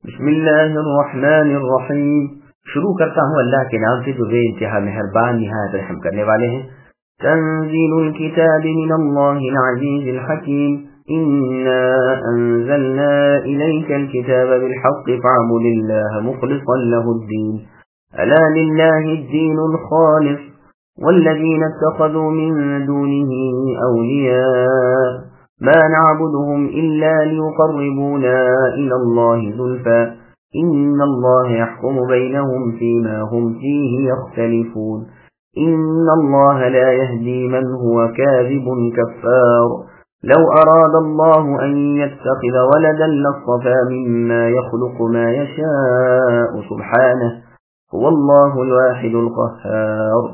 بسم اللہ الرحمن الرحیم. شروع کرتا ہوں اللہ کے نام سے جو بے انتہا مہربان نہایت رحم کرنے والے ہیں. تنزیل الكتاب من اللہ العزیز الحکیم. انا انزلنا الیک الكتاب بالحق فاعبد اللہ مخلصا له الدین. الا للہ الدین الخالص والذین اتخذوا من دونه اولیاء ما نعبدهم إلا ليقربونا إلى الله زلفى إن الله يحكم بينهم فيما هم فيه يختلفون إن الله لا يهدي من هو كاذب كفار لو أراد الله أن يتخذ ولدا لاصطفى مما يخلق ما يشاء سبحانه هو الله الواحد القهار.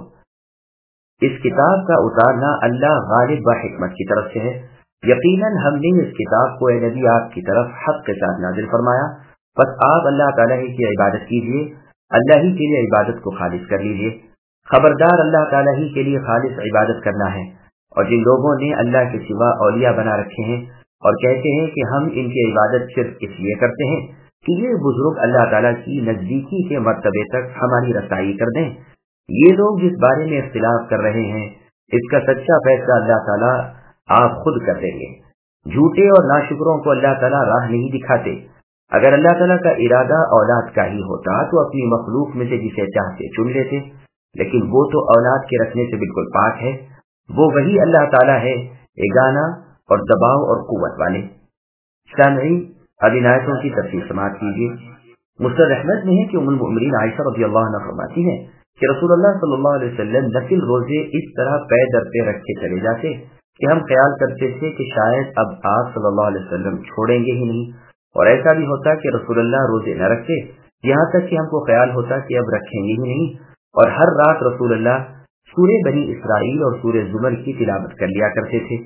اس کتاب کا اتارنا اللہ غالب و حکمت کی طرف سے ہے. یقیناً ہم نے اس کتاب کو اے نبی آپ کی طرف حق کے ساتھ نازل فرمایا، بس آپ اللہ تعالیٰ ہی کی عبادت کیجیے، اللہ ہی کے لیے عبادت کو خالص کر لیجیے. خبردار اللہ تعالیٰ ہی کے لیے خالص عبادت کرنا ہے. اور جن لوگوں نے اللہ کے سوا اولیاء بنا رکھے ہیں اور کہتے ہیں کہ ہم ان کی عبادت صرف اس لیے کرتے ہیں کہ یہ بزرگ اللہ تعالیٰ کی نزدیکی کے مرتبے تک ہماری رسائی کر دیں، یہ لوگ جس بارے میں اختلاف کر رہے ہیں اس کا سچا فیصلہ اللہ تعالیٰ آپ خود کر دیں گے. جھوٹے اور ناشکروں کو اللہ تعالیٰ راہ نہیں دکھاتے. اگر اللہ تعالیٰ کا ارادہ اولاد کا ہی ہوتا تو اپنی مخلوق میں سے جسے چاہتے چن لیتے، لیکن وہ تو اولاد کے رکھنے سے بالکل پاک ہے. وہ وہی اللہ تعالیٰ ہے یگانہ اور دباؤ اور قوت والے. سامعین، اب ان آیتوں کی تفسیر سماعت کیجیے. مسند احمد میں ہے کہ ام المؤمنین عائشہ رضی اللہ عنہا فرماتی ہیں کہ رسول اللہ صلی اللہ علیہ وسلم نفل روزے اس طرح پے در پہ رکھ کے چلے جاتے کہ ہم خیال کرتے تھے کہ شاید اب آپ صلی اللہ علیہ وسلم چھوڑیں گے ہی نہیں، اور ایسا بھی ہوتا کہ رسول اللہ روزے نہ رکھتے، یہاں تک کہ ہم کو خیال ہوتا کہ اب رکھیں گے ہی نہیں. اور ہر رات رسول اللہ سورہ بنی اسرائیل اور سورہ زمر کی تلاوت کر لیا کرتے تھے.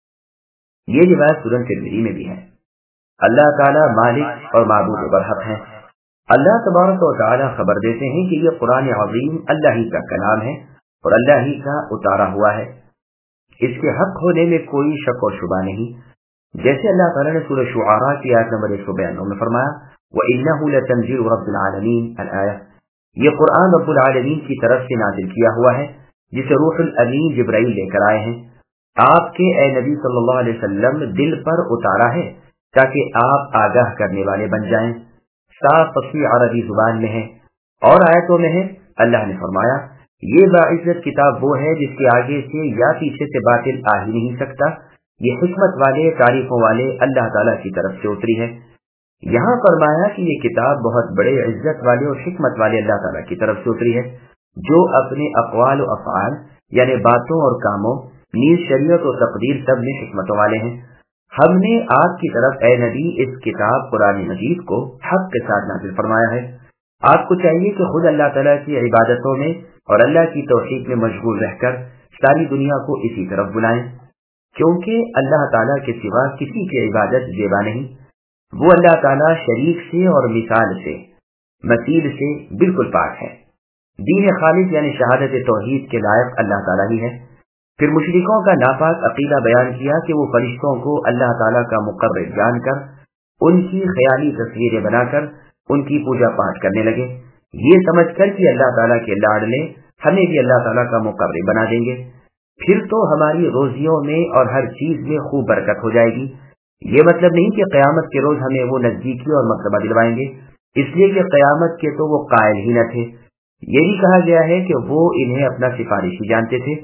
یہ روایت سنن ترمذی میں بھی ہے. اللہ تعالیٰ مالک اور معبود برحق ہیں. اللہ تبارک و تعالیٰ خبر دیتے ہیں کہ یہ قرآن عظیم اللہ ہی کا کلام ہے اور اللہ ہی کا اتارا ہوا ہے. اس کے حق ہونے میں کوئی شک اور شبہ نہیں. جیسے اللہ تعالیٰ نے سورہ شعراء کی آیت نمبر 192 میں فرمایا وَإِنَّهُ لَتَنزِيلُ رَبِّ الْعَالَمِينَ الآیہ. یہ قرآن رب العالمین کی طرف سے نازل کیا ہوا ہے جسے روح الامین جبرائیل لے کر آئے ہیں. آپ کے اے نبی صلی اللہ علیہ وسلم دل پر اتارا ہے تاکہ آپ آگاہ کرنے والے بن جائیں. صاف فصیح عربی زبان میں ہے. اور آیتوں میں ہے اللہ نے فرمایا یہ باعزت کتاب وہ ہے جس کے آگے سے یا پیچھے سے باطل آ ہی نہیں سکتا. یہ حکمت والے تعریفوں والے اللہ تعالیٰ کی طرف سے اتری ہے. یہاں فرمایا کہ یہ کتاب بہت بڑے عزت والے اور حکمت والے اللہ تعالیٰ کی طرف سے اتری ہے جو اپنے اقوال و افعال یعنی باتوں اور کاموں نیز شریعت و تقدیر سب میں حکمتوں والے ہیں. ہم نے آپ کی طرف اے نبی اس کتاب قرآن مجید کو حق کے ساتھ نازل فرمایا ہے. آپ کو چاہیے کہ خود اللہ تعالیٰ کی عبادتوں میں اور اللہ کی توحید میں مشغول رہ کر ساری دنیا کو اسی طرف بلائیں، کیونکہ اللہ تعالیٰ کے سوا کسی کی عبادت زیبا نہیں. وہ اللہ تعالیٰ شریک سے اور مثال سے مثیل سے بالکل پاک ہے. دین خالص یعنی شہادت توحید کے لائق اللہ تعالیٰ ہی ہے. پھر مشرکوں کا ناپاک عقیدہ بیان کیا کہ وہ فرشتوں کو اللہ تعالیٰ کا مقرر جان کر ان کی خیالی تصویریں بنا کر ان کی پوجا پاٹ کرنے لگے، یہ سمجھ کر کہ اللہ تعالیٰ کے لاڈلے ہمیں بھی اللہ تعالیٰ کا مقرر بنا دیں گے، پھر تو ہماری روزیوں میں اور ہر چیز میں خوب برکت ہو جائے گی. یہ مطلب نہیں کہ قیامت کے روز ہمیں وہ نزدیکی اور مرتبہ دلوائیں گے، اس لیے کہ قیامت کے تو وہ قائل ہی نہ تھے. یہ بھی کہا گیا ہے کہ وہ انہیں اپنا سفارشی جانتے تھے.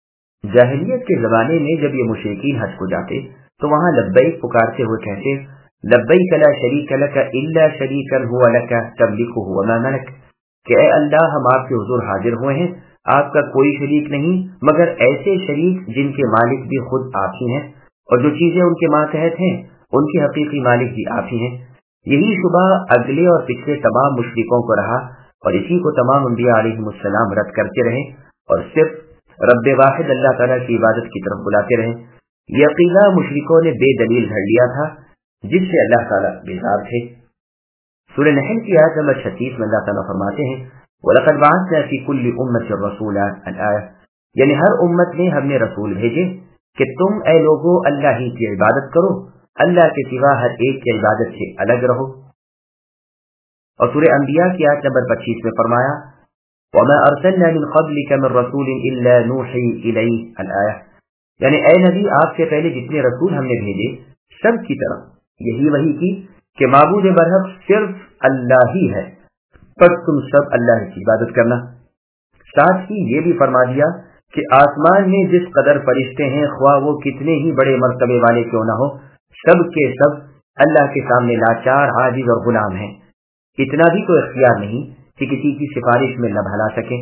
جاہلیت کے زمانے میں جب یہ مشرکین حج کو جاتے تو وہاں لبیک پکارتے ہوئے کہتے لبیک لا شریک لک الا شریکا هو لک تملکه وما ملک، کہ اے اللہ ہم آپ کے حضور حاضر ہوئے ہیں، آپ کا کوئی شریک نہیں مگر ایسے شریک جن کے مالک بھی خود آپ ہی ہیں اور جو چیزیں ان کے ماتحت ہیں ان کے حقیقی مالک بھی آپ ہی ہیں. یہی شبہ اگلے اور پچھلے تمام مشرکوں کو رہا اور اسی کو تمام انبیاء علیہم السلام رد کرتے رہے اور صرف رب واحد اللہ تعالیٰ کی عبادت کی طرف بلاتے رہے. یہ عقیدہ مشرکوں نے بے دلیل گھڑ لیا تھا جس سے اللہ تعالیٰ بیزار تھے. سورہ نحل کی آیت نمبر 36 میں اللہ تعالیٰ فرماتے ہیں وَلَقَدْ بَعَثْنَا فِي كُلِّ أُمَّةٍ رَسُولًا الآیہ، یعنی ہر امت میں ہم نے رسول بھیجے کہ تم اے لوگو اللہ ہی کی عبادت کرو، اللہ کے سوا ہر ایک کی عبادت سے الگ رہو. اور سورہ انبیاء کی آیت نمبر 25 میں فرمایا وَمَا أَرْسَلْنَا مِن قَبْلِكَ مِن رَّسُولٍ إِلَّا نُوحِي إِلَيْهِ الآیہ، یعنی اے نبی آپ سے پہلے جتنے رسول ہم نے بھیجے سب کی طرف یہی وحی کی کہ معبود برحق صرف اللہ ہی ہے، پس تم سب اللہ کی عبادت کرنا۔ ساتھ ہی یہ بھی فرما دیا کہ آسمان میں جس قدر فرشتے ہیں خواہ وہ کتنے ہی بڑے مرتبے والے کیوں نہ ہو، سب کے سب اللہ کے سامنے لاچار عاجز اور غلام ہیں۔ اتنا بھی تو اختیار نہیں کہ کسی کی سفارش میں نہ بھلا سکے۔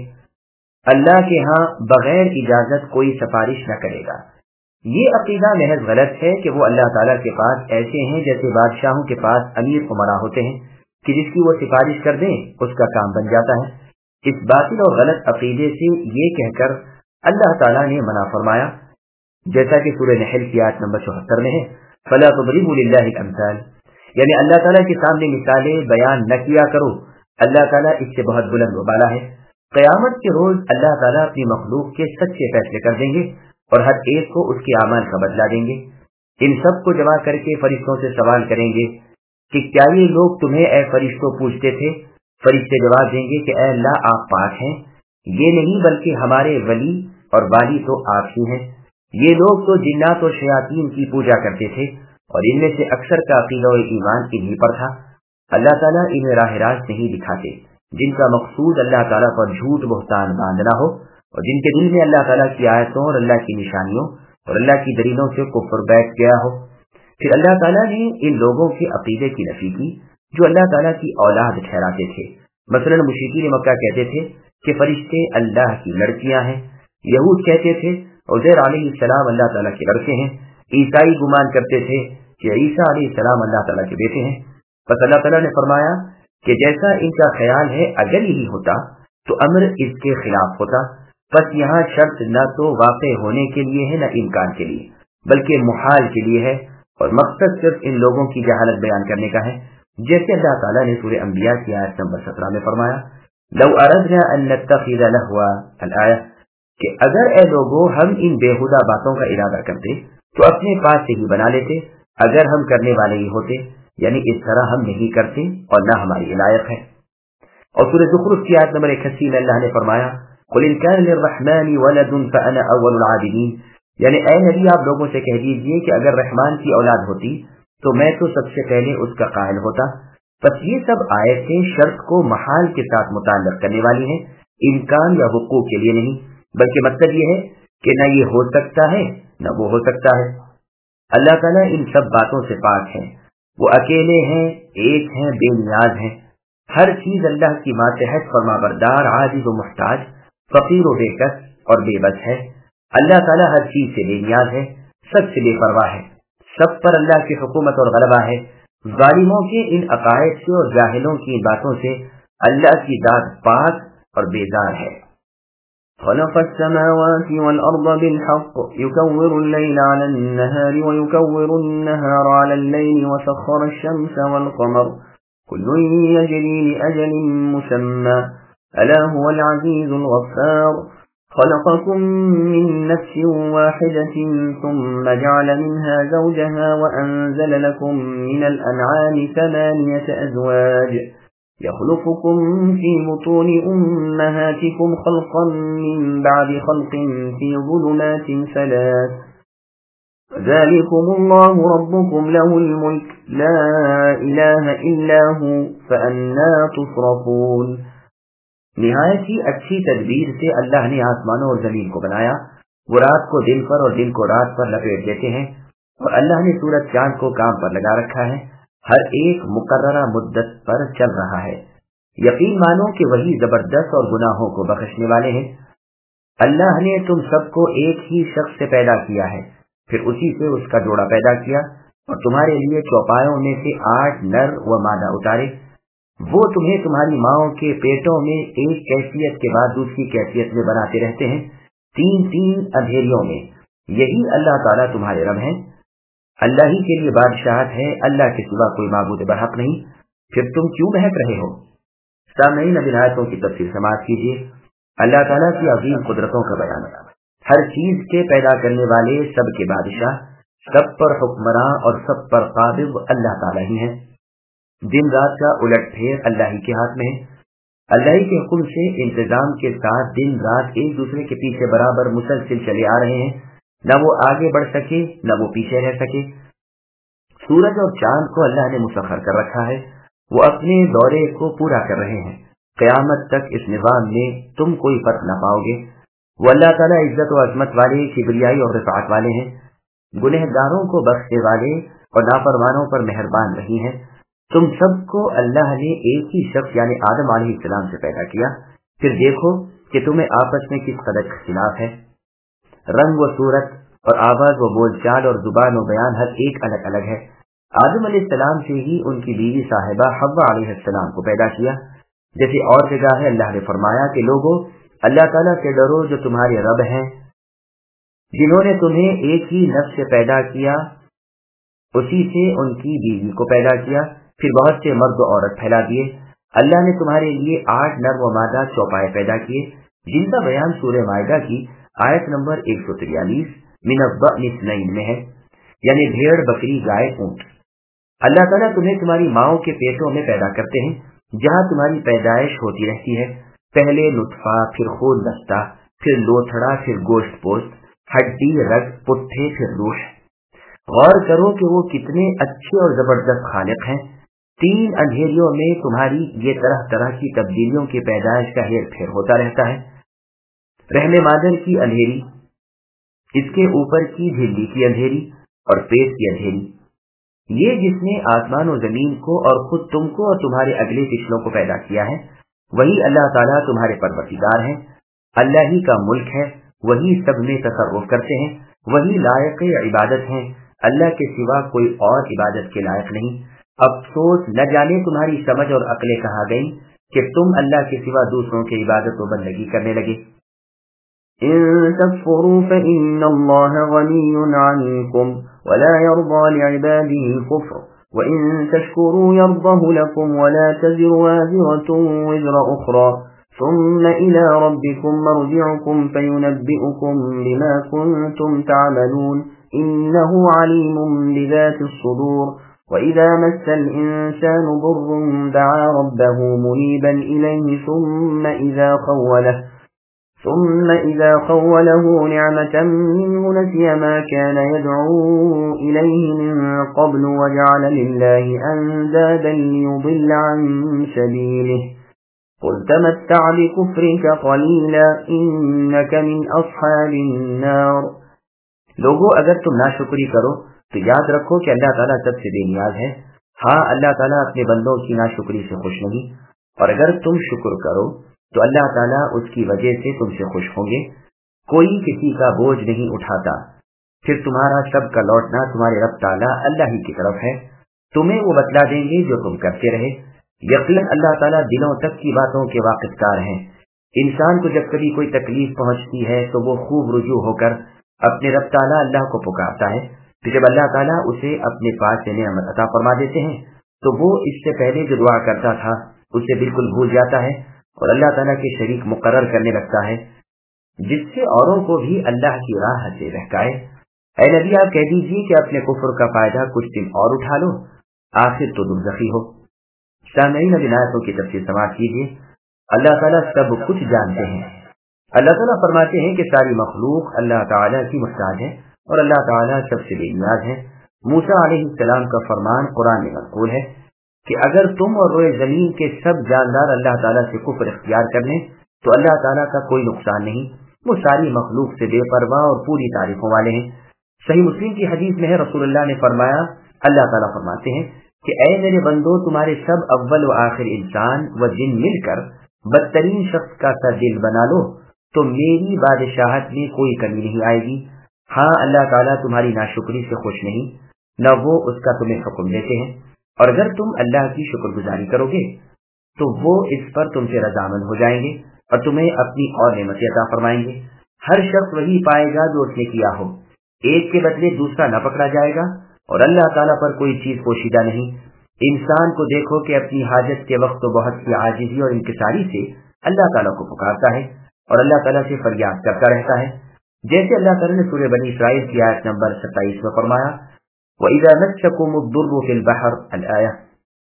اللہ کے ہاں بغیر اجازت کوئی سفارش نہ کرے گا۔ یہ عقیدہ محض غلط ہے کہ وہ اللہ تعالیٰ کے پاس ایسے ہیں جیسے بادشاہوں کے پاس امیر امراء ہوتے ہیں کہ جس کی وہ سفارش کر دیں اس کا کام بن جاتا ہے۔ اس باطل اور غلط عقیدے سے یہ کہہ کر اللہ تعالیٰ نے منع فرمایا، جیسا کہ سورہ نحل کی آیت نمبر 74 میں ہے فَلَا تَضْرِبُوا لِلَّهِ الْأَمْثَالَ، یعنی اللہ تعالیٰ کے سامنے مثالیں بیان نہ کیا کرو، اللہ تعالیٰ اس سے بہت بلند و بالا ہے۔ قیامت کے روز اللہ تعالیٰ اپنی مخلوق کے سچے فیصلے کر دیں گے اور ہر ایک کو اس کے اعمال کا بدلہ دیں گے۔ ان سب کو جمع کر کے فرشتوں سے سوال کریں گے کہ کیا یہ لوگ تمہیں اے فرشتوں پوچھتے تھے؟ فرشتے جواب دیں گے کہ اے اللہ آپ پاک ہیں، یہ نہیں بلکہ ہمارے ولی اور والی تو آپ ہی ہیں۔ یہ لوگ تو جنات اور شیاطین کی پوجا کرتے تھے اور ان میں سے اکثر کا عقیدہ و ایمان انہی پر تھا۔ اللہ تعالیٰ انہیں راہ راست نہیں دکھاتے جن کا مقصود اللہ تعالیٰ پر جھوٹ بہتان باندھنا ہو اور جن کے دل میں اللہ تعالیٰ کی آیتوں اور اللہ کی نشانیوں اور اللہ کی دلیلوں سے کفر بیٹھ گیا ہو۔ پھر اللہ تعالیٰ نے ان لوگوں کے عقیدے کی نفی کی جو اللہ تعالیٰ کی اولاد ٹھہراتے تھے۔ مثلا مشرکین مکہ کہتے تھے کہ فرشتے اللہ کی لڑکیاں ہیں، یہود کہتے تھے عزیر علیہ السلام اللہ تعالیٰ کے لڑکے ہیں، عیسائی گمان کرتے تھے کہ عیسیٰ علیہ السلام اللہ تعالیٰ کے بیٹے ہیں۔ بس اللہ تعالیٰ نے فرمایا کہ جیسا ان کا خیال ہے اگر یہی ہوتا تو امر اس کے خلاف ہوتا، بس یہاں شرط نہ تو واقع ہونے کے لیے ہے نہ امکان کے لیے بلکہ محال کے لیے ہے، اور مقصد صرف ان لوگوں کی جہالت بیان کرنے کا ہے، جیسے اللہ تعالیٰ نے سورہ انبیاء کی آیت نمبر 17 میں فرمایا لو اردنا ان نتخذ لہوا الآیہ، کہ اگر اے لوگوں ہم ان بیہودہ باتوں کا ارادہ کرتے تو اپنے پاس سے ہی بنا لیتے اگر ہم کرنے والے ہی ہوتے، یعنی اس طرح ہم نہیں کرتے اور نہ ہماری لائق ہے۔ اور سورہ زخرف کی آیت نمبر 81 میں اللہ نے فرمایا قل ان كان للرحمن ولد فانا اول العابدین، یعنی اے نبی آپ لوگوں سے کہہ دیجئے کہ اگر رحمان کی اولاد ہوتی تو میں تو سب سے پہلے اس کا قائل ہوتا۔ بس یہ سب آیتیں شرط کو محال کے ساتھ متعلق کرنے والی ہیں، امکان یا وقوع کے لیے نہیں، بلکہ مطلب یہ ہے کہ نہ یہ ہو سکتا ہے نہ وہ ہو سکتا ہے۔ اللہ تعالیٰ ان سب باتوں سے پاک ہے، وہ اکیلے ہیں، ایک ہیں، بے نیاز ہیں، ہر چیز اللہ کی ماتحت فرما بردار، عاجز و محتاج، فقیر و بے کس اور بے بس ہے۔ اللہ تعالیٰ ہر چیز سے بے نیاز ہے، سب سے بے پرواہ ہے، سب پر اللہ کی حکومت اور غلبہ ہے۔ ظالموں کے ان عقائد سے اور جاہلوں کی ان باتوں سے اللہ کی ذات پاک اور بیزار ہے۔ خلق السماوات والأرض بالحق يكور الليل على النهار ويكور النهار على الليل وسخر الشمس والقمر كل يجري لأجل مسمى ألا هو العزيز الغفار خلقكم من نفس واحدة ثم جعل منها زوجها وأنزل لكم من الأنعام 8 أزواج يخلقكم في بطون أمهاتكم خلقا من بعد خلق في ظلمات 3 ذلكم الله ربكم له الملك لا إله إلا هو فأنا تصرفون۔ نہایت ہی اچھی تدبیر سے اللہ نے آسمانوں اور زمین کو بنایا، وہ رات کو دن پر اور دن کو رات پر لپیٹ دیتے ہیں، اور اللہ نے سورج چاند کو کام پر لگا رکھا ہے، ہر ایک مقررہ مدت پر چل رہا ہے۔ یقین مانو کہ وہی زبردست اور گناہوں کو بخشنے والے ہیں۔ اللہ نے تم سب کو ایک ہی شخص سے پیدا کیا ہے، پھر اسی سے اس کا جوڑا پیدا کیا اور تمہارے لیے چوپایوں میں سے 8 نر و مادہ اتارے۔ وہ تمہیں تمہاری ماؤں کے پیٹوں میں ایک کیفیت کے بعد دوسری کیفیت میں بناتے رہتے ہیں، 3 اندھیریوں میں۔ یہی اللہ تعالیٰ تمہارے رب ہیں، اللہ ہی کے لیے بادشاہت ہے، اللہ کے سوا کوئی معبود برحق نہیں، پھر تم کیوں بہک رہے ہو؟ سامعین اب ان آیتوں کی تفسیر سماعت کیجیے۔ اللہ تعالیٰ کی عظیم قدرتوں کا بیان، ہر چیز کے پیدا کرنے والے، سب کے بادشاہ، سب پر حکمراں اور سب پر قابض اللہ تعالیٰ ہی ہیں۔ दिन रात का उलट फेर अल्लाह ही के हाथ में है। अल्लाह ही के हुक्म से इंतजाम के साथ दिन रात एक दूसरे के पीछे बराबर मुसलसिल चले आ रहे हैं, न वो आगे बढ़ सके न वो पीछे रह सके। सूरज और चांद को अल्लाह ने मुसख्खर कर रखा है, वो अपने दौरे को पूरा कर रहे हैं। क़यामत तक इस निज़ाम में तुम कोई फर्क न पाओगे। वो अल्लाह ताला इज्जत और अज़मत वाले, किबरियाई और रिफ़ाअत वाले हैं, गुनहगारों को बख्शने वाले और नाफरमानों पर मेहरबान रही हैं। तुम सबको अल्लाह ने एक ही शख्स यानी आदम अलैहिस्सलाम से पैदा किया। फिर देखो कि तुम्हें आपस में किस कदर इख्तिलाफ है। रंग व सूरत और आवाज व बोलचाल और जुबान व बयान हर एक अलग अलग है। आदम अलैहिस्सलाम से ही उनकी बीवी साहिबा हव्वा अलैहिस्सलाम को पैदा किया। जैसे और जगह है अल्लाह ने फरमाया कि लोगों, अल्लाह ताला से डरो जो तुम्हारे रब हैं, जिन्होंने तुम्हें एक ही नफ्स से पैदा किया, उसी से उनकी बीवी को पैदा किया, फिर बहुत से मर्द और औरत फैला दिए। अल्लाह ने तुम्हारे लिए 8 नर व मादा चौपाए पैदा किए, जिनका बयान सूरह माइदा की आयत नंबर 143 मिन में है, यानी भेड़, बकरी, गाय, ऊंट। अल्लाह ताला तुम्हें तुम्हारी माओं के पेटों में पैदा करते हैं, जहाँ तुम्हारी पैदाइश होती रहती है। पहले नुत्फा, फिर खून दस्ता, फिर लोथड़ा, फिर गोश्त पोस्ट, हड्डी, रग, पुट्ठे, फिर रूह। गौर करो कि वो कितने अच्छे और जबरदस्त खालिक हैं। 3 अंधेरियों में तुम्हारी ये तरह तरह की तब्दीलियों की पैदाइश का हेर फेर होता रहता है। रहने मादर की अंधेरी, इसके ऊपर की झिल्ली की अंधेरी और पेट की अंधेरी, ये जिसने आसमान और जमीन को और खुद तुमको और तुम्हारे अगले पिछलों को पैदा किया है, वही अल्लाह ताला तुम्हारे परवरदिगार है। अल्लाह ही का मुल्क है, वही सब में तसर्रुफ करते हैं, वही लायक इबादत है। अल्लाह के सिवा कोई और इबादत के लायक नहीं। अफसोस, न जाने तुम्हारी समझ और अक्लें कहाँ गईं कि तुम अल्लाह के सिवा दूसरों की इबादत व बंदगी करने लगे। इन तकफुरू फइन्न अल्लाह गनिय्युन अन्कुम वला यर्दा लिइबादिही कुफ्र वइन तशकुरू यर्दहु लकुम वला तज़िरु वाज़िरतुन विज़रा उख़रा सुम्मा इला रब्बिकुम मर्जिउकुम फयुनब्बिउकुम बिमा कुंतुम तअमलून इन्नहु अलीमुम बिज़ातिस सुदूर वइज़ा मस्सल इंसानु दुर्रुन दआ रब्बहु मुनीबन इलैहि ثم إذا خوله نعمة منه نسي ما كان يدعو إليه من قبل وجعل لله أندادا ليضل عن سبيله قل تمتع بكفرك قليلا إنك من أصحاب النار۔ लोगो, अगर तुम नाशुक्री करो तो याद रखो कि अल्लाह ताला सबसे बेनियाज है। हाँ, अल्लाह ताला अपने बंदों की नाशुक्री से खुश नहीं, और अगर तुम शुक्र करो तो अल्लाह ताला उसकी वजह से तुमसे खुश होंगे। कोई किसी का बोझ नहीं उठाता। फिर तुम्हारा सब का लौटना तुम्हारे रब ताला अल्लाह ही की तरफ है। तुम्हें वो बतला देंगे जो तुम करते रहे। यकीनन अल्लाह ताला दिलों तक की बातों के वाकिफदार हैं। इंसान को जब कभी कोई तकलीफ पहुंचती है तो वो खूब रुजू होकर अपने रब ताला अल्लाह को पुकारता है। फिर जब अल्लाह ताला उसे अपने पास से नेमत अता फरमा देते हैं तो वो इससे पहले जो दुआ करता था उसे बिल्कुल भूल जाता है और अल्लाह ताला के शरीक मुकर्रर करने लगता है, जिससे औरों को भी अल्लाह की राह से बहकाए। ऐ नबी, आप कह दीजिए कि अपने कुफ्र का फायदा कुछ दिन और उठा लो, आखिर तो दुर्ज़खी हो। सामईन, अब इन आयतों की तफसीर समाअत कीजिए। अल्लाह ताला सब कुछ जानते हैं। अल्लाह ताला फरमाते हैं कि सारी मखलूक अल्लाह ताला की मुहताज है और अल्लाह ताला सबसे बेनियाज है। मूसा अलैहिस्सलाम का फरमान कुरान में मज़कूर है कि अगर तुम और रोए जमीन के सब जानदार अल्लाह ताला से कुफ्र इख्तियार कर लें तो अल्लाह ताला का कोई नुकसान नहीं। वो सारी मखलूक से बेपरवाह और पूरी तारीफों वाले हैं। सही मुस्लिम की हदीस में है, रसूलुल्लाह ने फरमाया, अल्लाह ताला फरमाते हैं कि ऐ मेरे बंदो, तुम्हारे सब अव्वल व आखिर इंसान व जिन मिलकर बदतरीन शख्स का सा दिल बना लो तो मेरी बादशाहत में कोई कमी नहीं आएगी। हाँ, अल्लाह ताला तुम्हारी नाशुक्री से खुश नहीं, न वो उसका तुम्हें हुक्म देते हैं, और अगर तुम अल्लाह की शुक्रगुजारी करोगे तो वो इस पर तुमसे रजामंद हो जाएंगे और तुम्हें अपनी और नेमतें अता फरमाएंगे। हर शख्स वही पाएगा जो उसने किया हो, एक के बदले दूसरा न पकड़ा जाएगा और अल्लाह ताला पर कोई चीज पोशीदा नहीं। इंसान को देखो कि अपनी हाजत के वक्त तो बहुत सी आजिज़ी और इंकिसारी से अल्लाह ताला को पुकारता है और अल्लाह ताला से फरियाद करता रहता है। जैसे अल्लाह ताला ने सूरह बनी इसराइल की आयत नंबर 27 में फरमाया, वइज़ा मस्सकुमुद्दुर्रु फिल बहर, अल-आया,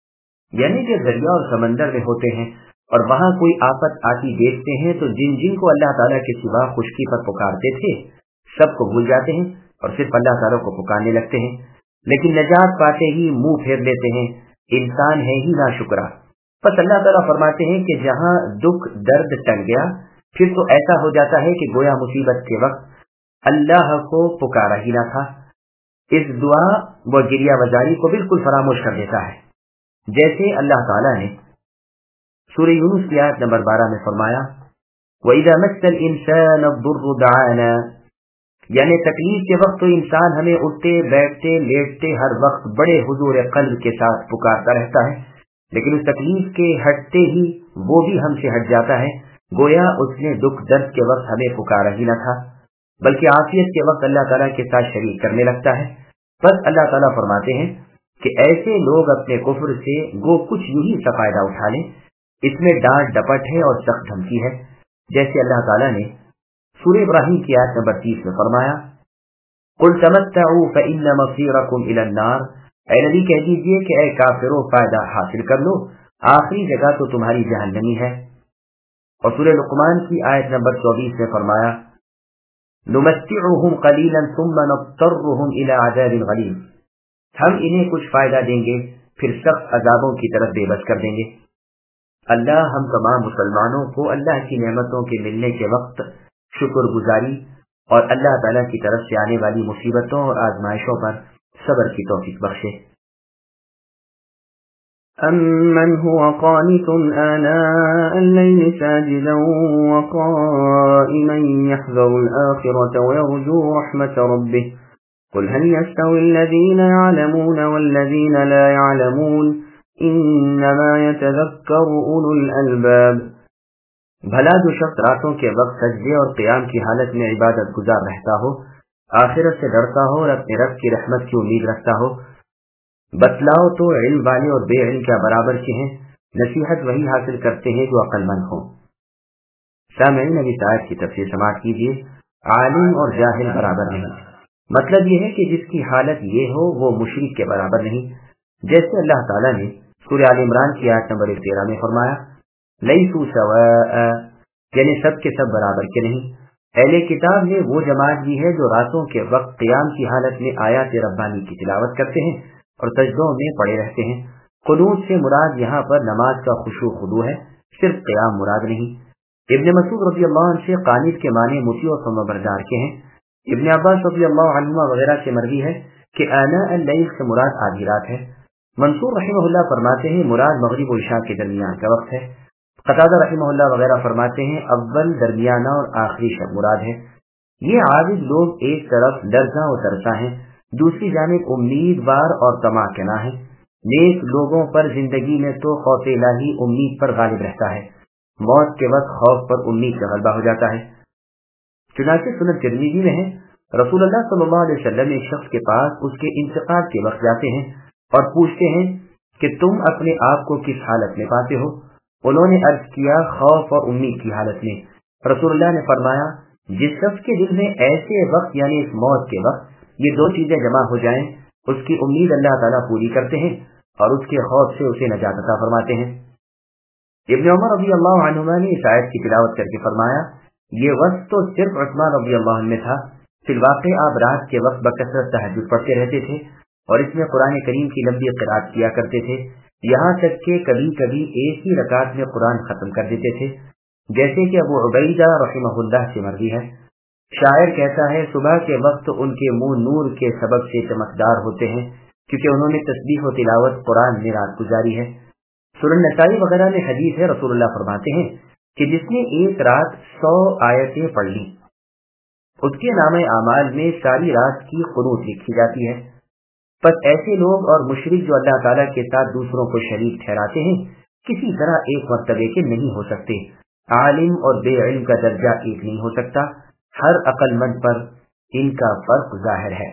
یعنی کہ دریا اور سمندر میں ہوتے ہیں اور وہاں کوئی آفت آتی دیکھتے ہیں تو جن جن کو اللہ تعالیٰ کے سوا خشکی پر پکارتے تھے سب کو بھول جاتے ہیں اور صرف اللہ تعالیٰ کو پکارنے لگتے ہیں، لیکن نجات پاتے ہی منہ پھیر لیتے ہیں، انسان ہے ہی ناشکرا۔ بس اللہ تعالیٰ فرماتے ہیں کہ جہاں دکھ درد ٹل گیا پھر تو ایسا ہو جاتا ہے کہ گویا مصیبت کے وقت اللہ کو پکارا ہی نہ تھا۔ اس دعا و گریہ وزاری کو بالکل فراموش کر دیتا ہے، جیسے اللہ تعالیٰ نے سورہ یونس کی آیت نمبر 12 میں فرمایا وَإِذَا مَسَّ الْإِنسَانَ الضُّرُّ دَعَانَا، یعنی تکلیف کے وقت تو انسان ہمیں اٹھتے بیٹھتے لیٹتے ہر وقت بڑے حضور قلب کے ساتھ پکارتا رہتا ہے، لیکن اس تکلیف کے ہٹتے ہی وہ بھی ہم سے ہٹ جاتا ہے، گویا اس نے دکھ درد کے وقت ہمیں پکارا ہی نہ تھا، بلکہ عافیت کے وقت اللہ تعالیٰ کے ساتھ شریک کرنے لگتا ہے۔ بس اللہ تعالیٰ فرماتے ہیں کہ ایسے لوگ اپنے کفر سے گو کچھ یوں ہی سا فائدہ اٹھا لیں، اس میں ڈانٹ ڈپٹ ہے اور سخت دھمکی ہے، جیسے اللہ تعالیٰ نے سورہ ابراہیم کی آیت نمبر 30 میں فرمایا قُلْ تَمَتَّعُوا فَإِنَّ مَصِيرَكُمْ إِلَى النَّارِ، اے نبی کہہ دیجئے کہ اے کافروں فائدہ حاصل کر لو، آخری جگہ تو تمہاری جہنمی ہے۔ اور سورہ لقمان کی آیت نمبر 24 میں فرمایا نُمَتِّعُهُمْ قَلِيلًا ثُمَّ نَضْطَرُّهُمْ إِلَى عَذَابٍ غَلِيظٍ، ہم انہیں کچھ فائدہ دیں گے پھر سخت عذابوں کی طرف بے بس کر دیں گے۔ اللہ ہم تمام مسلمانوں کو اللہ کی نعمتوں کے ملنے کے وقت شکر گزاری اور اللہ تعالیٰ کی طرف سے آنے والی مصیبتوں اور آزمائشوں پر صبر کی توفیق بخشے۔ أَمَّنْ هُوَ قَانِتٌ آنَاءَ اللَّيْلِ سَاجِدًا وَقَائِمًا يَحْذَرُ الْآخِرَةَ وَيَرْجُو رَحْمَةَ رَبِّهِ قُلْ هَلْ يَسْتَوِي الَّذِينَ يَعْلَمُونَ وَالَّذِينَ لَا يَعْلَمُونَ إِنَّمَا يَتَذَكَّرُ أُولُو الْأَلْبَابِ، بھلا جو شخص راتوں کے وقت سجدے اور قیام کی حالت میں عبادت گزار رہتا ہو، آخرت سے ڈرتا ہو اور اپنے رب کی رحمت کی امید رکھتا ہو، بتلاؤ تو علم والے اور بے علم کیا برابر کے ہیں؟ نصیحت وہی حاصل کرتے ہیں جو عقل مند ہوں۔ سامعین ابھی آیت کی تفسیر سماعت کیجیے۔ عالم اور جاہل برابر نہیں، مطلب یہ ہے کہ جس کی حالت یہ ہو وہ مشرک کے برابر نہیں، جیسے اللہ تعالیٰ نے سورہ آل عمران کی آیت نمبر 13 میں فرمایا لیسوا سواء، یعنی سب کے سب برابر کے نہیں۔ اہل کتاب میں وہ جماعت بھی ہے جو راتوں کے وقت قیام کی حالت میں آیات ربانی کی تلاوت کرتے ہیں اور سجدوں میں پڑے رہتے ہیں۔ قنوت سے مراد یہاں پر نماز کا خشوع خضوع ہے، صرف قیام مراد نہیں۔ ابن مسعود رضی اللہ عنہ سے قانت کے معنی مطیع اور فرمانبردار کے ہیں۔ ابن عباس رضی اللہ عنہما وغیرہ سے مروی ہے کہ آناء اللیل سے مراد آدھی رات ہے۔ منصور رحمہ اللہ فرماتے ہیں مراد مغرب و عشاء کے درمیان کا وقت ہے۔ قتادہ رحمہ اللہ وغیرہ فرماتے ہیں اول، درمیانہ اور آخری شب مراد ہے۔ یہ عابد لوگ ایک طرف لرزاں و ترساں ہیں، دوسری جانب امیدوار اور طمع کناں ہیں۔ نیک لوگوں پر زندگی میں تو خوف الہی امید پر غالب رہتا ہے، موت کے وقت خوف پر امید کا غلبہ ہو جاتا ہے۔ چنانچہ سنن ترمذی میں ہے رسول اللہ صلی اللہ علیہ وسلم ایک شخص کے پاس اس کے انتقال کے وقت جاتے ہیں اور پوچھتے ہیں کہ تم اپنے آپ کو کس حالت میں پاتے ہو؟ انہوں نے عرض کیا خوف اور امید کی حالت میں۔ رسول اللہ نے فرمایا جس شخص کے دل میں ایسے وقت یعنی اس موت کے وقت یہ دو چیزیں جمع ہو جائیں اس کی امید اللہ تعالیٰ پوری کرتے ہیں اور اس کے خوف سے اسے نجات عطا فرماتے ہیں۔ ابن عمر رضی اللہ عنہما نے اس آیت کی تلاوت کر کے فرمایا یہ وصف تو صرف عثمان رضی اللہ عنہ میں تھا، فی الواقع آپ رات کے وقت بکثرت تہجد پڑھتے رہتے تھے اور اس میں قرآن کریم کی لمبی قرات کیا کرتے تھے، یہاں تک کہ کبھی کبھی ایک ہی رکعت میں قرآن ختم کر دیتے تھے، جیسے کہ ابو عبیدہ رحمہ اللہ سے مروی ہے۔ شاعر کہتا ہے صبح کے وقت ان کے منہ نور کے سبب سے چمکدار ہوتے ہیں کیونکہ انہوں نے تسبیح و تلاوت قرآن میں رات گزاری ہے۔ سنن نسائی وغیرہ میں حدیث ہے رسول اللہ فرماتے ہیں کہ جس نے ایک رات 100 آیتیں پڑھ لی اس کے نامہ اعمال میں ساری رات کی قنوت لکھی جاتی ہے۔ پس ایسے لوگ اور مشرک جو اللہ تعالیٰ کے ساتھ دوسروں کو شریک ٹھہراتے ہیں کسی طرح ایک مرتبے کے نہیں ہو سکتے۔ عالم اور بے علم کا درجہ ایک نہیں ہو سکتا، ہر عقل مند پر ان کا فرق ظاہر ہے۔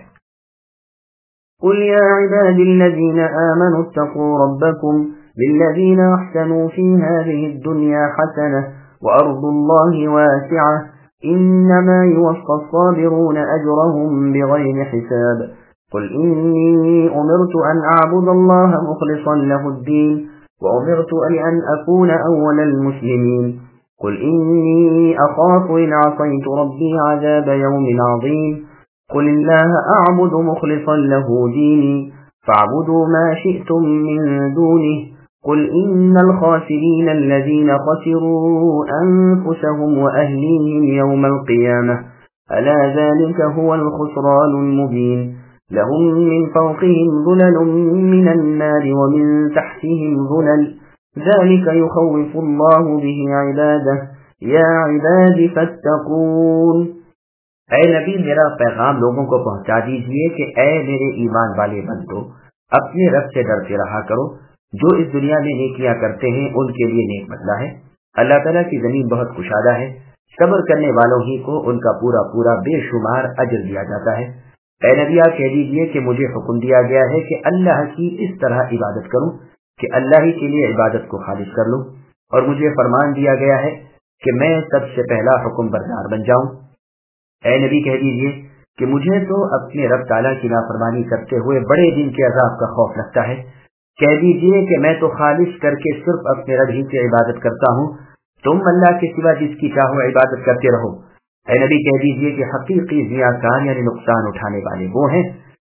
قل يا عبادي الذين آمنوا اتقوا ربكم للذين أحسنوا في هذه الدنيا حسنة وأرض الله واسعة إنما يوفى الصابرون أجرهم بغير حساب قل إني أمرت أن أعبد الله مخلصا له الدين وأمرت أن أكون أول المسلمين قل إني أخاف إن عصيت ربي عذاب يوم عظيم قل الله أعبد مخلصا له ديني فاعبدوا ما شئتم من دونه قل إن الخاسرين الذين خسروا أنفسهم وأهليهم يوم القيامة ألا ذلك هو الخسران المبين لهم من فوقهم ظلل من النار ومن تحتهم ظلل ذلك يخوف الله به عباده يا عباد فاتقون۔ اے نبی میرا پیغام لوگوں کو پہنچا دیجئے کہ اے میرے ایمان والے بندو، اپنے رب سے ڈرتے رہا کرو، جو اس دنیا میں نیکیاں کرتے ہیں ان کے لیے نیک بدلہ ہے۔ اللہ تعالیٰ کی زمین بہت کشادہ ہے، صبر کرنے والوں ہی کو ان کا پورا پورا بے شمار اجر دیا جاتا ہے۔ اے نبی آپ کہہ دیجئے کہ مجھے حکم دیا گیا ہے کہ اللہ کی اس طرح عبادت کروں کہ اللہ ہی کے لیے عبادت کو خالص کر لوں، اور مجھے فرمان دیا گیا ہے کہ میں سب سے پہلا حکم بردار بن جاؤں۔ اے نبی کہہ دیجئے کہ مجھے تو اپنے رب تعالیٰ کی نافرمانی کرتے ہوئے بڑے دن کے عذاب کا خوف لگتا ہے۔ کہہ دیجئے کہ میں تو خالص کر کے صرف اپنے رب ہی کی عبادت کرتا ہوں، تم اللہ کے سوا جس کی چاہو عبادت کرتے رہو۔ اے نبی کہہ دیجئے کہ حقیقی ضیاءکار یعنی نقصان اٹھانے والے وہ ہیں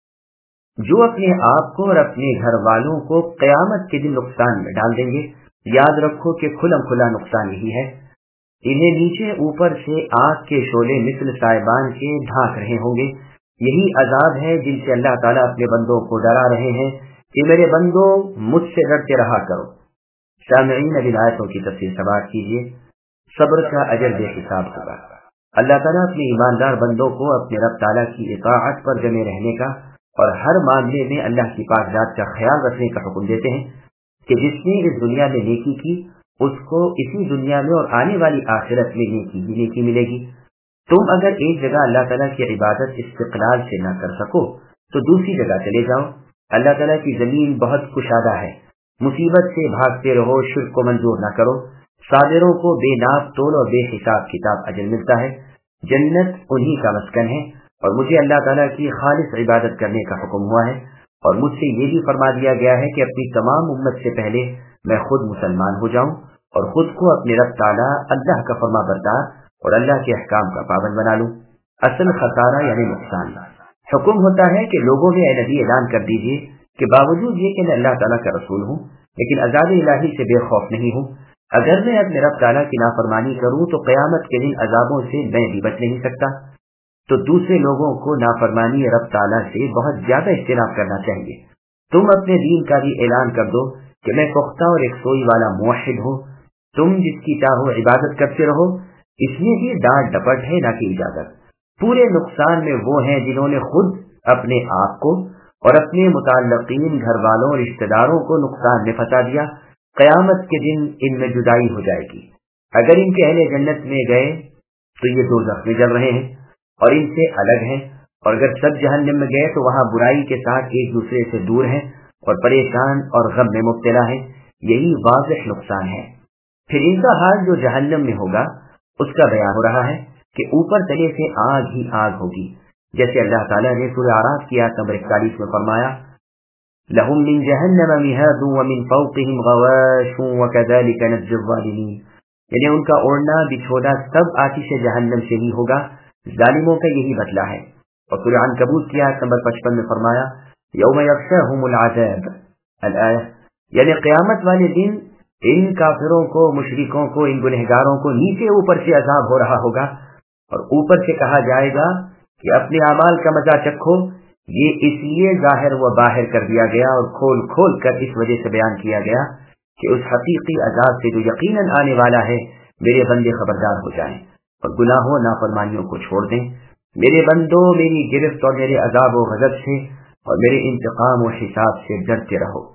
جو اپنے آپ کو اور اپنے گھر والوں کو قیامت کے دن نقصان میں ڈال دیں گے۔ یاد رکھو کہ کھلم کھلا نقصان یہی ہے، انہیں نیچے اوپر سے آگ کے شعلے مثل سائبان کے ڈھانک رہے ہوں گے۔ یہی عذاب ہے جن سے اللہ تعالیٰ اپنے بندوں کو ڈرا رہے ہیں کہ میرے بندوں مجھ سے ڈرتے رہا کرو۔ سامعین اب آیتوں کی تفسیر سماعت کیجیے۔ صبر کا اجر بے حساب ہوگا۔ اللہ تعالیٰ اپنے ایماندار بندوں کو اپنے رب تعالیٰ کی اطاعت پر جمے رہنے کا اور ہر معاملے میں اللہ کی پاک ذات کا خیال رکھنے کا حکم دیتے ہیں کہ جس نے اس دنیا میں نیکی کی اس کو اسی دنیا میں اور آنے والی آخرت میں نیکی ملے گی۔ تم اگر ایک جگہ اللہ تعالیٰ کی عبادت استقلال سے نہ کر سکو تو دوسری جگہ چلے جاؤ۔ اللہ تعالیٰ کی زمین بہت کشادہ ہے، مصیبت سے بھاگتے رہو، شرک کو منظور نہ کرو۔ صابروں کو بے ناپ تول اور بے حساب کتاب اجر ملتا ہے۔ جنت انہی کا مسکن ہے، اور مجھے اللہ تعالیٰ کی خالص عبادت کرنے کا حکم ہوا ہے، اور مجھ سے یہ بھی فرما دیا گیا ہے کہ اپنی تمام امت سے پہلے میں خود مسلمان ہو جاؤں اور خود کو اپنے رب تعالیٰ اللہ کا فرما بردار اور اللہ کے احکام کا پابند بنا لوں۔ اصل خسارہ یعنی نقصان۔ حکم ہوتا ہے کہ لوگوں میں اے نبی اعلان کر دیجیے کہ باوجود یہ کہ میں اللہ تعالیٰ کا رسول ہوں لیکن عذاب الہی سے بے خوف نہیں ہوں۔ اگر میں اپنے رب تعالیٰ کی نافرمانی کروں تو قیامت کے دن عذابوں سے میں بھی بچ نہیں سکتا۔ تو دوسرے لوگوں کو نافرمانی رب تعالیٰ سے بہت زیادہ اجتناب کرنا چاہیے۔ تم اپنے دین کا بھی اعلان کر دو کہ میں پختہ اور ایک سوئی والا موحد ہوں، تم جس کی چاہو عبادت کرتے رہو، اس میں بھی ڈانٹ ڈپٹ ہے نہ کہ اجازت۔ پورے نقصان میں وہ ہیں جنہوں نے خود اپنے آپ کو اور اپنے متعلقین گھر والوں اور رشتہ داروں کو نقصان میں پھنسا دیا۔ قیامت کے دن ان میں جدائی ہو جائے گی۔ اگر ان کے اہل جنت میں گئے تو یہ دوزخ میں جل رہے ہیں اور ان سے الگ ہیں، اور اگر سب جہنم میں گئے تو وہاں برائی کے ساتھ ایک دوسرے سے دور ہیں اور پریشان اور غم میں مبتلا ہیں۔ یہی واضح نقصان ہے۔ پھر ان کا حال جو جہنم میں ہوگا اس کا بیان ہو رہا ہے کہ اوپر تلے سے آگ ہی آگ ہوگی، جیسے اللہ تعالیٰ نے سورہ اعراف کی آیت نمبر 41 میں فرمایا لَهُم مِّن جَهَنَّمَ مِهَادٌ وَمِن فَوْقِهِمْ غَوَاشٌ وَكَذَلِكَ نَجْزِي الظَّالِمِينَ، یعنی ان کا اوڑھنا بچھونا سب آتش جہنم سے ہی ہوگا، ظالموں کا یہی بدلہ ہے۔ اور سورہ عنکبوت کی آیت نمبر 55 میں فرمایا یَوْمَ يَغْشَاهُمُ الْعَذَابُ الآیہ، یعنی قیامت والے دن ان کافروں کو، مشرکوں کو، ان گنہگاروں کو نیچے اوپر سے عذاب ہو رہا ہوگا، اور اوپر سے کہا جائے گا کہ اپنے اعمال کا مزہ چکھو۔ یہ اس لیے ظاہر و باہر کر دیا گیا اور کھول کھول کر اس وجہ سے بیان کیا گیا کہ اس حقیقی عذاب سے جو یقیناً آنے والا ہے میرے بندے خبردار ہو جائیں اور گناہوں نافرمانیوں کو چھوڑ دیں۔ میرے بندوں میری گرفت اور میرے عذاب و غضب سے اور میرے انتقام و حساب سے ڈرتے رہو۔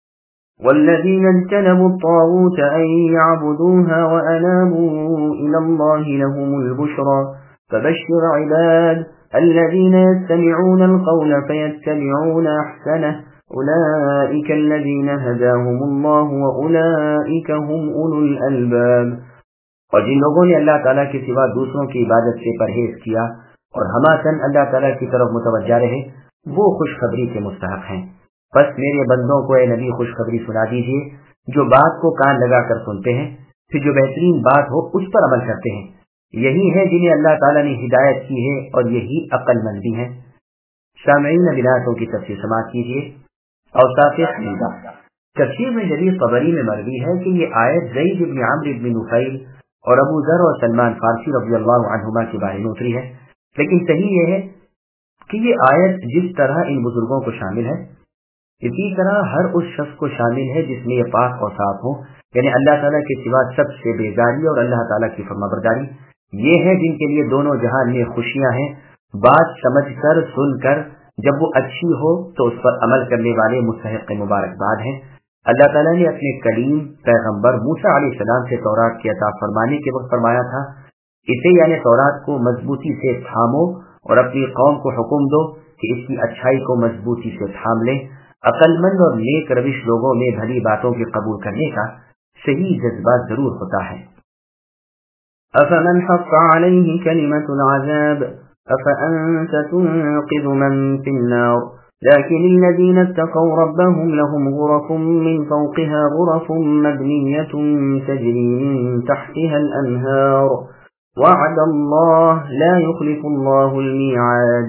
والذين اجتنبوا الطاغوت أن يعبدوها وأنابوا إلى الله لهم البشرى فبشر عباد الذين يستمعون القول فيتبعون أحسنه أولئك الذين هداهم الله وأولئك هم أولو الألباب۔ اور جن لوگوں نے اللہ تعالیٰ کے سوا دوسروں کی عبادت سے پرہیز کیا اور ہماسن اللہ تعالیٰ کی طرف متوجہ رہے وہ خوشخبری کے مستحق ہیں۔ بس میرے بندوں کو اے نبی خوشخبری سنا دیجیے जो बात को कान लगा कर सुनते हैं, फिर जो बेहतरीन बात हो उस पर अमल करते हैं। यही है जिन्हें अल्लाह ताला ने हिदायत की है और यही अक्लमंदी है। सामईन बिलातों की तफसीर समाअत कीजिए। औसाफ हमीदा तफसीर में जरीर तबरी में मरवी है कि ये आयत ज़ैद इब्न अम्र इब्न नुफैल और अबू ज़र और सलमान फारसी रज़ियल्लाहु अन्हुमा के बारे में उतरी है, लेकिन सही ये है कि ये आयत जिस तरह इन बुजुर्गों को शामिल है, इसी तरह हर उस शख्स को शामिल है जिसमें ये पाक और साफ हो, यानी अल्लाह ताला के सिवा सबसे बेजारी और अल्लाह ताला की फरमाबरदारी। ये है जिनके लिए दोनों जहान में खुशियां हैं। बात समझकर सुनकर जब वो अच्छी हो तो उस पर अमल करने वाले मुस्तहिक़ मुबारकबाद हैं। अल्लाह ताला ने अपने कलीम पैगंबर मूसा अलैहिस्सलाम से तौरात की अता फरमाने के वक्त फरमाया था, इसे यानी तौरात को मजबूती से थामो और अपनी कौम को हुक्म दो कि इसकी अच्छाई को मजबूती से थाम लें। अक्लमंद और नेक रविश लोगों में भली बातों के कबूल करने का सही जज्बा जरूर होता है। अफमन हक़्क़ अलैहि कलिमतुल अज़ाब अफ़अन्त तुन्क़िज़ु मन फ़िन्नार लाकिनिल्लज़ीन इत्तक़व रब्बहुम लहुम ग़ुरफ़ुम मिन फ़ौक़िहा ग़ुरफ़ुम मबनिय्यतुन तजरी मिन तहतिहल अन्हार वअदल्लाह ला युख़्लिफ़ुल्लाहुल मिआद।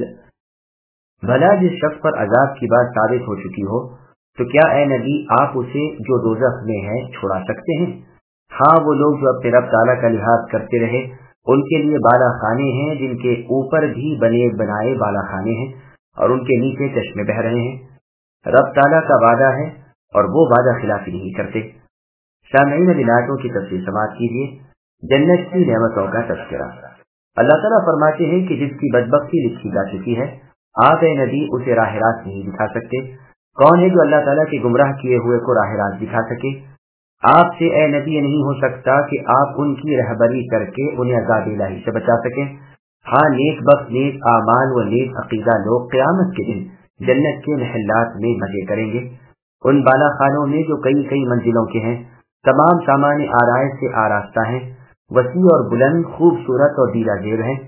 भला जिस शख्स पर अजाब की बात साबित हो चुकी हो, तो क्या ए नबी आप उसे जो दोज़ख में है छुड़ा सकते हैं? हाँ, वो लोग जो अपने रब ताला का लिहाज करते रहे, उनके लिए बाला खाने हैं जिनके ऊपर भी बने बनाए बाला खाने हैं और उनके नीचे चश्मे बह रहे हैं। रब ताला का वादा है और वो वादा खिलाफी नहीं करते। सामईन बिलातों की तफसीर समाअत कीजिए। जन्नत की नेमतों का तज़किरा। अल्लाह ताला फरमाते हैं कि जिसकी बदबख्ती लिखी जा चुकी है, आप ए नबी उसे राह रास्त नहीं दिखा सकते। कौन है जो अल्लाह ताला के गुमराह किए हुए को राह रास्त दिखा सके? आपसे ए नबी ये नहीं हो सकता कि आप उनकी रहबरी करके उन्हें अज़ाब इलाही से बचा सकें। हाँ, नेक बख्त, नेक आमाल व नेक अकीदा लोग क़यामत के दिन जन्नत के महल्लात में मजे करेंगे। उन बाला खानों में जो कई कई मंजिलों के हैं, तमाम सामान आराइश से आरास्ता हैं, वसी और बुलंद, खूबसूरत और दीदा जेब हैं।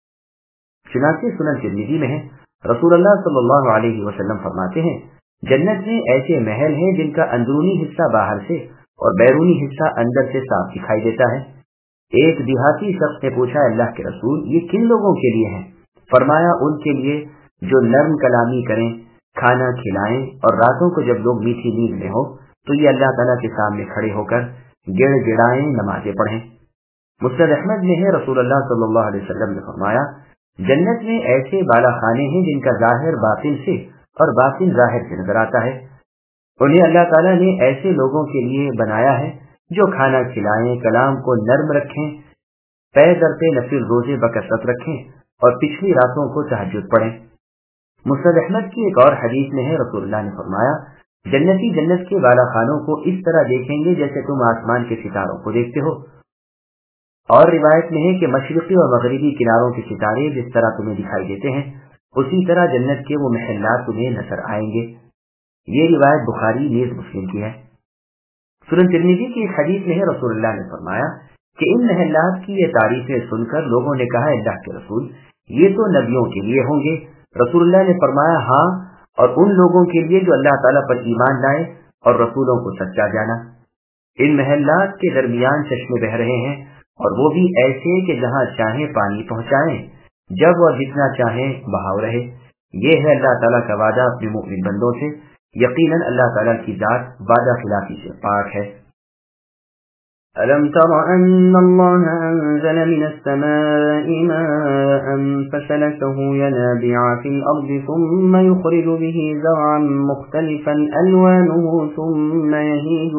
चुनांचे सुनन तिर्मिज़ी में है, रसूलुल्लाह सल्लल्लाहु अलैहि वसल्लम फरमाते हैं, जन्नत में ऐसे महल हैं जिनका अंदरूनी हिस्सा बाहर से और बैरूनी हिस्सा अंदर से साफ दिखाई देता है। एक देहाती शख्स ने पूछा, अल्लाह के रसूल, ये किन लोगों के लिए है? फरमाया, उनके लिए जो नर्म कलामी करें, खाना खिलाएं और रातों को जब लोग मीठी नींद में हो तो ये अल्लाह ताला के सामने खड़े होकर गिड़गिड़ाएं, नमाजें पढ़ें। मुस्नद अहमद में है, रसूलुल्लाह सल्लल्लाहु अलैहि वसल्लम ने फरमाया, जन्नत में ऐसे बाला खाने हैं जिनका जाहिर बातिन से और बातिन जाहिर से नजर आता है। उन्हें अल्लाह ताला ने ऐसे लोगों के लिए बनाया है जो खाना खिलाएं, कलाम को नर्म रखें, पै दर पे नफिल रोजे बकसरत रखें और पिछली रातों को तहज्जुद पढ़ें। मुस्नद अहमद की एक और हदीस में है, रसूलुल्लाह ने फरमाया, जन्नती जन्नत के बाला खानों को इस तरह देखेंगे जैसे तुम आसमान के सितारों को देखते हो। और रिवायत में है कि मशरिकी और मगरिबी किनारों के सितारे जिस तरह तुम्हें दिखाई देते हैं, उसी तरह जन्नत के वो महल्लात तुम्हें नजर आएंगे। ये रिवायत बुखारी नीज़ मुस्लिम की है। सुनन तिर्मिज़ी की एक हदीस में है, रसूलुल्लाह ने फरमाया कि इन महल्लात की ये तारीफें सुनकर लोगों ने कहा, अल्लाह के रसूल, ये तो नबियों के लिए होंगे। रसूलुल्लाह ने फरमाया, हाँ, और उन लोगों के लिए जो अल्लाह ताला पर ईमान लाए और रसूलों को सच्चा जाना। इन महल्लात के दरमियान चश्मे बह रहे हैं और वो भी ऐसे कि जहाँ चाहे पानी पहुँचाएं, जब और जितना चाहे बहाव रहे। ये है अल्लाह ताला का वादा अपने मुमिन बंदों से। यकीनन अल्लाह ताला की जात वादा खिलाफी से पाक है। ألم تر أن الله أنزل من السماء ماء فسلكه ينابيع في الأرض ثم يخرج به زرعا مختلفا ألوانه ثم يهيج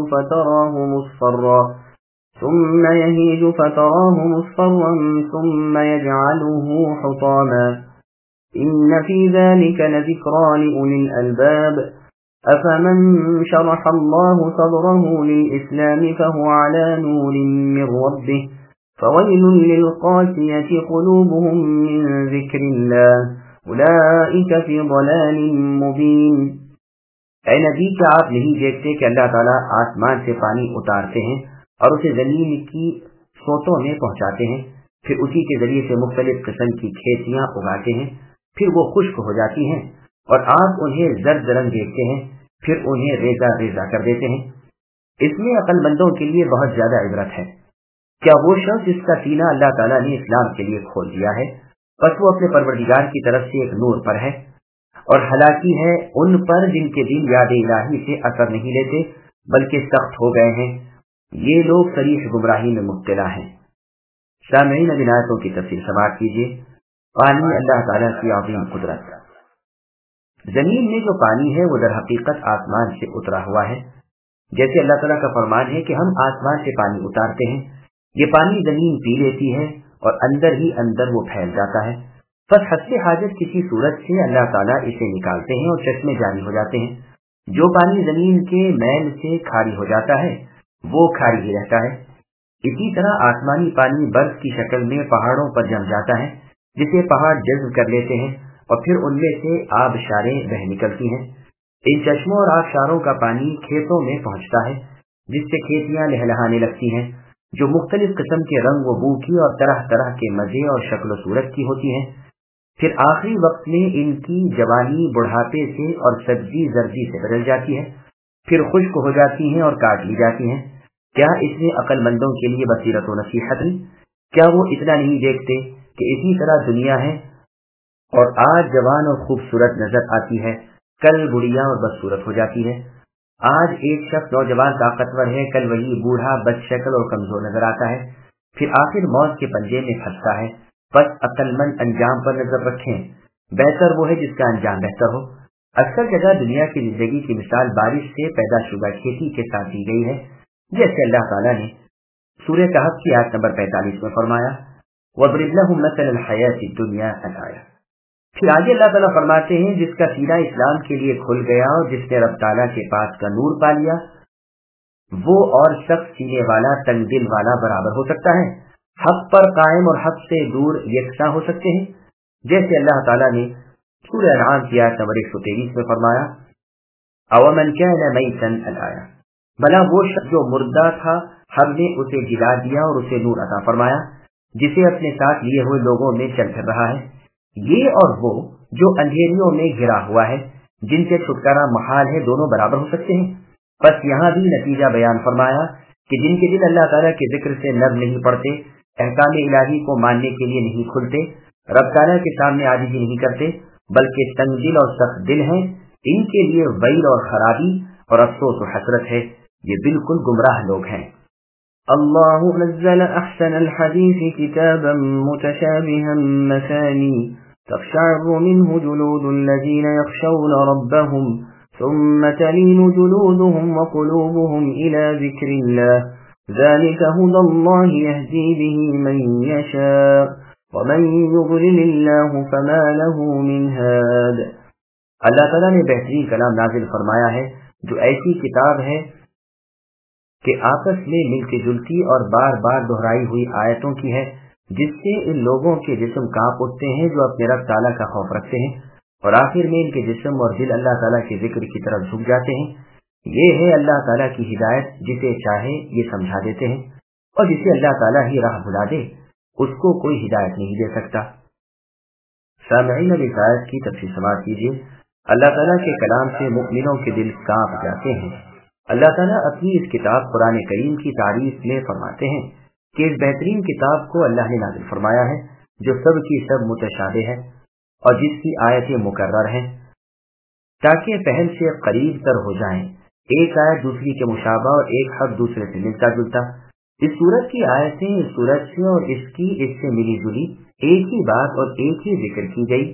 فتراه مصفرا ثم يجعله حطاما إن في ذلك لذكرى لأولي الألباب أفمن شرح الله صدره للإسلام فهو على نور من ربه فويل للقاسية قلوبهم من ذكر الله أولئك في ضلال مبين۔ اے نبی، کیا آپ نہیں دیکھتے کہ اللہ تعالیٰ آسمان سے پانی اتارتے ہیں اور اسے زمین کی سوتوں میں پہنچاتے ہیں، پھر اسی کے ذریعے سے مختلف قسم کی کھیتیاں اگاتے ہیں، پھر وہ خشک ہو جاتی ہیں اور آپ انہیں زرد رنگ دیکھتے ہیں، پھر انہیں ریزہ ریزہ کر دیتے ہیں۔ اس میں عقل مندوں کے لیے بہت زیادہ عبرت ہے۔ کیا وہ شخص جس کا سینہ اللہ تعالیٰ نے اسلام کے لیے کھول دیا ہے، بس وہ اپنے پروردگار کی طرف سے ایک نور پر ہے، اور ہلاکی ہے ان پر جن کے دل یاد الہی سے اثر نہیں لیتے بلکہ سخت ہو گئے ہیں، یہ لوگ صریح گمراہی میں مبتلا ہیں۔ سامعین، اب ان آیتوں کی تفسیر سماعت کیجیے۔ پانی اللہ تعالیٰ کی عظیم قدرت۔ زمین میں جو پانی ہے وہ در حقیقت آسمان سے اترا ہوا ہے، جیسے اللہ تعالیٰ کا فرمان ہے کہ ہم آسمان سے پانی اتارتے ہیں، یہ پانی زمین پی لیتی ہے اور اندر ہی اندر وہ پھیل جاتا ہے، بس حسب حاجت کسی صورت سے اللہ تعالیٰ اسے نکالتے ہیں اور چشمے جاری ہو جاتے ہیں۔ جو پانی زمین کے میل سے کھاری ہو جاتا ہے وہ کھاری ہی رہتا ہے۔ اسی طرح آسمانی پانی برف کی شکل میں پہاڑوں پر جم جاتا ہے، جسے پہاڑ جذب کر لیتے ہیں اور پھر ان میں سے آبشاریں بہہ نکلتی ہیں۔ ان چشموں اور آبشاروں کا پانی کھیتوں میں پہنچتا ہے، جس سے کھیتیاں لہلہانے لگتی ہیں، جو مختلف قسم کے رنگ و بو کی اور طرح طرح کے مزے اور شکل و صورت کی ہوتی ہیں۔ پھر آخری وقت میں ان کی جوانی بڑھاپے سے اور سبزی زردی سے بدل جاتی ہے، پھر خشک ہو جاتی ہیں اور کاٹ لی جاتی ہیں۔ کیا اس میں عقل مندوں کے لیے بصیرت و نصیحت نہیں؟ کیا وہ اتنا نہیں دیکھتے کہ اسی طرح دنیا ہے، اور آج جوان اور خوبصورت نظر آتی ہے، کل بڑھیا اور بدصورت ہو جاتی ہے۔ آج ایک شخص نوجوان طاقتور ہے، کل وہی بوڑھا بد شکل اور کمزور نظر آتا ہے، پھر آخر موت کے پنجے میں پھنستا ہے۔ بس عقل مند انجام پر نظر رکھیں، بہتر وہ ہے جس کا انجام بہتر ہو۔ اکثر جگہ دنیا کی زندگی کی مثال بارش سے پیدا شدہ کھیتی کے ساتھ دی گئی ہے، جیسے اللہ تعالیٰ نے سورہ کہف کی آیت نمبر 45 میں فرمایا، وَاضْرِبْ لَهُمْ مَثَلَ الْحَيَاةِ الدُّنْيَا الْآيَةِ۔ پھر آگے اللہ تعالیٰ فرماتے ہیں، جس کا سینہ اسلام کے لیے کھل گیا اور جس نے رب تعالیٰ کے پاس کا نور پا لیا، وہ اور شخص سینے والا تنگ دل والا برابر ہو سکتا ہے؟ حق پر قائم اور حق سے دور یکساں ہو سکتے ہیں؟ جیسے اللہ تعالیٰ نے سورہ انعام کی آیت نمبر 123 میں فرمایا، أَوَمَنْ كَانَ مَيْتًا الْآيَةِ۔ بھلا وہ شخص جو مردہ تھا ہم نے اسے جلا دیا اور اسے نور عطا فرمایا، جسے اپنے ساتھ لیے ہوئے لوگوں میں چل پھر رہا ہے۔ یہ اور وہ جو اندھیریوں میں گھرا ہوا ہے، جن سے چھٹکارا محال ہے، دونوں برابر ہو سکتے ہیں؟ بس یہاں بھی نتیجہ بیان فرمایا کہ جن کے دل اللہ تعالیٰ کے ذکر سے نرم نہیں پڑتے، احکام الہی کو ماننے کے لیے نہیں کھلتے، رب تعالیٰ کے سامنے عاجزی نہیں کرتے بلکہ تنگ دل اور سخت دل ہیں، ان کے لیے ویل اور خرابی اور افسوس و حسرت ہے، یہ بالکل گمراہ لوگ ہیں۔ اللہ نزل احسن الحدیث کتابا متشابها مثانی تقشعر منه جلود الذين يخشون ربهم ثم تلين جلودهم وقلوبهم إلى ذكر الله ذلك هدى الله يهدي به من يشاء ومن يضلل الله فما له من هاد۔ اللہ تعالیٰ نے بہترین کلام نازل فرمایا ہے جو ایسی کتاب ہے کہ آپس میں ملتی جلتی اور بار بار دہرائی ہوئی آیتوں کی ہے، جس سے ان لوگوں کے جسم کانپ اٹھتے ہیں جو اپنے رب تعالیٰ کا خوف رکھتے ہیں، اور آخر میں ان کے جسم اور دل اللہ تعالیٰ کے ذکر کی طرف جھک جاتے ہیں۔ یہ ہے اللہ تعالیٰ کی ہدایت، جسے چاہے یہ سمجھا دیتے ہیں، اور جسے اللہ تعالیٰ ہی راہ بھلا دے اس کو کوئی ہدایت نہیں دے سکتا۔ سامعین، اب اس آیت کی تفسیر سماعت کیجیے۔ اللہ تعالیٰ کے کلام سے مؤمنوں کے دل کانپ جاتے ہیں۔ اللہ تعالیٰ اپنی اس کتاب قرآن کریم کی تعریف میں فرماتے ہیں کہ اس بہترین کتاب کو اللہ نے نازل فرمایا ہے جو سب کی سب متشابہ ہے اور جس کی آیتیں مکرر ہیں تاکہ فہم سے قریب تر ہو جائیں، ایک آیت دوسری کے مشابہ اور ایک حرف دوسرے سے ملتا جلتا۔ اس سورت کی آیتیں اس سورت سے اور اس سے ملی جلی ایک ہی بات اور ایک ہی ذکر کی گئی،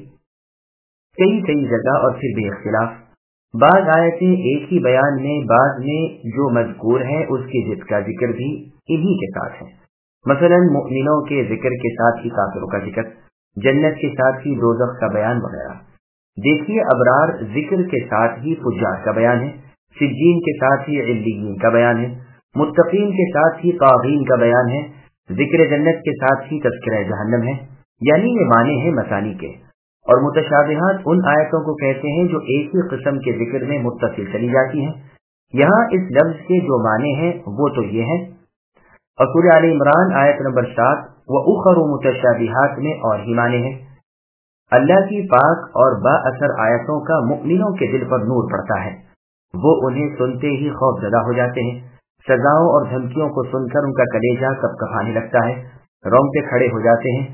کئی جگہ اور پھر بے اختلاف۔ بعض آیتیں ایک ہی بیان میں، بعض میں جو مذکور ہے اس کی ضد کا ذکر بھی انہی کے ساتھ ہے۔ مثلا مؤمنوں کے ذکر کے ساتھ ہی کافروں کا ذکر، جنت کے ساتھ ہی دوزخ کا بیان وغیرہ۔ دیکھیے، ابرار ذکر کے ساتھ ہی فجار کا بیان ہے، سجین کے ساتھ ہی علیین کا بیان ہے، متقین کے ساتھ ہی طاغین کا بیان ہے، ذکر جنت کے ساتھ ہی تذکرہ جہنم ہے، یعنی یہ معنی ہے مثانی کے۔ اور متشابہات ان آیتوں کو کہتے ہیں جو ایک ہی قسم کے ذکر میں متصل چلی جاتی ہیں۔ یہاں اس لفظ کے جو معنی ہیں وہ تو یہ ہیں، اور سورہ آل عمران آیت نمبر 7 وَأُخَرُ مُتَشَابِهَاتٍ میں اور ہی معنی ہیں۔ اللہ کی پاک اور با اثر آیتوں کا مؤمنوں کے دل پر نور پڑتا ہے، وہ انہیں سنتے ہی خوف زدہ ہو جاتے ہیں، सजाओं और धमकियों को सुनकर उनका कलेजा कपकपाने लगता है, रोंगटे खड़े हो जाते हैं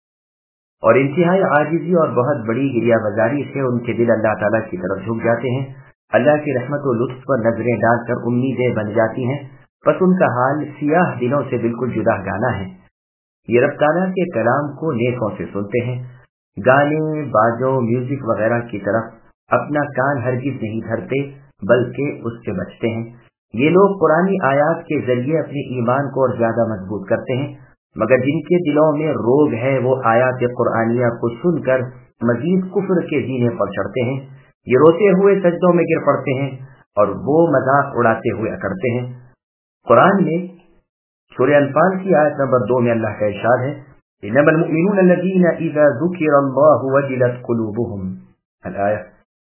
और इंतहाई आजिजी और बहुत बड़ी गिरिया बाजारी से उनके दिल अल्लाह ताला की तरफ झुक जाते हैं। अल्लाह की रहमत और लुत्फ पर नजरें डालकर उम्मीदें बन जाती हैं, बस उनका हाल सियाह दिनों से बिल्कुल जुदा गाना है। ये रब ताला के कलाम को नेकों से सुनते हैं, गाने बाजों म्यूजिक वगैरह की तरफ अपना कान हरगिज नहीं धरते बल्कि उससे बचते हैं। ये लोग पुरानी आयात के जरिए अपने ईमान को और ज्यादा मजबूत करते हैं, मगर जिनके दिलों में रोग है वो आयात कुरानिया को सुनकर मजीद कुफ्र के जीने पर चढ़ते हैं। ये रोते हुए सजदों में गिर पड़ते हैं और वो मजाक उड़ाते हुए अकड़ते हैं। कुरान में सूरह अनफाल की आयत नंबर 2 में अल्लाह का इरशाद है, इन्नमल मुमिनून अल्लज़ीना इज़ा ज़ुकिरल्लाहु वजिलत क़ुलूबुहुम अल-आया,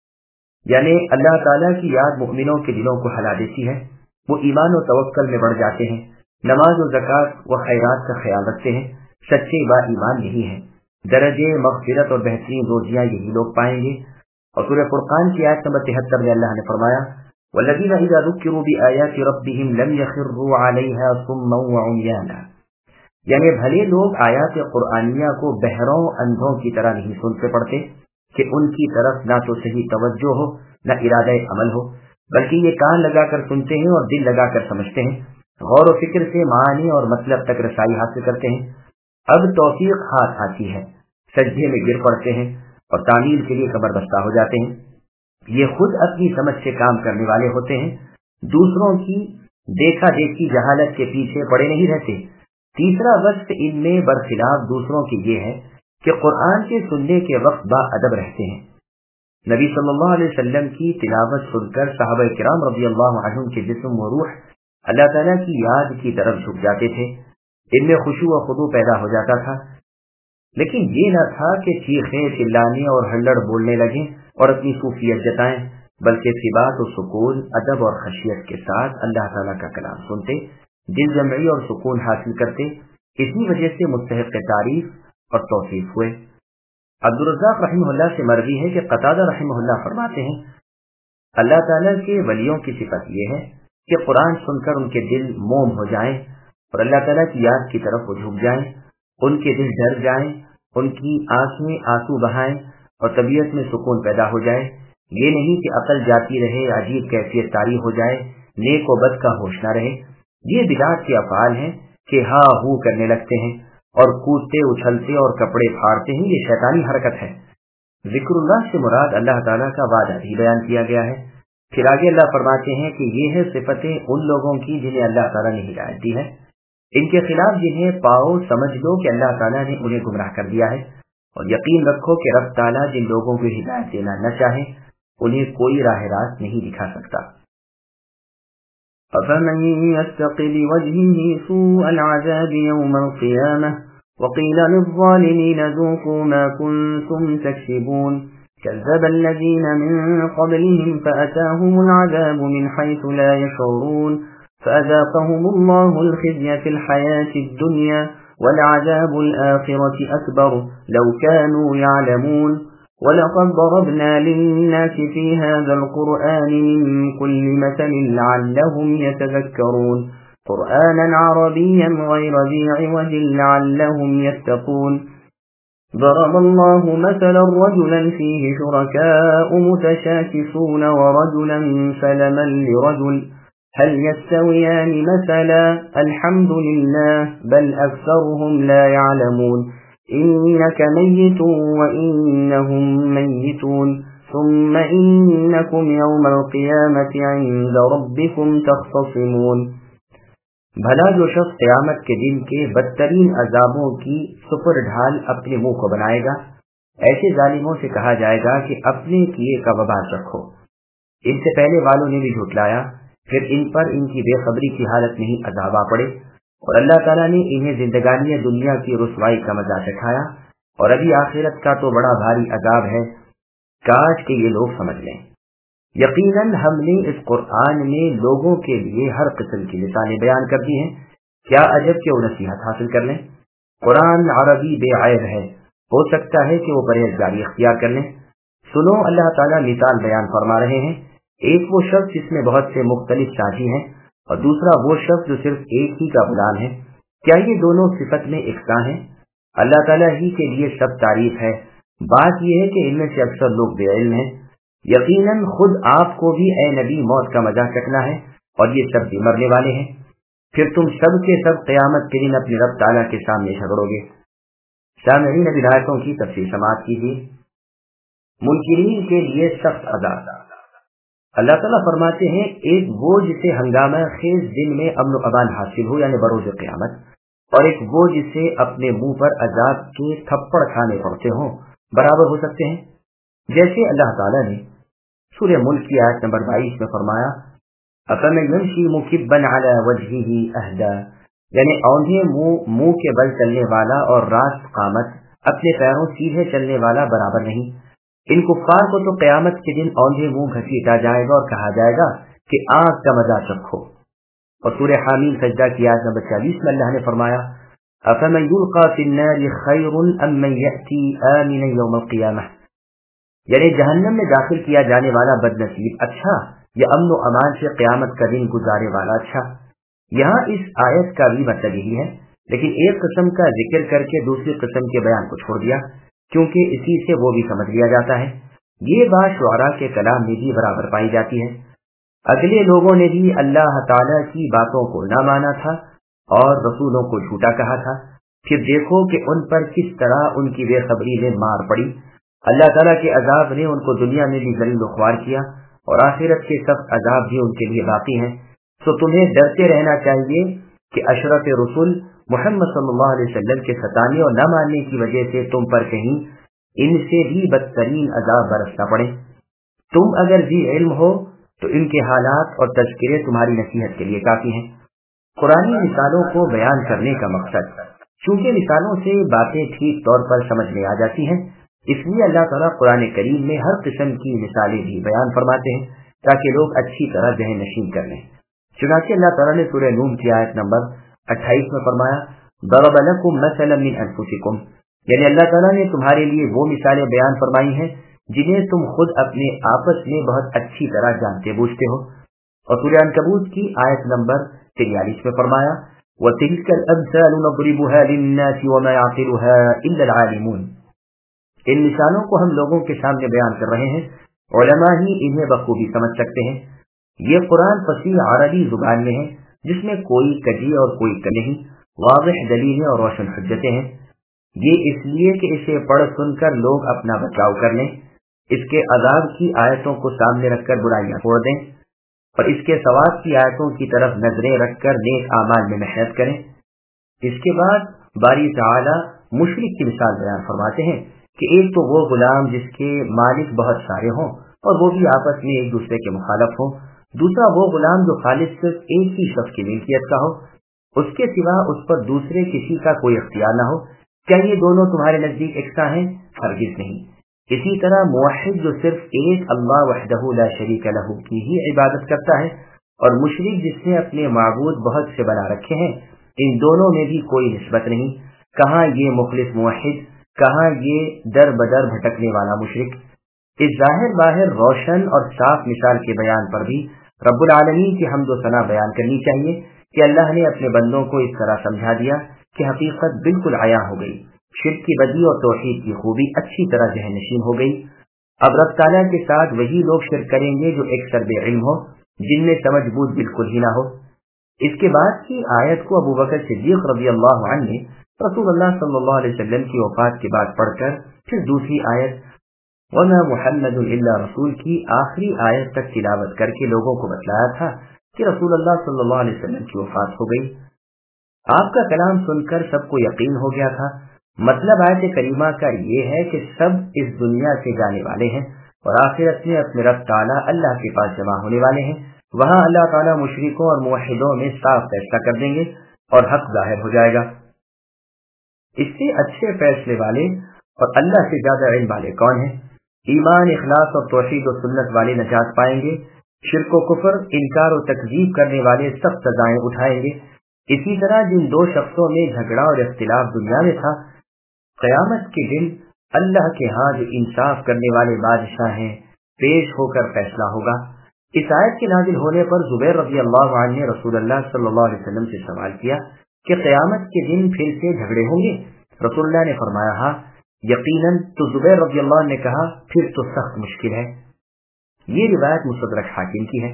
यानी अल्लाह ताला की याद मुमिनों के दिलों को हिला देती है, वो ईमान और तवक्कल में बढ़ जाते हैं, नमाज और ज़कात व खैरात का ख्याल रखते हैं, सच्चे बा ईमान यही है, दरजे मग़फ़िरत और बेहतरीन रोजियां यही लोग पाएंगे। और सूरह फुरक़ान की आयत नंबर 73 में अल्लाह ने फरमाया, वल्लज़ीना इज़ा ज़ुक्किरू बिआयाति रब्बिहिम लम यख़िर्रू अलैहा सुम्मन व उम्याना, यानी भले लोग आयात कुरानिया को बहरों अंधों की तरह नहीं सुनते पढ़ते कि उनकी तरफ ना तो सही तवज्जो हो न इरादा अमल हो, बल्कि ये कान लगाकर सुनते हैं और दिल लगाकर समझते हैं, गौर और फिक्र से मानी और मतलब तक रसाई हासिल करते हैं। अब तौफीक हाथ आती है, सजदे में गिर पड़ते हैं और तामील के लिए कमर बस्ता हो जाते हैं। ये खुद अपनी समझ से काम करने वाले होते हैं, दूसरों की देखा देखी जहालत के पीछे पड़े नहीं रहते। तीसरा वक्त इनमें बरखिलाफ दूसरों की ये है कि कुरान के सुनने के वक्त बाअदब रहते हैं। नबी सल्लल्लाहु अलैहि वसल्लम की तिलावत सुनकर सहाबा किराम रज़ियल्लाहु अन्हुम के जिस्म व रूह अल्लाह ताला की याद की तरफ झुक जाते थे, इनमें खुशू व खुदू पैदा हो जाता था। लेकिन ये न था कि चीखें चिल्लाने और हल्लड़ बोलने लगे और अपनी सूफियत जताएं, बल्कि सिबात और सुकून, अदब और खशियत के साथ अल्लाह ताला का कलाम सुनते, दिल जमई और सुकून हासिल करते। इसी वजह से मुस्तहिक़ तारीफ और तौसीफ हुए। अब्दुल रज़्ज़ाक़ रहमहुल्लाह से मरवी है कि क़तादा रहमहुल्लाह फरमाते हैं, अल्लाह ताला के वलियों की सिफत ये है कि कुरान सुनकर उनके दिल मोम हो जाएं और अल्लाह ताला की याद की तरफ वो झुक जाएं, उनके दिल डर जाएं, उनकी आंखें आंसू बहाएं और तबीयत में सुकून पैदा हो जाए। ये नहीं कि अकल जाती रहे, अजीब कैफियत तारी हो जाए, नेक व बद का होश न रहे। ये बिदात के अफ़ाल हैं कि हा हू करने लगते हैं और कूदते उछलते और कपड़े फाड़ते हैं, ये शैतानी हरकत है। जिक्रुल्लाह से मुराद अल्लाह ताला का वादा भी बयान किया गया है। फिर आगे अल्लाह फरमाते हैं कि ये है सिफतें उन लोगों की जिन्हें अल्लाह ताला ने हिदायत दी है, इनके खिलाफ जिन्हें पाओ समझ लो कि अल्लाह ताला ने उन्हें गुमराह कर दिया है, और यकीन रखो कि रब ताला जिन लोगों को हिदायत देना न चाहे उन्हें कोई राह रास्त नहीं दिखा सकता। अफमन यत्तक़ि बिवजहिही सूअल अज़ाबि यौमल क़ियामह वक़ील लिज़्ज़ालिमीन ज़ूक़ू मा कुन्तुम तक्सिबून कज़्ज़ब अल्लज़ीन मिन क़ब्लिहिम फ़अताहुमुल अज़ाबु मिन हैसु ला यशऊरून फ़अज़ाक़हुमुल्लाहुल ख़िज़्य फ़िल हयातिद दुन्या वलअज़ाबुल आख़िरति अकबर लौ कानू यअलमून वलक़द ضربنا للناس في هذا القرآن من كل مثل لعلهم يتذكرون قرآنا عربيا غير ذي عوج لعلهم يتقون ضرب الله مثلا رجلا فيه شركاء متشاكسون ورجلا سلما لرجل هل يستويان مثلا الحمد لله بل أكثرهم لا يعلمون إنك ميت وإنهم ميتون ثم إنكم يوم القيامة عند ربكم تختصمون भला जो शख्स क़यामत के दिन के बदतरीन अजाबों की सुपर ढाल अपने मुंह को बनाएगा, ऐसे जालिमों से कहा जाएगा कि अपने किए का वबाल रखो। इनसे पहले वालों ने भी झुटलाया, फिर इन पर इनकी बेखबरी की हालत में ही अजाब आ पड़े और अल्लाह ताला ने इन्हें जिंदगानी दुनिया की रुसवाई का मजा चखाया और अभी आखिरत का तो बड़ा भारी अजाब है। काश कि ये लोग समझ लें। यकीनन हमने इस कुरान में लोगों के लिए हर किस्म की मिसालें बयान कर दी हैं, क्या अजब कि वो नसीहत हासिल कर लें। कुरान अरबी बेअयब है, हो सकता है कि वो परहेजगारी इख्तियार कर लें। सुनो, अल्लाह ताला मिसाल बयान फरमा रहे हैं। एक वो शख्स जिसमें बहुत से मुख्तलिफ साथी हैं اور دوسرا وہ شخص جو صرف ایک ہی کا غلام ہے، کیا یہ دونوں صفت میں یکساں ہیں؟ اللہ تعالیٰ ہی کے لیے سب تعریف ہے۔ بات یہ ہے کہ ان میں سے اکثر لوگ بے علم ہیں۔ یقیناً خود آپ کو بھی اے نبی موت کا مزہ چکھنا ہے، اور یہ سب بھی مرنے والے ہیں، پھر تم سب کے سب قیامت کے دن اپنے رب تعالیٰ کے سامنے جھگڑو گے۔ سامعین، اب آیتوں کی تفصیل سماعت کیجیے۔ منکرین کے لیے سخت عذاب۔ اللہ تعالیٰ فرماتے ہیں، ایک وہ جسے ہنگامہ خیز دن میں امن و امان حاصل ہو یعنی بروز قیامت، اور ایک وہ جسے اپنے منہ پر عذاب کے تھپڑ کھانے پڑتے ہوں، برابر ہو سکتے ہیں؟ جیسے اللہ تعالیٰ نے سورہ ملک کی آیت نمبر 22 میں فرمایا، أَفَمَنْ يَمْشِي مُكِبًّا عَلَى وَجْهِهِ أَهْدَىٰ، یعنی اوندھے منہ کے بل چلنے والا اور راست قامت اپنے پیروں سیدھے چلنے والا برابر نہیں۔ ان کفار کو تو قیامت کے دن اوندھے منہ گھسیٹا جائے گا اور کہا جائے گا کہ آنکھ کا مزہ چکھو۔ اور سورہ حامیم سجدہ کی آیت نمبر 40 میں اللہ نے فرمایا، أَفَمَنْ يُلْقَىٰ فِي النَّارِ خَيْرٌ أَمْ مَنْ يَأْتِي آمِنًا يَوْمَ الْقِيَامَةِ، یعنی جہنم میں داخل کیا جانے والا بد نصیب اچھا یا امن و امان سے قیامت کا دن گزارے والا اچھا؟ یہاں اس آیت کا بھی مطلب یہی ہے، لیکن ایک قسم کا ذکر کر کے دوسری قسم کے بیان کو چھوڑ دیا، کیونکہ اسی سے وہ بھی سمجھ لیا جاتا ہے۔ یہ بات شعراء کے کلام میں بھی برابر پائی جاتی ہے۔ اگلے لوگوں نے بھی اللہ تعالیٰ کی باتوں کو نہ مانا تھا اور رسولوں کو جھوٹا کہا تھا، پھر دیکھو کہ ان پر کس طرح ان کی بے خبری میں مار پڑی۔ اللہ تعالیٰ کے عذاب نے ان کو دنیا میں بھی ذلیل و خوار کیا، اور آخرت کے سخت عذاب بھی ان کے لیے باقی ہیں۔ تو تمہیں ڈرتے رہنا چاہیے کہ اشرف رسول محمد صلی اللہ علیہ وسلم کے ستانے اور نہ ماننے کی وجہ سے تم پر کہیں ان سے بھی بدترین عذاب برس نہ پڑے۔ تم اگر ذی علم ہو تو ان کے حالات اور تذکرے تمہاری نصیحت کے لیے کافی ہیں۔ قرآنی مثالوں کو بیان کرنے کا مقصد، چونکہ مثالوں سے باتیں ٹھیک طور پر سمجھ میں آ جاتی ہیں، اس لیے اللہ تعالیٰ قرآن کریم میں ہر قسم کی مثالیں بھی بیان فرماتے ہیں تاکہ لوگ اچھی طرح ذہن نشین کر لیں۔ چنانچہ اللہ تعالیٰ نے سورہ نون کی آیت نمبر 28 میں فرمایا، ضرب لکم مثلا من انفسکم، یعنی اللہ تعالیٰ نے تمہارے لیے وہ مثالیں بیان فرمائی ہیں جنہیں تم خود اپنے آپس میں بہت اچھی طرح جانتے بوجھتے ہو۔ اور سورہ عنکبوت کی آیت نمبر 43 میں فرمایا، وَتِلْكَ الْأَمْثَالُ نَضْرِبُهَا لِلنَّاسِ وَمَا يَعْقِلُهَا إِلَّا الْعَالِمُونَ، ان مثالوں کو ہم لوگوں کے سامنے بیان کر رہے ہیں، علماء ہی انہیں بخوبی سمجھ سکتے ہیں۔ یہ قرآن فصیح عربی زبان میں ہے جس میں کوئی کجی اور کوئی کمی نہیں، واضح دلیلیں اور روشن حجتیں ہیں۔ یہ اس لیے کہ اسے پڑھ سن کر لوگ اپنا بچاؤ کر لیں، اس کے عذاب کی آیتوں کو سامنے رکھ کر برائیاں چھوڑ دیں، اور اس کے ثواب کی آیتوں کی طرف نظریں رکھ کر نیک اعمال میں محنت کریں۔ اس کے بعد باری تعالی مشرک کی مثال بیان فرماتے ہیں کہ ایک تو وہ غلام جس کے مالک بہت سارے ہوں اور وہ بھی آپس میں ایک دوسرے کے مخالف ہوں، دوسرا وہ غلام جو خالص صرف ایک ہی شخص کی ملکیت کا ہو، اس کے سوا اس پر دوسرے کسی کا کوئی اختیار نہ ہو۔ کیا یہ دونوں تمہارے نزدیک یکساں ہیں؟ ہرگز نہیں۔ اسی طرح موحد جو صرف ایک اللہ وحدہ لا شریک لہ کی ہی عبادت کرتا ہے، اور مشرک جس نے اپنے معبود بہت سے بنا رکھے ہیں، ان دونوں میں بھی کوئی نسبت نہیں۔ کہاں یہ مخلص موحد، کہاں یہ در بدر بھٹکنے والا مشرک۔ اس ظاہر باہر روشن اور صاف مثال کے بیان پر بھی رب العالمین کی حمد و ثنا بیان کرنی چاہیے کہ اللہ نے اپنے بندوں کو اس طرح سمجھا دیا کہ حقیقت بالکل عیاں ہو گئی، شرک کی بدی اور توحید کی خوبی اچھی طرح ذہن نشین ہو گئی۔ اب رب تعالیٰ کے ساتھ وہی لوگ شرک کریں گے جو ایک سر بے علم ہو، جن میں سمجھ بوجھ بالکل ہی نہ ہو۔ اس کے بعد کی آیت کو ابو بکر صدیق رضی اللہ عنہ نے رسول اللہ صلی اللہ علیہ وسلم کی وفات کے بعد پڑھ کر پھر دوسری آیت وَمَا مُحَمَّدٌ إِلَّا رَسُولٌ کی آخری آیت تک تلاوت کر کے لوگوں کو بتلایا تھا کہ رسول اللہ صلی اللہ علیہ وسلم کی وفات ہو گئی۔ آپ کا کلام سن کر سب کو یقین ہو گیا تھا۔ مطلب آیت کریمہ کا یہ ہے کہ سب اس دنیا سے جانے والے ہیں اور آخرت میں اپنے رب تعالیٰ اللہ کے پاس جمع ہونے والے ہیں۔ وہاں اللہ تعالیٰ مشرکوں اور موحدوں میں صاف فیصلہ کر دیں گے اور حق ظاہر ہو جائے گا۔ اس سے اچھے فیصلے والے اور اللہ سے زیادہ علم والے کون ہیں؟ ایمان، اخلاص اور توحید و سنت والے نجات پائیں گے، شرک و کفر، انکار و تکذیب کرنے والے سخت سزائیں اٹھائیں گے۔ اسی طرح جن دو شخصوں میں جھگڑا اور اختلاف دنیا میں تھا، قیامت کے دن اللہ کے ہاں جو انصاف کرنے والے بادشاہ ہیں پیش ہو کر فیصلہ ہوگا۔ اس آیت کے نازل ہونے پر زبیر رضی اللہ عنہ نے رسول اللہ صلی اللہ علیہ وسلم سے سوال کیا کہ قیامت کے دن پھر سے جھگڑے ہوں گے؟ رسول اللہ نے فرمایا ہاں یقیناً. تو زبیر رضی اللہ عنہ نے کہا پھر تو سخت مشکل ہے. یہ روایت مستدرک حاکم کی ہے.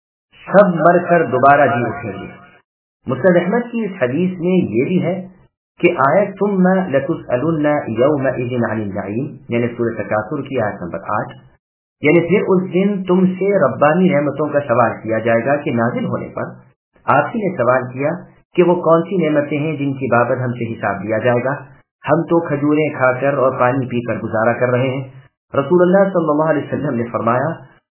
سب مر کر دوبارہ جی اٹھیں گے. مسند احمد کی اس حدیث میں یہ بھی ہے کہ آیت ثم لتسألن یومئذ عن النعیم یعنی سورۃ تکاثر کی آیت نمبر 8 یعنی پھر اس دن تم سے ربانی نعمتوں کا سوال کیا جائے گا کہ نازل ہونے پر آپ ہی نے سوال کیا کہ وہ کون سی نعمتیں ہیں جن کی بابت ہم سے حساب دیا جائے گا. ہم تو کھجوریں کھا کر اور پانی پی کر گزارا کر رہے ہیں. رسول اللہ صلی اللہ علیہ وسلم نے فرمایا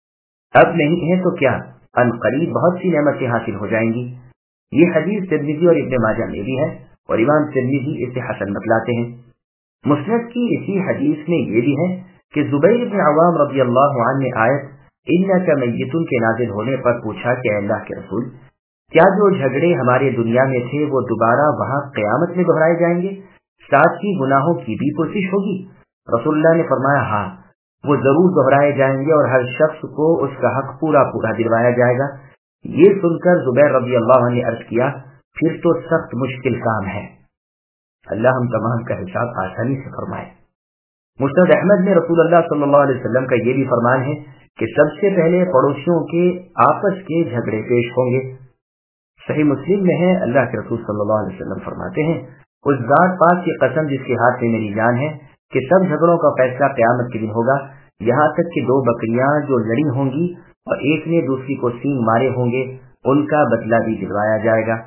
اب نہیں ہے تو کیا ان قریب بہت سی نعمتیں حاصل ہو جائیں گی. یہ حدیث ترمذی اور ابن ماجہ میں بھی ہے اور امام ترمذی اسے حسن بتلاتے ہیں. مسند کی اسی حدیث میں یہ بھی ہے کہ زبیر بن عوام رضی اللہ عنہ نے آیت انک میت کے نازل ہونے پر پوچھا کہ اللہ کے رسول کیا جو جھگڑے ہمارے دنیا میں تھے وہ دوبارہ وہاں قیامت میں دہرائے جائیں گے ساتھ ہی گناہوں کی بھی پرسش ہوگی؟ رسول اللہ نے فرمایا ہاں وہ ضرور دہرائے جائیں گے اور ہر شخص کو اس کا حق پورا پورا دلوایا جائے گا. یہ سن کر زبیر رضی اللہ عنہ نے عرض کیا پھر تو سخت مشکل کام ہے. اللہ ہم تمام کا حساب آسانی سے فرمائے. مسند احمد میں رسول اللہ صلی اللہ علیہ وسلم کا یہ بھی فرمان ہے کہ سب سے پہلے پڑوسیوں کے آپس کے جھگڑے پیش ہوں گے. صحیح مسلم میں ہے اللہ کے رسول صلی اللہ علیہ وسلم فرماتے ہیں اس ذات پاک کی قسم جس کے ہاتھ میں میری جان ہے کہ سب جھگڑوں کا فیصلہ قیامت کے دن ہوگا یہاں تک کہ 2 بکریاں جو لڑی ہوں گی اور ایک نے دوسری کو سینگ مارے ہوں گے ان کا بدلہ بھی دلوایا جائے گا.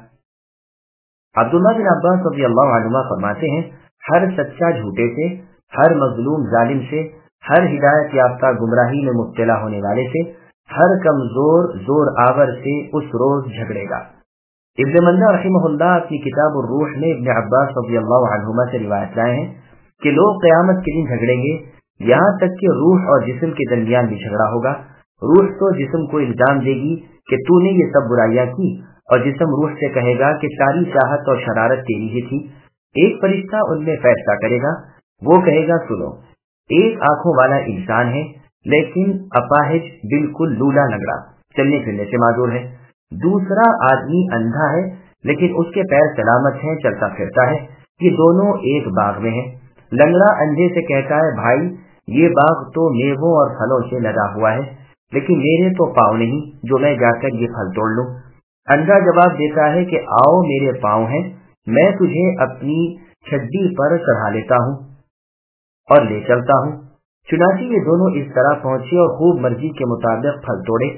عبداللہ بن عباس رضی اللہ عنہما فرماتے ہیں ہر سچا جھوٹے سے ہر مظلوم ظالم سے ہر ہدایت یافتہ گمراہی میں مبتلا ہونے والے سے ہر کمزور زور آور سے اس روز جھگڑے گا. ابن مندہ رحمہ اللہ اپنی کتاب الروح میں ابن عباس رضی اللہ عنہما سے روایت لائے ہیں کہ لوگ قیامت کے دن جھگڑیں گے یہاں تک کہ روح اور جسم کے درمیان بھی جھگڑا ہوگا. روح تو جسم کو الزام دے گی کہ تو نے یہ سب برائیاں کی اور جسم روح سے کہے گا کہ ساری چاہت اور شرارت تیری ہی تھی. ایک فرشتہ ان میں فیصلہ کرے گا وہ کہے گا سنو ایک آنکھوں والا انسان ہے لیکن اپاہج بالکل لولا لنگڑا چلنے پھرنے سے معذور ہے. دوسرا آدمی اندھا ہے لیکن اس کے پیر سلامت ہیں چلتا پھرتا ہے. یہ دونوں ایک باغ میں ہیں. لنگڑا اندھے سے کہتا ہے بھائی یہ باغ تو میووں اور پھلوں سے لدا ہوا ہے لیکن میرے تو پاؤں نہیں جو میں جا کر یہ پھل توڑ لوں. اندھا جواب دیتا ہے کہ آؤ میرے پاؤں ہیں میں تجھے اپنی چھڈی پر چڑھا لیتا ہوں اور لے چلتا ہوں. چنانچہ یہ دونوں اس طرح پہنچے اور خوب مرضی کے مطابق پھل توڑے.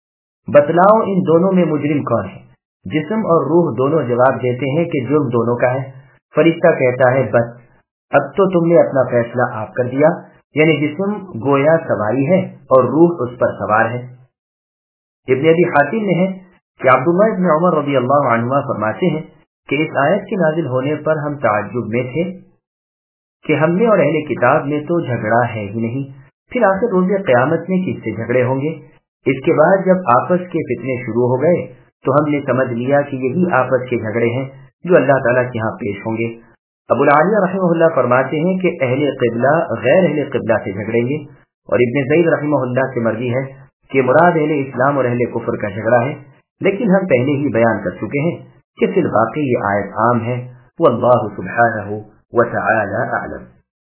بتلاؤ ان دونوں میں مجرم کون ہے؟ جسم اور روح دونوں جواب دیتے ہیں کہ جرم دونوں کا ہے. فرشتہ کہتا ہے بس اب تو تم نے اپنا فیصلہ آپ کر دیا یعنی جسم گویا سواری ہے اور روح اس پر سوار ہے. ابن ابی حاتم میں ہے کہ عبداللہ ابن عمر رضی اللہ عنہما فرماتے ہیں کہ اس آیت کے نازل ہونے پر ہم تعجب میں تھے کہ ہم نے اور اہل کتاب میں تو جھگڑا ہے ہی نہیں پھر آخر روز قیامت میں کس سے جھگڑے ہوں گے. اس کے بعد جب آپس کے فتنے شروع ہو گئے تو ہم نے سمجھ لیا کہ یہی آپس کے جھگڑے ہیں جو اللہ تعالیٰ کے ہاں پیش ہوں گے. ابو العالیہ رحمہ اللہ فرماتے ہیں کہ اہل قبلہ غیر اہل قبلہ سے جھگڑیں گے اور ابن زید رحمہ اللہ سے مرضی ہے کہ مراد اہل اسلام اور اہل کفر کا جھگڑا ہے لیکن ہم پہلے ہی بیان کر چکے ہیں کہ فی الواقع یہ آیت عام ہے. واللہ سبحانہ وتعالی اعلم.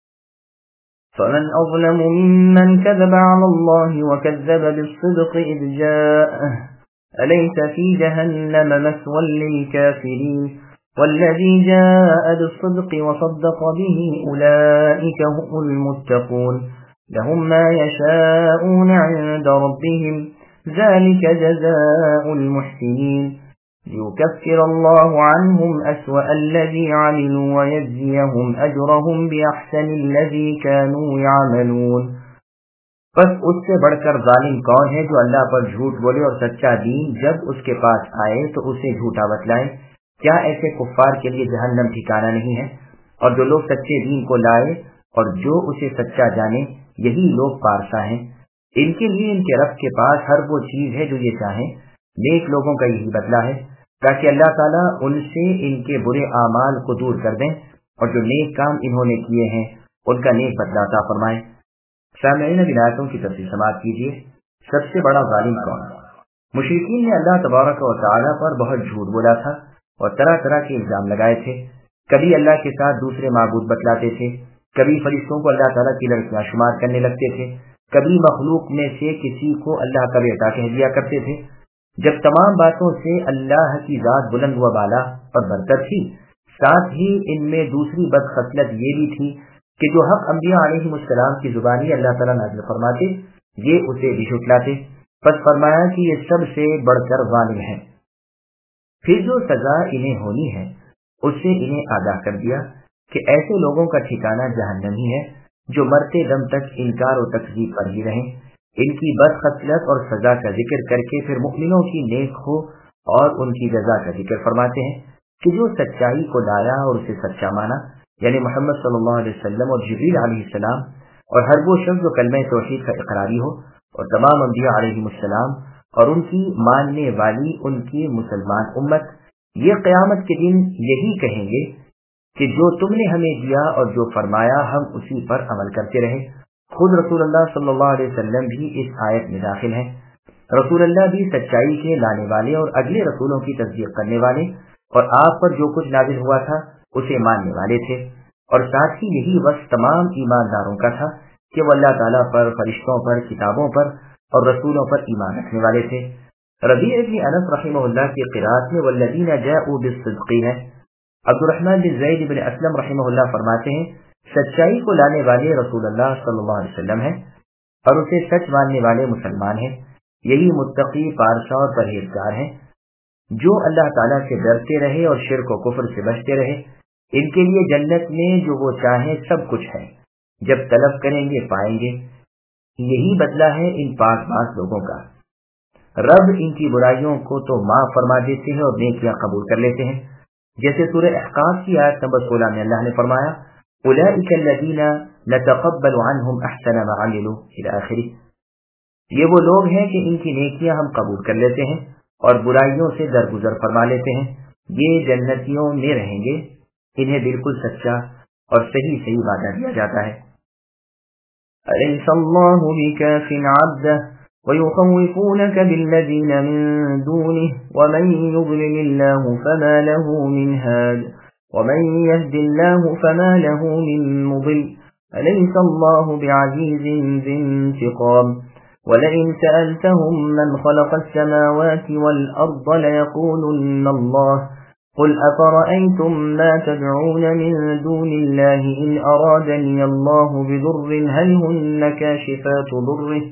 فمن أظلم ممن كذب على الله وكذب بالصدق إذ جاءه أليس في جهنم مثوى للكافرين والذي جاء بالصدق وصدق به أولئك هم المتقون لهم ما يشاءون عند ربهم ذلك جزاء المحسنين ليكفر الله عنهم أسوأ الذي عملوا ويجزيهم أجرهم بأحسن الذي كانوا يعملون. بس اس سے بڑھ کر ظالم کون ہے جو اللہ پر جھوٹ بولے اور سچا دین جب اس کے پاس آئے تو اسے جھوٹا بتلائے؟ کیا ایسے کفار کے لیے جہنم ٹھکانہ نہیں ہے؟ اور جو لوگ سچے دین کو لائے اور جو اسے سچا جانے یہی لوگ پارسا ہیں. ان کے لیے ان کے رب کے پاس ہر وہ چیز ہے جو یہ چاہیں. نیک لوگوں کا یہی بدلہ ہے تاکہ اللہ تعالیٰ ان سے ان کے برے اعمال کو دور کر دیں اور جو نیک کام انہوں نے کیے ہیں ان کا نیک بدلہ عطا فرمائے. سامعین اب آیتوں کی تفصیل سماعت کیجیے. سب سے بڑا ظالم کون ہے؟ مشرکین نے اللہ تبارک و تعالیٰ پر بہت جھوٹ بولا تھا اور طرح طرح کے الزام لگائے تھے. کبھی اللہ کے ساتھ دوسرے معبود بتلاتے تھے، کبھی فرشتوں کو اللہ تعالیٰ کی لڑکیاں شمار کرنے لگتے تھے، کبھی مخلوق میں سے کسی کو اللہ کا بیٹا کہہ دیا کرتے تھے. جب تمام باتوں سے اللہ کی ذات بلند و بالا اور برتر تھی، ساتھ ہی ان میں دوسری بدخصلت یہ بھی تھی کہ جو حق انبیاء علیہ السلام کی زبانی اللہ تعالیٰ نازل فرماتے یہ اسے بھی جھٹلاتے. پس فرمایا کہ یہ سب سے بڑھ کر ظالم ہے. پھر جو سزا انہیں ہونی ہے اس سے انہیں آگاہ کر دیا کہ ایسے لوگوں کا ٹھکانہ جہنم ہی ہے جو مرتے دم تک انکار و تکذیب پر ہی رہیں. ان کی بدخصلت اور سزا کا ذکر کر کے پھر مؤمنوں کی نیک ہو اور ان کی جزا کا ذکر فرماتے ہیں کہ جو سچائی کو لایا اور اسے سچا مانا، یعنی محمد صلی اللہ علیہ وسلم اور جبریل علیہ السلام، اور ہر وہ شخص جو کلمہ توحید کا اقراری ہو، اور تمام انبیاء علیہ السلام اور ان کی ماننے والی ان کی مسلمان امت، یہ قیامت کے دن یہی کہیں گے کہ جو تم نے ہمیں دیا اور جو فرمایا ہم اسی پر عمل کرتے رہے. خود رسول اللہ صلی اللہ علیہ وسلم بھی اس آیت میں داخل ہیں. رسول اللہ بھی سچائی کے لانے والے اور اگلے رسولوں کی تصدیق کرنے والے اور آپ پر جو کچھ نازل ہوا تھا اسے ماننے والے تھے. اور ساتھ ہی یہی وصف تمام ایمانداروں کا تھا کہ وہ اللہ تعالیٰ پر، فرشتوں پر، کتابوں پر اور رسولوں پر ایمان رکھنے والے تھے. ربیع بن انس رحمہ اللہ کی قرات میں والذین جاءوا بالصدق ہے. عبد الرحمن بن زید بن اسلم رحمہ اللہ فرماتے ہیں سچائی کو لانے والے رسول اللہ صلی اللہ علیہ وسلم ہیں اور اسے سچ ماننے والے مسلمان ہیں. یہی متقی، پارسا اور پرہیزگار ہیں جو اللہ تعالیٰ سے ڈرتے رہے اور شرک و کفر سے بچتے رہے. ان کے لیے جنت میں جو وہ چاہیں سب کچھ ہے، جب طلب کریں گے پائیں گے. یہی بدلہ ہے ان پاک باز لوگوں کا. رب ان کی برائیوں کو تو معاف فرما دیتے ہیں اور نیکیاں قبول کر لیتے ہیں. جیسے سورہ احقاف کی آیت نمبر 16 میں اللہ نے فرمایا اولئک الذین نتقبل عنہم احسن ما عملوا الی آخرہ. یہ وہ لوگ ہیں کہ ان کی نیکیاں ہم قبول کر لیتے ہیں اور برائیوں سے درگزر فرما لیتے ہیں. یہ جنتیوں میں رہیں گے، انہیں بالکل سچا اور صحیح وعدہ دیا جاتا ہے. أليس الله بكاف عبده ويخوفونك بالذين من دونه ومن يضلل الله فما له من هاد ومن يهد الله فما له من مضل أليس الله بعزيز ذي انتقام ولئن سألتهم من خلق السماوات والأرض ليقولن الله قل أفرأيتم ما تدعون من دون الله إن أرادني الله بضر هل هن كاشفات ضره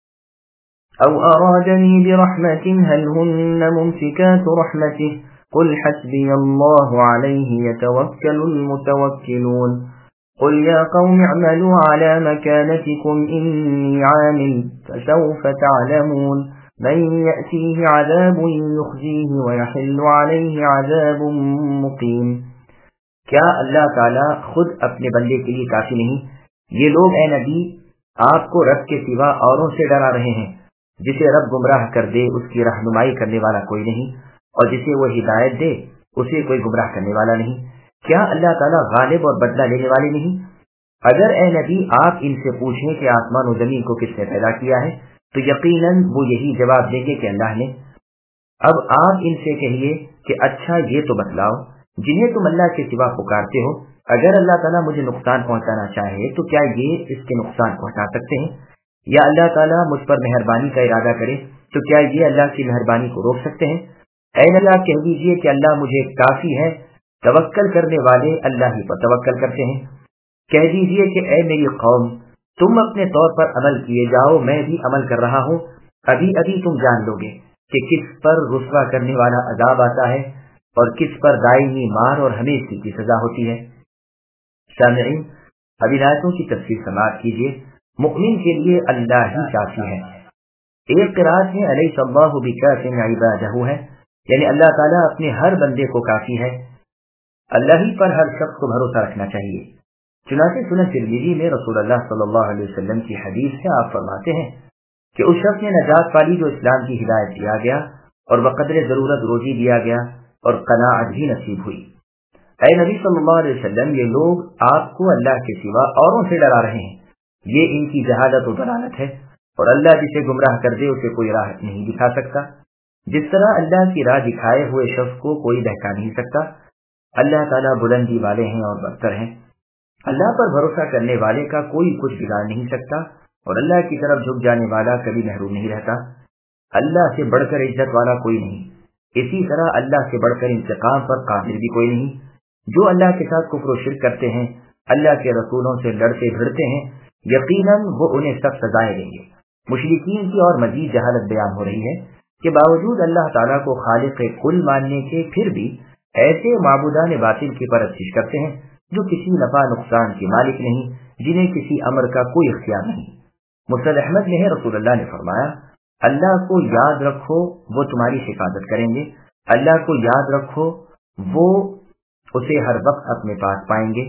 أو أرادني برحمة هل هن ممسكات رحمته قل حسبي الله عليه يتوكل المتوكلون قل يا قوم اعملوا على مكانتكم إني عامل فسوف تعلمون من يأتيه عذاب يخزيه ويحل عليه عذاب مقيم. کیا اللہ تعالیٰ خود اپنے بندے کے لیے کافی نہیں؟ یہ لوگ اے نبی آپ کو رب کے سوا اوروں سے ڈرا رہے ہیں. جسے رب گمراہ کر دے اس کی رہنمائی کرنے والا کوئی نہیں، اور جسے وہ ہدایت دے اسے کوئی گمراہ کرنے والا نہیں. کیا اللہ تعالیٰ غالب اور بدلہ لینے والے نہیں؟ اگر اے نبی آپ ان سے پوچھیں کہ آسمان و زمین کو کس نے پیدا کیا ہے تو یقیناً وہ یہی جواب دیں گے کہ اللہ نے. اب آپ ان سے کہیے کہ اچھا یہ تو بتلاؤ جنہیں تم اللہ کے سوا پکارتے ہو، اگر اللہ تعالیٰ مجھے نقصان پہنچانا چاہے تو کیا یہ اس کے نقصان پہنچا سکتے ہیں؟ یا اللہ تعالیٰ مجھ پر مہربانی کا ارادہ کرے تو کیا یہ اللہ کی مہربانی کو روک سکتے ہیں؟ اے اللہ کہہ دیجیے کہ اللہ مجھے کافی ہے، توکل کرنے والے اللہ ہی پر توکل کرتے ہیں. کہہ دیجیے کہ اے میری قوم تم اپنے طور پر عمل کیے جاؤ، میں بھی عمل کر رہا ہوں. ابھی ابھی تم جان لو گے کہ کس پر رسوا کرنے والا عذاب آتا ہے اور کس پر دائمی مار اور ہمیشہ کی سزا ہوتی ہے. سامعین، اب ان آیتوں کی تفسیر سماعت کیجیے. مؤمن کے لیے اللہ ہی کافی ہے. ایک قرات میں الیس اللہ بکاف عبادہ ہے، یعنی اللہ تعالیٰ اپنے ہر بندے کو کافی ہے. اللہ ہی پر ہر شخص کو بھروسہ رکھنا چاہیے. چنانچہ سنن ترمذی میں رسول اللہ صلی اللہ علیہ وسلم کی حدیث ہے، آپ فرماتے ہیں کہ اس شخص نے نجات پالی جو اسلام کی ہدایت دیا گیا اور بقدر ضرورت روزی دیا گیا اور قناعت بھی نصیب ہوئی. اے نبی صلی اللہ علیہ وسلم یہ لوگ آپ کو اللہ کے سوا اوروں سے ڈرا رہے ہیں. یہ ان کی جہالت و ضلالت ہے اور اللہ جسے گمراہ کر دے اسے کوئی راہ نہیں دکھا سکتا. جس طرح اللہ کی راہ دکھائے ہوئے شخص کو کوئی بہکا نہیں سکتا، اللہ تعالیٰ بلندی والے ہیں اور برتر ہیں۔ اللہ پر بھروسہ کرنے والے کا کوئی کچھ بگاڑ نہیں سکتا، اور اللہ کی طرف جھک جانے والا کبھی محروم نہیں رہتا۔ اللہ سے بڑھ کر عزت والا کوئی نہیں، اسی طرح اللہ سے بڑھ کر انتقام پر قادر بھی کوئی نہیں۔ جو اللہ کے ساتھ کفر و شرک کرتے ہیں، اللہ کے رسولوں سے لڑتے بھڑتے ہیں، یقیناً وہ انہیں سخت سزائیں دیں گے۔ مشرکین کی اور مزید جہالت بیان ہو رہی ہے کہ باوجود اللہ تعالیٰ کو خالق کل ماننے کے پھر بھی ایسے معبودان باطل کی پرستش کرتے ہیں جو کسی نفع نقصان کے مالک نہیں، جنہیں کسی امر کا کوئی اختیار نہیں۔ مسند احمد میں ہے، رسول اللہ نے فرمایا، اللہ کو یاد رکھو، وہ تمہاری حفاظت کریں گے۔ اللہ کو یاد رکھو، وہ اسے ہر وقت اپنے پاس پائیں گے۔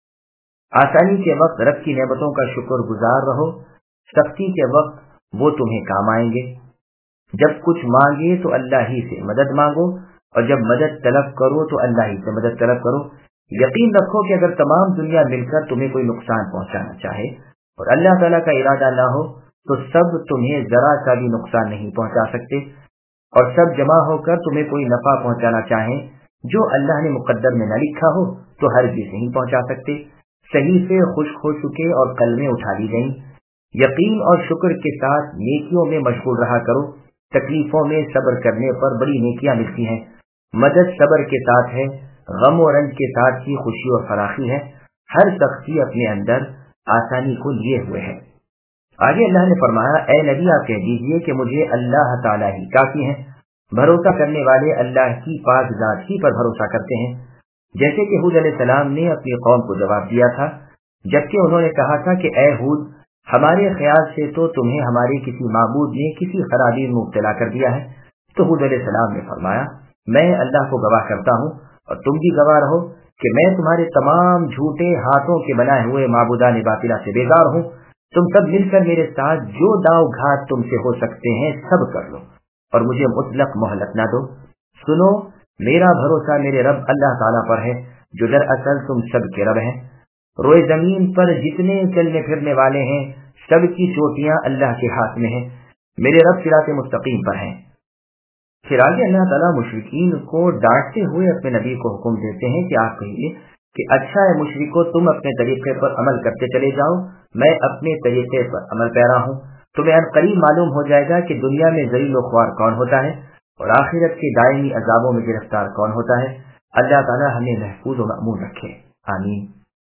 آسانی کے وقت رب کی نعمتوں کا شکر گزار رہو، سختی کے وقت وہ تمہیں کام آئیں گے۔ جب کچھ مانگے تو اللہ ہی سے مدد مانگو، اور جب مدد طلب کرو تو اللہ ہی سے مدد طلب کرو۔ یقین رکھو کہ اگر تمام دنیا مل کر تمہیں کوئی نقصان پہنچانا چاہے اور اللہ تعالیٰ کا ارادہ نہ ہو تو سب تمہیں ذرا سا بھی نقصان نہیں پہنچا سکتے، اور سب جمع ہو کر تمہیں کوئی نفع پہنچانا چاہیں جو اللہ نے مقدر میں نہ لکھا ہو تو ہرگز نہیں پہنچا سکتے۔ صحیفے خشک ہو چکے اور قلمیں اٹھا لی گئیں۔ یقین اور شکر کے ساتھ نیکیوں میں مشغول رہا کرو، تکلیفوں میں صبر کرنے پر بڑی نیکیاں ملتی ہیں۔ مدد صبر کے ساتھ ہے، غم و رنج کے ساتھ ہی خوشی اور فراخی ہے۔ ہر سختی اپنے اندر آسانی کو لیے ہوئے ہے۔ آگے اللہ نے فرمایا، اے نبی آپ کہہ دیجئے کہ مجھے اللہ تعالیٰ ہی کافی ہیں۔ بھروسہ کرنے والے اللہ کی پاک ذات ہی پر بھروسہ کرتے ہیں، جیسے کہ ہود علیہ السلام نے اپنی قوم کو جواب دیا تھا، جبکہ انہوں نے کہا تھا کہ اے ہود، ہمارے خیال سے تو تمہیں ہمارے کسی معبود نے کسی خرابی میں مبتلا کر دیا ہے۔ تو ہود علیہ السلام نے فرمایا، میں اللہ کو گواہ کرتا ہوں اور تم بھی گواہ رہو کہ میں تمہارے تمام جھوٹے ہاتھوں کے بنائے ہوئے معبودان باطلہ سے بیزار ہوں۔ تم سب مل کر میرے ساتھ جو داؤ گھات تم سے ہو سکتے ہیں سب کر لو، اور مجھے مطلق مہلت نہ دو۔ سنو، میرا بھروسہ میرے رب اللہ تعالیٰ پر ہے جو دراصل تم سب کے رب ہیں۔ روئے زمین پر جتنے چلنے پھرنے والے ہیں سب کی چوٹیاں اللہ کے ہاتھ میں ہیں، میرے رب صراط مستقیم پر ہیں۔ پھر آگے اللہ تعالیٰ مشرکین کو ڈانٹتے ہوئے اپنے نبی کو حکم دیتے ہیں کہ آپ کہیے کہ اچھا ہے مشرکو، تم اپنے طریقے پر عمل کرتے چلے جاؤ، میں اپنے طریقے پر عمل پیرا ہوں۔ تمہیں عنقریب معلوم ہو جائے گا کہ دنیا میں ذلیل و خوار کون ہوتا ہے اور آخرت کے دائمی عذابوں میں گرفتار کون ہوتا ہے۔ اللہ تعالیٰ ہمیں محفوظ و مأمون رکھے، آمین۔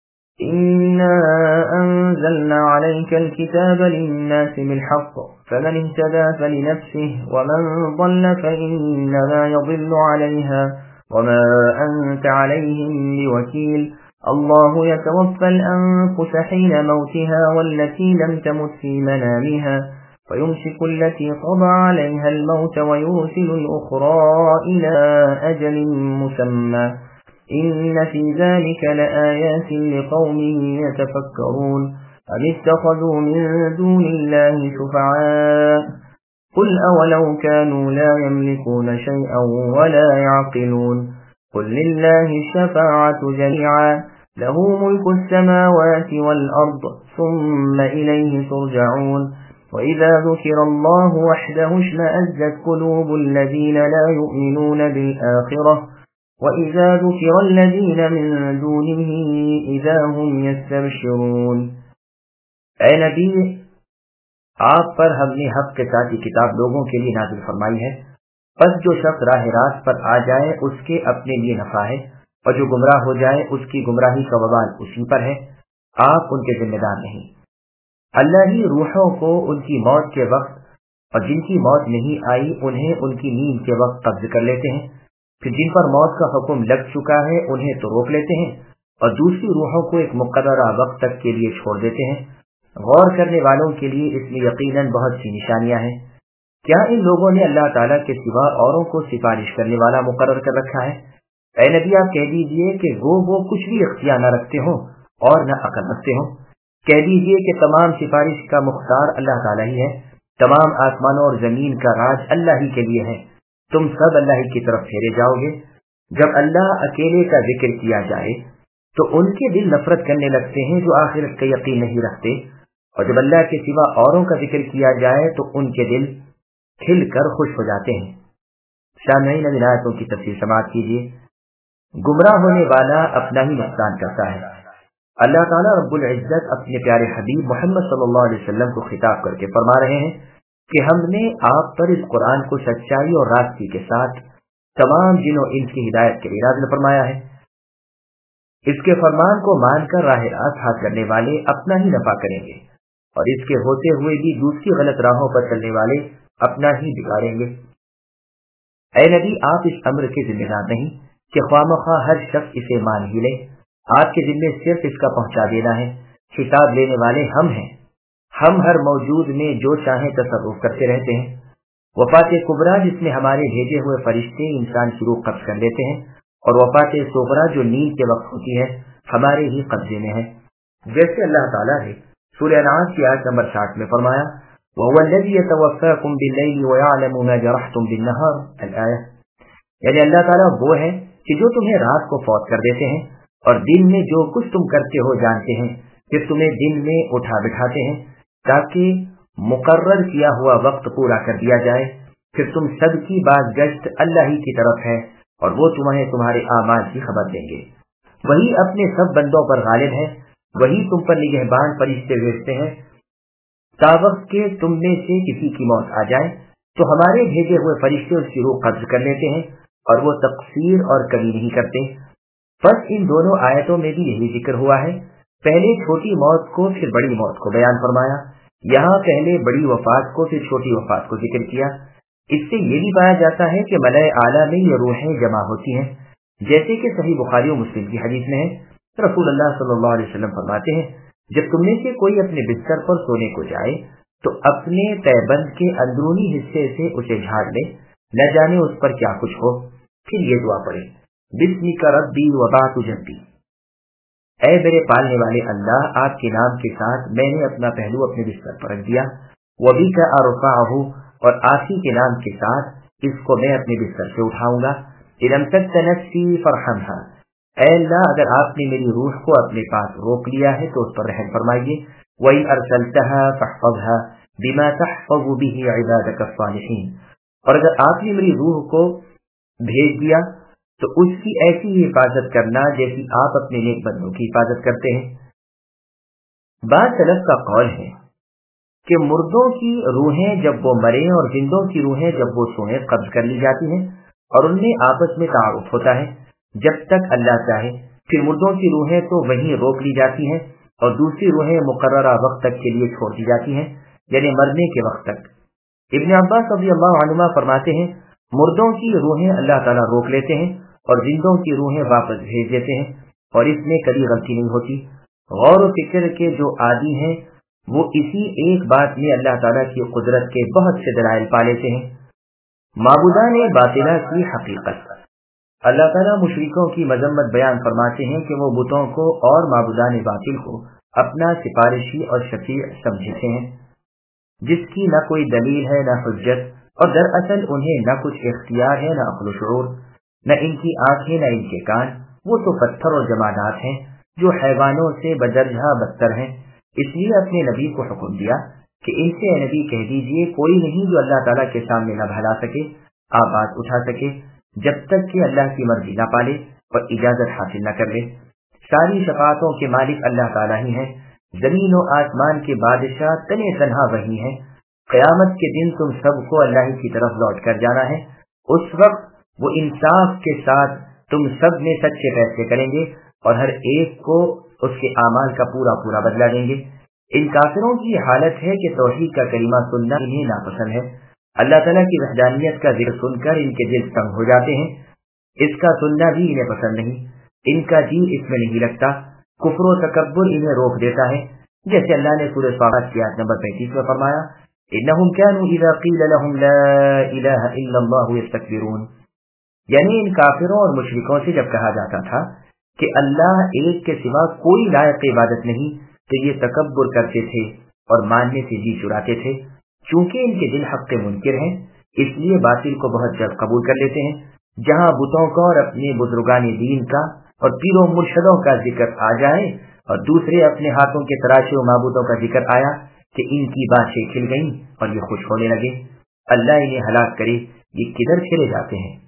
إنا أنزلنا عليك الكتاب للناس بالحق فمن اهتدى فلنفسه ومن ضل فإنما يضل عليها وما أنت عليهم بوكيل الله يتوفى الأنفس حين موتها والتي لم تمت في منامها فيمسك التي قضى عليها الموت ويرسل الأخرى إلى أجل مسمى إن في ذلك لآيات لقوم يتفكرون أم اتخذوا من دون الله شفعاء قل أولو كانوا لا يملكون شيئا ولا يعقلون قل لله الشفاعة جميعا له ملك السماوات والأرض ثم إليه ترجعون وإذا ذكر الله وحده اشمأزت قلوب الذين لا يؤمنون بالآخرة وَإِذَا ذُكِرَ الَّذِينَ مِن دُونِهِ إِذَا هُمْ يَسْتَبْشِرُونَ۔ اے نبی، آپ پر ہم نے حق کے ساتھ یہ کتاب لوگوں کے لیے نازل فرمائی ہے، پس جو شخص راہ راست پر آ جائے اس کے اپنے لیے نفع ہے، اور جو گمراہ ہو جائے اس کی گمراہی کا وبال اسی پر ہے، آپ ان کے ذمہ دار نہیں۔ اللہ ہی روحوں کو ان کی موت کے وقت اور جن کی موت نہیں آئی انہیں ان کی نیند کے وقت قبض کر لیتے ہیں، پھر جن پر موت کا حکم لگ چکا ہے انہیں تو روک لیتے ہیں اور دوسری روحوں کو ایک مقررہ وقت تک کے لیے چھوڑ دیتے ہیں۔ غور کرنے والوں کے لیے اس میں یقیناً بہت سی نشانیاں ہیں۔ کیا ان لوگوں نے اللہ تعالیٰ کے سوا اوروں کو سفارش کرنے والا مقرر کر رکھا ہے؟ اے نبی آپ کہہ دیجئے کہ وہ کچھ بھی اختیار نہ رکھتے ہوں اور نہ عقل رکھتے ہوں۔ کہہ دیجئے کہ تمام سفارش کا مختار اللہ تعالیٰ ہی ہے، تمام آسمانوں اور زمین کا راج اللہ ہی کے لیے ہے، تم سب اللہ کی طرف پھیرے جاؤ گے۔ جب اللہ اکیلے کا ذکر کیا جائے تو ان کے دل نفرت کرنے لگتے ہیں جو آخرت کا یقین نہیں رکھتے، اور جب اللہ کے سوا اوروں کا ذکر کیا جائے تو ان کے دل کھل کر خوش ہو جاتے ہیں۔ سامعین اب ان آیتوں کی تفسیر سماعت کیجیے۔ گمراہ ہونے والا اپنا ہی نقصان کرتا ہے۔ اللہ تعالیٰ رب العزت اپنے پیارے حبیب محمد صلی اللہ علیہ وسلم کو خطاب کر کے فرما رہے ہیں کہ ہم نے آپ پر اس قرآن کو سچائی اور راستی کے ساتھ تمام جن و انس کی ہدایت کے لیے نازل فرمایا ہے۔ اس کے فرمان کو مان کر راہ راست ہاتھ کرنے والے اپنا ہی نفع کریں گے، اور اس کے ہوتے ہوئے بھی دوسری غلط راہوں پر چلنے والے اپنا ہی بگاڑیں گے۔ اے نبی، آپ اس امر کے ذمہ دار نہیں کہ خواہ مخواہ ہر شخص اسے مان ہی لے۔ آپ کے ذمے صرف اس کا پہنچا دینا ہے۔ خطاب لینے والے ہم ہیں۔ ہم ہر موجود میں جو چاہیں تصرف کرتے رہتے ہیں۔ وفات کبریٰ جس میں ہمارے بھیجے ہوئے فرشتے انسان کی روح قبض کر لیتے ہیں، اور وفات صغریٰ جو نیند کے وقت ہوتی ہے ہمارے ہی قبضے میں ہے۔ جیسے اللہ تعالیٰ نے سورہ انعام کی آیت نمبر 60 میں فرمایا وَهُوَ الَّذِي يَتَوَفَّاكُمْ بِاللَّيْلِ وَيَعْلَمُ مَا جَرَحْتُمْ بِالنَّهَارِ الآیہ، یعنی اللہ تعالیٰ وہ ہے کہ جو تمہیں رات کو فوت کر دیتے ہیں اور دن میں جو کچھ تم کرتے ہو جانتے ہیں، پھر تمہیں دن میں اٹھا بٹھاتے ہیں تاکہ مقرر کیا ہوا وقت پورا کر دیا جائے۔ پھر تم سب کی باز گشت اللہ ہی کی طرف ہے، اور وہ تمہیں تمہارے اعمال کی خبر دیں گے۔ وہی اپنے سب بندوں پر غالب ہے، وہی تم پر نگہبان فرشتے بھیجتے ہیں تا وقت کہ تم میں سے کسی کی موت آ جائے تو ہمارے بھیجے ہوئے فرشتے اس کی روح قبض کر لیتے ہیں، اور وہ تقصیر اور کمی نہیں کرتے۔ بس ان دونوں آیتوں میں بھی یہی ذکر ہوا ہے۔ پہلے چھوٹی موت کو پھر بڑی موت کو بیان فرمایا، یہاں پہلے بڑی وفات کو پھر چھوٹی وفات کو ذکر کیا۔ اس سے یہ بھی پایا جاتا ہے کہ ملائے اعلیٰ میں یہ روحیں جمع ہوتی ہیں، جیسے کہ صحیح بخاری و مسلم کی حدیث میں ہے۔ رسول اللہ صلی اللہ علیہ وسلم فرماتے ہیں جب تم میں سے کوئی اپنے بستر پر سونے کو جائے تو اپنے تہبند کے اندرونی حصے سے اسے جھاڑ لے، نہ جانے اس پر کیا کچھ ہو۔ پھر یہ دعا پڑھے بسمک ربی وضعت جنبی، اے میرے پالنے والے اللہ، آپ کے نام کے ساتھ میں نے اپنا پہلو اپنے بستر پر رکھ دیا، وبک ارفعہ، اور آپ ہی کے نام کے ساتھ اس کو میں اپنے بستر سے اٹھاؤں گا۔ ان امسکت نفسی فرحمھا، اے اللہ اگر آپ نے میری روح کو اپنے پاس روک لیا ہے تو اس پر رحم فرمائیے۔ وَإِنْ أَرْسَلْتَهَا فَاحْفَظْهَا بِمَا تَحْفَظُ بِهِ عِبَادَكَ الصَّالِحِينَ، اور اگر آپ نے میری روح کو بھیج دیا تو اس کی ایسی ہی حفاظت کرنا جیسی آپ اپنے نیک بندوں کی حفاظت کرتے ہیں۔ بعض سلف کا قول ہے کہ مردوں کی روحیں جب وہ مرے اور زندوں کی روحیں جب وہ سوئیں قبض کر لی جاتی ہیں، اور ان میں آپس میں تعارف ہوتا ہے جب تک اللہ چاہے۔ پھر مردوں کی روحیں تو وہیں روک لی جاتی ہیں اور دوسری روحیں مقررہ وقت تک کے لیے چھوڑ دی جاتی ہیں، یعنی مرنے کے وقت تک۔ ابن عباس رضی اللہ عنہما فرماتے ہیں مردوں کی روحیں اللہ تعالیٰ روک لیتے ہیں اور زندوں کی روحیں واپس بھیج دیتے ہیں، اور اس میں کبھی غلطی نہیں ہوتی۔ غور و فکر کے جو عادی ہیں وہ اسی ایک بات میں اللہ تعالیٰ کی قدرت کے بہت سے دلائل پا لیتے ہیں۔ معبودان باطلہ کی حقیقت، اللہ تعالیٰ مشرکوں کی مذمت بیان فرماتے ہیں کہ وہ بتوں کو اور معبودان باطل کو اپنا سفارشی اور شفیع سمجھتے ہیں، جس کی نہ کوئی دلیل ہے نہ حجت، اور دراصل انہیں نہ کچھ اختیار ہے نہ عقل و شعور، نہ ان کی آنکھیں نہ ان کے کان، وہ تو پتھر اور جمادات ہیں جو حیوانوں سے بدرجہ بدتر ہیں۔ اس لیے اپنے نبی کو حکم دیا کہ ان سے اے نبی کہہ دیجئے کوئی نہیں جو اللہ تعالیٰ کے سامنے نہ بھلا سکے، آواز اٹھا سکے، جب تک کہ اللہ کی مرضی نہ پالے اور اجازت حاصل نہ کر لے۔ ساری شفاعتوں کے مالک اللہ تعالیٰ ہی ہیں، زمین و آسمان کے بادشاہ تنے تنہا وہی ہیں۔ قیامت کے دن تم سب کو اللہ کی طرف لوٹ کر جانا ہے، اس وقت وہ انصاف کے ساتھ تم سب میں سچے فیصلے کریں گے اور ہر ایک کو اس کے اعمال کا پورا پورا بدلہ دیں گے۔ ان کافروں کی حالت ہے کہ توحید کا کلمہ سننا انہیں ناپسند ہے، اللہ تعالیٰ کی وحدانیت کا ذکر سن کر ان کے دل تنگ ہو جاتے ہیں، اس کا سننا بھی انہیں پسند نہیں، ان کا جی اس میں نہیں لگتا، کفر و تکبر انہیں روک دیتا ہے، جیسے اللہ نے سورہ صافات کی آیت نمبر 35 میں فرمایا انہم کانوا اذا قیل لهم لا الہ الا اللہ یستکبرون، یعنی ان کافروں اور مشرکوں سے جب کہا جاتا تھا کہ اللہ ایک کے سوا کوئی لائق عبادت نہیں تو یہ تکبر کرتے تھے اور ماننے سے جی چراتے تھے۔ چونکہ ان کے دل حق کے منکر ہیں اس لیے باطل کو بہت جلد قبول کر لیتے ہیں۔ جہاں بتوں کا اور اپنے بزرگان دین کا اور پیروں مرشدوں کا ذکر آ جائے اور دوسرے اپنے ہاتھوں کے تراشے و معبودوں کا ذکر آیا کہ ان کی باتیں کھل گئیں اور یہ خوش ہونے لگے۔ اللہ انہیں ہلاک کرے یہ کدھر پھیرے جاتے ہیں؟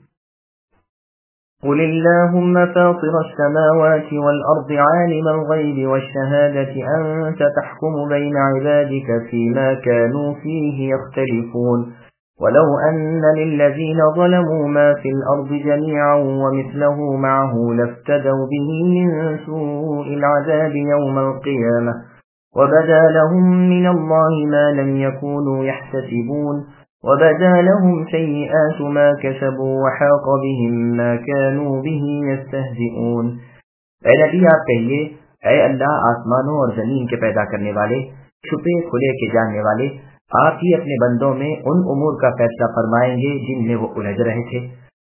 قل اللهم فاطر السماوات والأرض عالم الغيب والشهادة أنت تحكم بين عبادك فيما كانوا فيه يختلفون ولو أن للذين ظلموا ما في الأرض جميعا ومثله معه لافتدوا به من سوء العذاب يوم القيامة وبدا لهم من الله ما لم يكونوا يحتسبون وبدا لهم سيئات ما كسبوا وحاق بهم ما كانوا به يستهزئون۔ اے نبی آپ کہیے، اے اللہ آسمانوں اور زمین کے پیدا کرنے والے، چھپے کھلے کے جاننے والے، آپ ہی اپنے بندوں میں ان امور کا فیصلہ فرمائیں گے جن میں وہ الجھ رہے تھے۔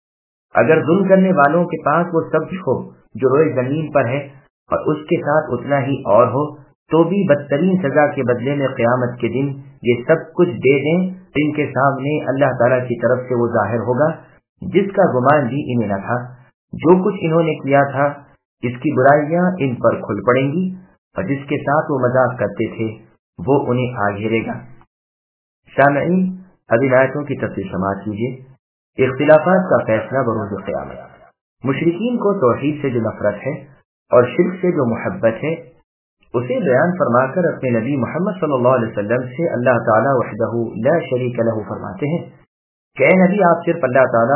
اگر ظلم کرنے والوں کے پاس وہ سب ہو جو روئے زمین پر ہے اور اس کے ساتھ اتنا ہی اور ہو، تو بھی بدترین سزا کے بدلے میں قیامت کے دن یہ سب کچھ دے دیں، ان کے سامنے اللہ تعالیٰ کی طرف سے وہ ظاہر ہوگا جس کا گمان بھی انہیں نہ تھا۔ جو کچھ انہوں نے کیا تھا اس کی برائیاں ان پر کھل پڑیں گی، اور جس کے ساتھ وہ مذاق کرتے تھے وہ انہیں آ گھیرے گا۔ سامعین، اب ان آیتوں کی تفصیل سماعت کیجیے۔ اختلافات کا فیصلہ بروز قیامت۔ مشرکین کو توحید سے جو نفرت ہے اور شرک سے جو محبت ہے اسے بیان فرما کر اپنے نبی محمد صلی اللہ علیہ وسلم سے اللہ تعالیٰ وحدہ لا شریک لہ فرماتے ہیں کہ اے نبی آپ صرف اللہ تعالیٰ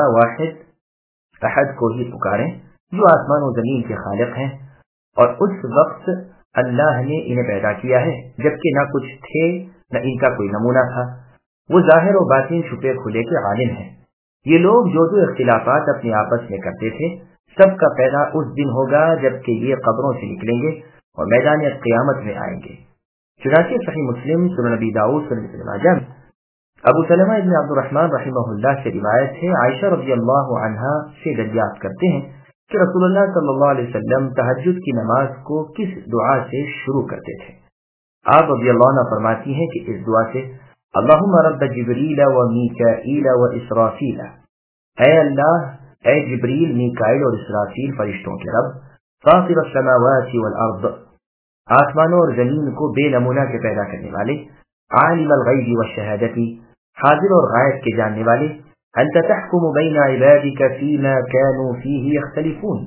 واحد احد کو ہی پکاریں جو آسمان و زمین کے خالق ہیں، اور اس وقت اللہ نے انہیں پیدا کیا ہے جبکہ نہ کچھ تھے نہ ان کا کوئی نمونہ تھا۔ وہ ظاہر و باطن چھپے کھلے کے عالم ہیں۔ یہ لوگ جو اختلافات اپنے آپس میں کرتے تھے سب کا پیدا اس دن ہوگا جبکہ یہ قبروں سے نکلیں گے اور میدان قیامت میں آئیں گے۔ چنانچہ صحیح مسلم، سنن نبی داؤد، سنن ابن ماجہ ابو سلمہ ابن عبد الرحمن رحمہ اللہ سے روایت ہے، عائشہ رضی اللہ عنہا سے دریافت کرتے ہیں کہ رسول اللہ صلی اللہ علیہ وسلم تہجد کی نماز کو کس دعا سے شروع کرتے تھے؟ آپ رضی اللہ عنہ فرماتی ہیں کہ اس دعا سے اللہم رب جبریل و میکائیل و اسرافیل، اے اللہ، اے جبریل، میکائیل اور اسرافیل فرشتوں کے رب، فاطر السماوات والارض، آسمانوں اور زمین کو بے نمونہ کے پیدا کرنے والے، عالم الغیب والشہادتی، حاضر اور غائب کے جاننے والے، انت تحکم بین عبادک فیما کانوا فیہ یختلفون،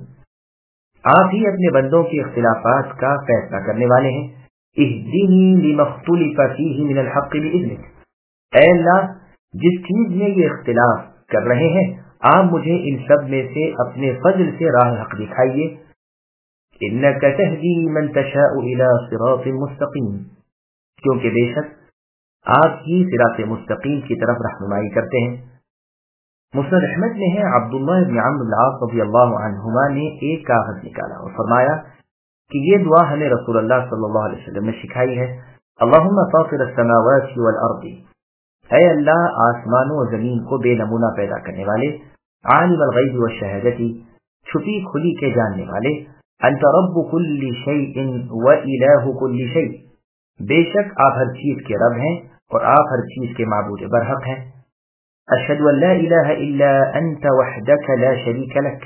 آپ ہی اپنے بندوں کے اختلافات کا فیصلہ کرنے والے ہیں، اہدنی لما اختلف فیہ من الحق باذنک، اے اللہ جس چیز میں یہ اختلاف کر رہے ہیں آپ مجھے ان سب میں سے اپنے فضل سے راہ حق دکھائیے، انک تہدی من تشاء الی صراط مستقیم، کیونکہ بے شک آپ ہی صراط مستقیم کی طرف رہنمائی کرتے ہیں۔ مسند احمد میں ہے، عبداللہ بن عمرو بن العاص رضی اللہ عنہما نے ایک کاغذ نکالا اور فرمایا کہ یہ دعا ہمیں رسول اللہ صلی اللہ علیہ وسلم نے سکھائی ہے، اللہم فاطر السماوات والارض، اے اللہ آسمانوں اور زمین کو بے نمونہ پیدا کرنے والے، عالم الغیب والشہادتی، چھپی کھلی کے جاننے والے، انت رب کل شیء و الہ کل شیء، بے شک آپ ہر چیز کے رب ہیں اور آپ ہر چیز کے معبود برحق ہیں، اشہد ان لا الہ الا انت وحدک لا شریک لک،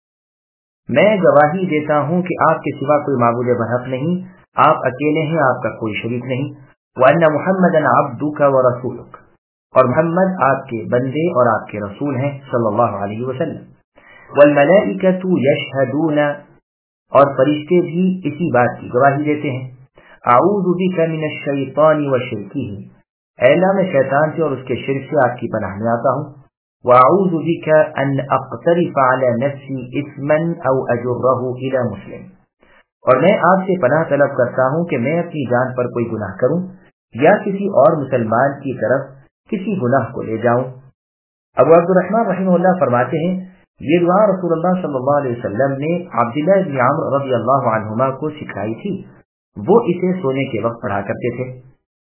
میں گواہی دیتا ہوں کہ آپ کے سوا کوئی معبود برحق نہیں، آپ اکیلے ہیں، آپ کا کوئی شریک نہیں، وان محمدا عبدک ورسولک، اور محمد آپ کے بندے اور آپ کے رسول ہیں صلی اللہ علیہ وسلم، والملائکۃ یشہدون، اور فرشتے بھی اسی بات کی گواہی دیتے ہیں، اعوذ بک من الشیطان وشرکہ، اے اللہ میں شیطان سے اور اس کے شرک سے آپ کی پناہ میں آتا ہوں، واعوذ بک ان اقترف علی نفسی اثما او اجرہ الی مسلم، اور میں آپ سے پناہ طلب کرتا ہوں کہ میں اپنی جان پر کوئی گناہ کروں یا کسی اور مسلمان کی طرف کسی گناہ کو لے جاؤں۔ ابو عبد الرحمن رحمہ اللہ فرماتے ہیں یہ دعا رسول اللہ صلی اللہ علیہ وسلم نے عبداللہ بن عمرو رضی اللہ عنہما کو سکھائی تھی، وہ اسے سونے کے وقت پڑھا کرتے تھے۔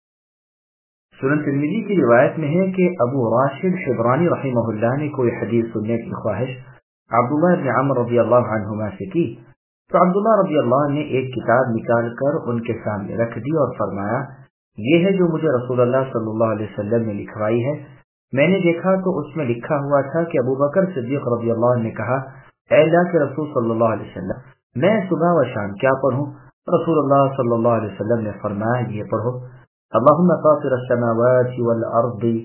سنن ترمذی کی روایت میں ہے کہ ابو راشد حبرانی رحمہ اللہ نے کوئی حدیث سننے کی خواہش عبداللہ بن عمرو رضی اللہ عنہما سے کی، تو عبداللہ رضی اللہ عنہ نے ایک کتاب نکال کر ان کے سامنے رکھ دی اور فرمایا یہ ہے جو مجھے رسول اللہ صلی اللہ علیہ وسلم نے لکھوائی ہے۔ میں نے دیکھا تو اس میں لکھا ہوا تھا کہ ابو بکر صدیق رضی اللہ عنہ نے کہا، اے اللہ کے رسول صلی اللہ علیہ وسلم، میں صبح و شام کیا پڑھوں؟ رسول اللہ صلی اللہ علیہ وسلم نے فرمایا یہ پڑھو، اللہم فاطر السماوات والارض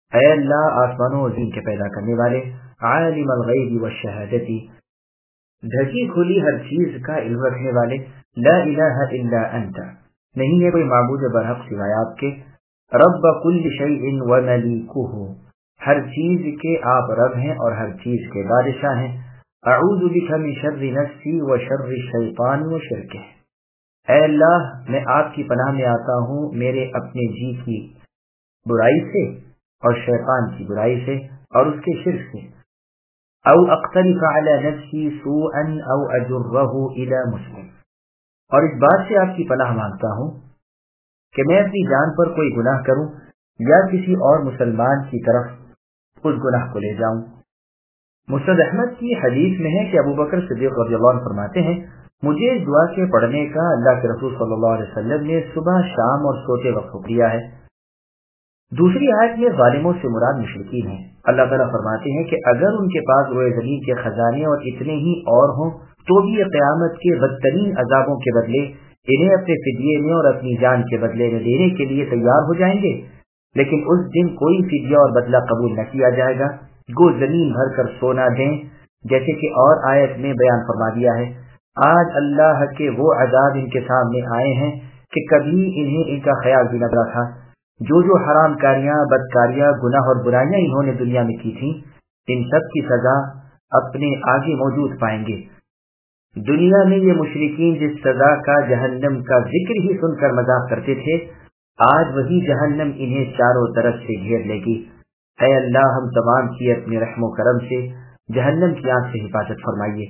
اے اللہ آسمانوں اور زمین کے پیدا کرنے والے، عالم الغیب والشہادتی، ڈھکی کھلی ہر چیز کا علم رکھنے والے، لا الہ الا انت، نہیں ہے کوئی معبود برحق سوائے آپ کے، رب کل شیء وملیکہ، ہر چیز کے آپ رب ہیں اور ہر چیز کے بادشاہ ہیں، اعوذ بک من شر نفسی و شر الشیطان و شرکہ، اے اللہ میں آپ کی پناہ میں آتا ہوں میرے اپنے جی کی برائی سے اور شیطان کی برائی سے اور اس کے شرک سے، او اقترف علی نفسی سوءا او اجرہ الی مسلم، اور اس بات سے آپ کی پناہ مانگتا ہوں کہ میں اپنی جان پر کوئی گناہ کروں یا کسی اور مسلمان کی طرف اس گناہ کو لے جاؤں۔ مسند احمد کی حدیث میں ہے کہ ابو بکر صدیق رضی اللہ عنہ فرماتے ہیں، مجھے اس دعا کے پڑھنے کا اللہ کے رسول صلی اللہ علیہ وسلم نے صبح شام اور سوتے وقت دیا ہے۔ دوسری آیت میں ظالموں سے مراد مشرکین ہیں۔ اللہ تعالیٰ فرماتے ہیں کہ اگر ان کے پاس روئے زمین کے خزانے اور اتنے ہی اور ہوں تو بھی یہ قیامت کے بدترین عذابوں کے بدلے انہیں اپنے فدیے میں اور اپنی جان کے بدلے میں دینے کے لیے تیار ہو جائیں گے، لیکن اس دن کوئی فدیہ اور بدلہ قبول نہ کیا جائے گا، گو زمین بھر کر سونا دیں، جیسے کہ اور آیت میں بیان فرما دیا ہے۔ آج اللہ کے وہ عذاب ان کے سامنے آئے ہیں کہ کبھی انہیں ان کا خیال بھی نہ تھا۔ جو حرام کاریاں، بدکاریاں، گناہ اور برائیاں انہوں نے دنیا میں کی تھیں، ان سب کی سزا اپنے آگے موجود پائیں گے۔ دنیا میں یہ مشرکین جس سزا کا جہنم کا ذکر ہی سن کر مذاق کرتے تھے، آج وہی جہنم انہیں چاروں طرف سے گھیر لے گی۔ اے اللہ ہم تمام کی اپنے رحم و کرم سے جہنم کی آگ سے حفاظت فرمائیے۔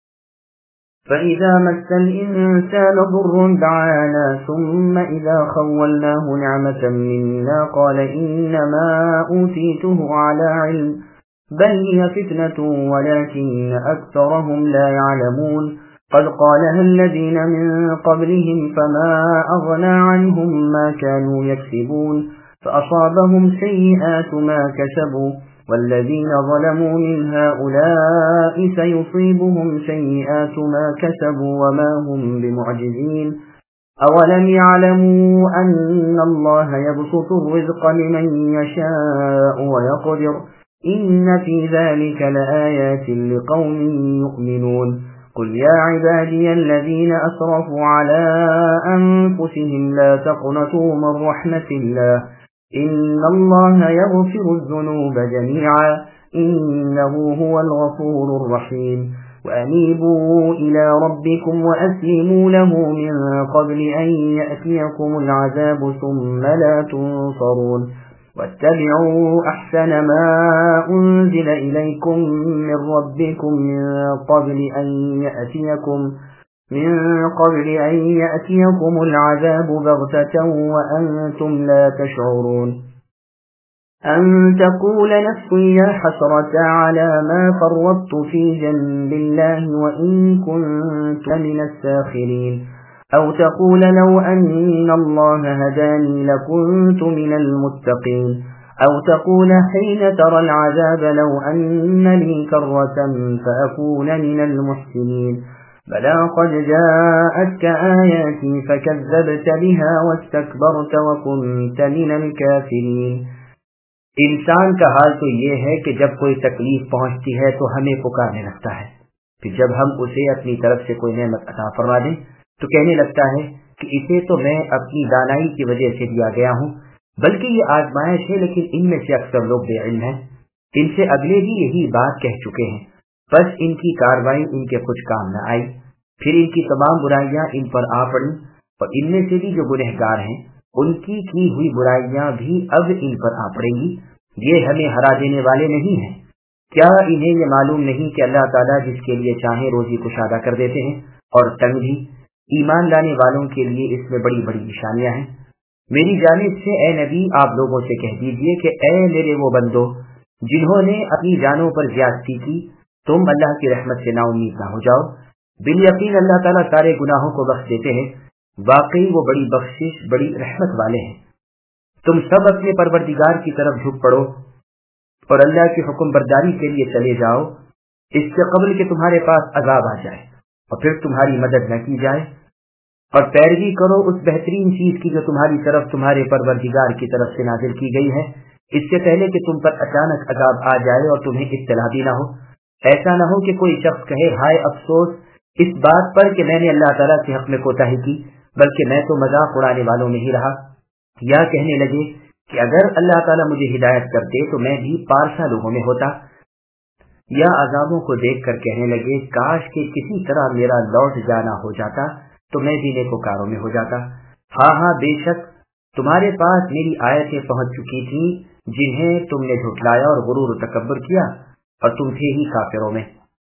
فَإِذَا مَسَّ الْإِنسَانَ ضُرٌّ دَعَانَا ثُمَّ إِذَا خَوَّلْنَاهُ نِعْمَةً مِنَّا قَالَ إِنَّمَا أُوتِيتُهُ عَلَى عِلْمٍ بَلْ هِيَ فِتْنَةٌ وَلَكِنَّ أَكْثَرَهُمْ لَا يَعْلَمُونَ قَدْ قَالَهَا الَّذِينَ مِن قَبْلِهِمْ فَمَا أَغْنَى عَنْهُم مَّا كَانُوا يَكْسِبُونَ فَأَصَابَهُمْ سَيِّئَاتُ مَا كَسَبُوا والذين ظلموا من هؤلاء سيصيبهم سيئات ما كسبوا وما هم بمعجزين أولم يعلموا أن الله يبسط الرزق لمن يشاء ويقدر إن في ذلك لآيات لقوم يؤمنون قل يا عبادي الذين أسرفوا على أنفسهم لا تقنطوا من رحمة الله إن الله يغفر الذنوب جميعا إنه هو الغفور الرحيم وأنيبوا إلى ربكم وأسلموا له من قبل أن يأتيكم العذاب ثم لا تنصرون واتبعوا أحسن ما أنزل إليكم من ربكم من قبل أن يأتيكم العذاب بغتة وأنتم لا تشعرون أن تقول نفس يا حسرة على ما فرطت في جنب الله وإن كنت من الساخرين أو تقول لو أن الله هداني لكنت من المتقين أو تقول حين ترى العذاب لو أن لي كرة فأكون من المحسنين بلى قد جاءتك آياتي فكذبت بها واستكبرت وكنت من الكافرين۔ انسان کا حال تو یہ ہے کہ جب کوئی تکلیف پہنچتی ہے تو ہمیں پکارنے لگتا ہے، پھر جب ہم اسے اپنی طرف سے کوئی نعمت عطا فرما دیں تو کہنے لگتا ہے کہ اسے تو میں اپنی دانائی کی وجہ سے دیا گیا ہوں، بلکہ یہ آزمائش ہے، لیکن ان میں سے اکثر لوگ بے علم ہیں۔ ان سے اگلے بھی یہی بات کہہ چکے ہیں، بس ان کی کاروائی ان کے کچھ کام نہ آئی، پھر ان کی تمام برائیاں ان پر آ پڑی، اور ان میں سے بھی جو گنہگار ہیں ان کی ہوئی برائیاں بھی اب ان پر آ پڑیں گی۔ یہ ہمیں ہرا دینے والے نہیں ہیں، کیا انہیں یہ معلوم نہیں کہ اللہ تعالیٰ جس کے لیے چاہیں روزی کشادہ کر دیتے ہیں اور تنگ بھی؟ ایمان لانے والوں کے لیے اس میں بڑی بڑی نشانیاں ہیں۔ میری جانب سے اے نبی آپ لوگوں سے کہہ دیجئے کہ اے میرے وہ بندو جنہوں نے اپنی جانوں پر زیادتی کی، تم اللہ کی رحمت سے نا امید نہ ہو جاؤ، بالیقین اللہ تعالیٰ سارے گناہوں کو بخش دیتے ہیں، واقعی وہ بڑی بخشش بڑی رحمت والے ہیں۔ تم سب اپنے پروردگار کی طرف جھک پڑو اور اللہ کی حکم برداری کے لیے چلے جاؤ، اس سے قبل کہ تمہارے پاس عذاب آ جائے اور پھر تمہاری مدد نہ کی جائے، اور پیروی کرو اس بہترین چیز کی جو تمہاری طرف تمہارے پروردگار کی طرف سے نازل کی گئی ہے، इससे पहले कि तुम पर अचानक अजाब आ जाए और तुम्हें इत्तला भी न हो। ऐसा न हो कि कोई शख्स कहे हाय अफसोस इस बात पर कि मैंने अल्लाह ताला के हक में कोताही की, बल्कि मैं तो मजाक उड़ाने वालों में ही रहा। या कहने लगे कि अगर अल्लाह ताला मुझे हिदायत करते तो मैं भी पारसा लोगों में होता। या अजाबों को देखकर कहने लगे काश कि किसी तरह मेरा लौट जाना हो जाता तो मैं भी नेकोकारों में हो जाता। हाँ, बेशक तुम्हारे पास मेरी आयतें पहुंच चुकी थीं जिन्हें तुमने झुठलाया और गुरूर तकब्बुर किया, और तुम थे ही काफिरों में।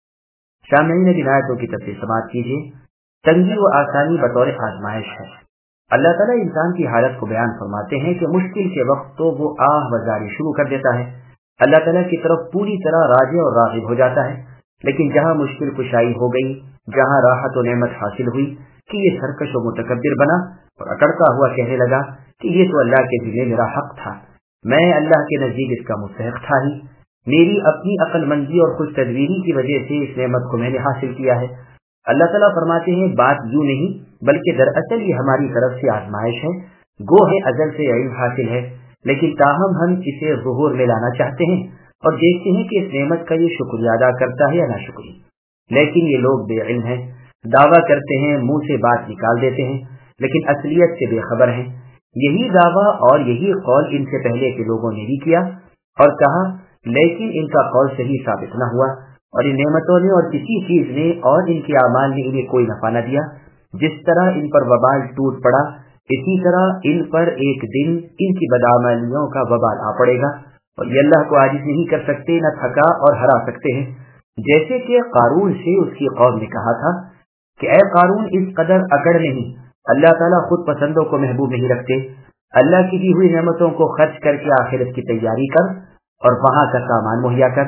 सामईन इन आयतों की तफसीर समाप्त कीजिए। तंगी व आसानी बतौर आजमाइश है। अल्लाह ताला इंसान की हालत को बयान फरमाते हैं कि मुश्किल के वक्त तो वो आह वजारी शुरू कर देता है, अल्लाह ताला की तरफ पूरी तरह राजी और राग़िब हो जाता है। लेकिन जहाँ मुश्किल कुशाई हो गई, जहाँ राहत और नेमत हासिल हुई कि ये सरकश और मुतकब्बिर बना और अकड़ता हुआ कहने लगा कि ये तो अल्लाह के दिल में मेरा हक था, मैं अल्लाह के नजदीक इसका मुस्तहिक था ही, मेरी अपनी अक्लमंदी और खुश तदबीरी की वजह से इस नेमत को मैंने हासिल किया है। अल्लाह ताला फरमाते हैं बात यूं नहीं बल्कि दरअसल ये हमारी तरफ से आजमाइश है। गो है अजल से इल्म हासिल है, लेकिन ताहम हम इसे ज़ुहूर में लाना चाहते हैं और देखते हैं कि इस नेमत का ये शुक्रिया अदा करता है या नाशुक्री। लेकिन ये लोग बेइल्म हैं, दावा करते हैं, मुंह से बात निकाल देते हैं, लेकिन असलियत से बेखबर हैं। यही दावा और यही कौल इनसे पहले के लोगों ने भी किया और कहा, लेकिन इनका कौल सही साबित न हुआ और इन नेमतों ने और किसी चीज ने और इनके अमाल ने इन्हें कोई नफा न दिया। जिस तरह इन पर वबाल टूट पड़ा, इसी तरह इन पर एक दिन इनकी बदआमलियों का वबाल आ पड़ेगा और ये अल्लाह को आजिज नहीं कर सकते, न थका और हरा सकते हैं। जैसे कि कारून से उसकी कौम ने कहा था कि ऐ कारून इस कदर अकड़ नहीं, अल्लाह ताला खुद पसंदों को महबूब नहीं रखते। अल्लाह की दी हुई नेमतों को खर्च करके आखिरत की तैयारी कर और वहां का सामान मुहैया कर,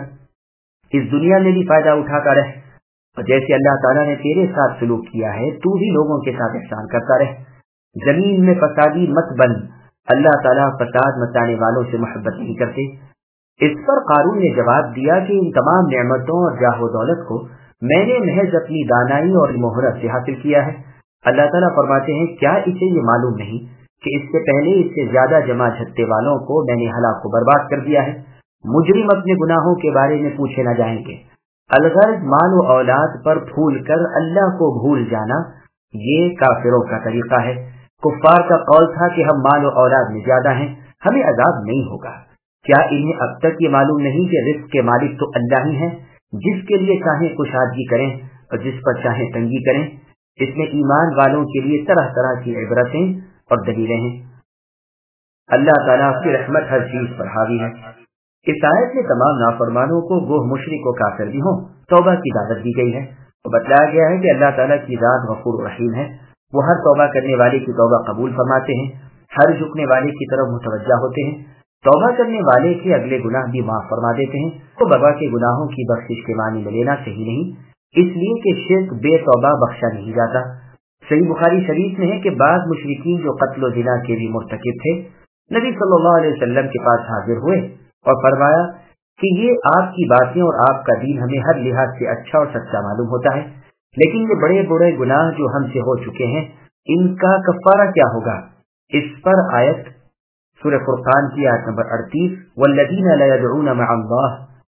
इस दुनिया में भी फायदा उठाता रह, और जैसे अल्लाह ताला ने तेरे साथ सलूक किया है तू भी लोगों के साथ एहसान करता रह। जमीन में फसादी मत बन, अल्लाह ताला फसाद मचाने वालों से मोहब्बत नहीं करते। इस पर कारून ने जवाब दिया कि इन तमाम नेमतों और जाहो दौलत को मैंने महज अपनी दानाई और मोहरत से हासिल किया है। अल्लाह ताला फरमाते हैं क्या इसे ये मालूम नहीं कि इससे पहले इससे ज्यादा जमा झट्टे वालों को मैंने हलाक को बर्बाद कर दिया है। मुजरिम अपने गुनाहों के बारे में पूछे न जाएंगे। अलगर्ज माल व औलाद पर फूल कर अल्लाह को भूल जाना ये काफिरों का तरीका है। कुफ्फार का कौल था कि हम माल व औलाद में ज्यादा हैं, हमें अजाब नहीं होगा। क्या इन्हें अब तक ये मालूम नहीं कि रिज़्क़ के मालिक तो अल्लाह ही है, जिसके लिए चाहे कुशादगी करें और जिस पर चाहे तंगी करें। इसमें ईमान वालों के लिए तरह तरह की इबरतें और दलीलें हैं। अल्लाह ताला की रहमत हर चीज पर हावी है। इस आयत में तमाम नाफरमानों को गोह मुशरिक व काफिर भी हों तौबा की दावत दी गई है और बतलाया गया है कि अल्लाह ताला की ज़ात गफूर रहीम है। वो हर तौबा करने वाले की तौबा कबूल फरमाते हैं, हर झुकने वाले की तरफ मुतवज्जा होते हैं। तौबा करने वाले के अगले गुनाह भी माफ फरमा देते हैं। तो बगा के गुनाहों की बख्शिश के मानी में लेना सही नहीं, इसलिए कि शिर्क बेतौबा बख्शा नहीं जाता। सही बुखारी शरीफ में है कि बाज़ मुशरिकीन जो कत्ल व ज़िना के भी मुर्तकिब थे, नबी सल्लल्लाहु अलैहि वसल्लम के पास हाजिर हुए और फरमाया कि ये आपकी बातें और आपका दीन हमें हर लिहाज से अच्छा और सच्चा मालूम होता है, लेकिन ये बड़े बड़े गुनाह जो हमसे हो चुके हैं इनका कफ़ारा क्या होगा। इस पर आयत सूरह फुरकान की आयत नंबर 38 वल्लज़ीना ला यदऊना मअल्लाह,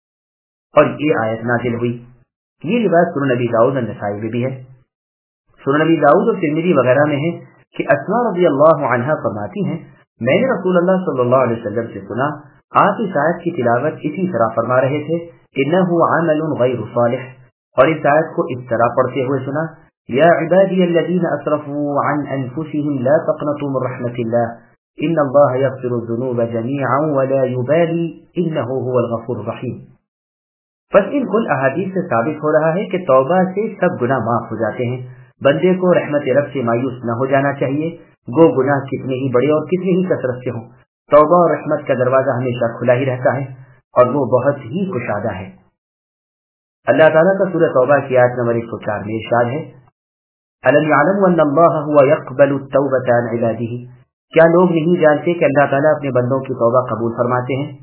और ये आयत नाज़िल हुई। ये रिवायत सुनन नबी दाऊद और नसाई में भी है। सुनन नबी दाऊद और तिरमिज़ी वगैरह में है कि अस्मा रज़ियल्लाहु अन्हा फरमाती हैं, मैंने रसूलुल्लाह सल्लल्लाहु अलैहि वसल्लम से सुना, आप इस आयत की तिलावत इसी तरह फरमा रहे थे, इन्नहु अमलुन गैरु सालिह, और इस आयत को इस तरह पढ़ते हुए सुना, या इबादियल्लज़ीना असरफू अन अनफुसिहिम ला तक़नतू मिन रहमतिल्लाह इन्नल्लाह यग़फिरु ज़ुनूब जमीअन व ला युबाली इन्नहु हुवल गफूरुर रहीम। बस इन कुल अहादीस से साबित हो रहा है कि तौबा से सब गुनाह माफ हो जाते हैं। बंदे को रहमत रब से मायूस न हो जाना चाहिए, गो गुनाह कितने ही बड़े और कितने ही कसरत से हों, तौबा और रहमत का दरवाजा हमेशा खुला ही रहता है और वो बहुत ही कुशादा है। अल्लाह ताला का सूरह तौबा की आयत नंबर 104 में इरशाद है, अलम यअलमु अन्नल्लाह हुवा यक़बलु तौबता अन इबादिही, क्या लोग नहीं जानते कि अल्लाह ताला अपने बंदों की तौबा कबूल फरमाते हैं।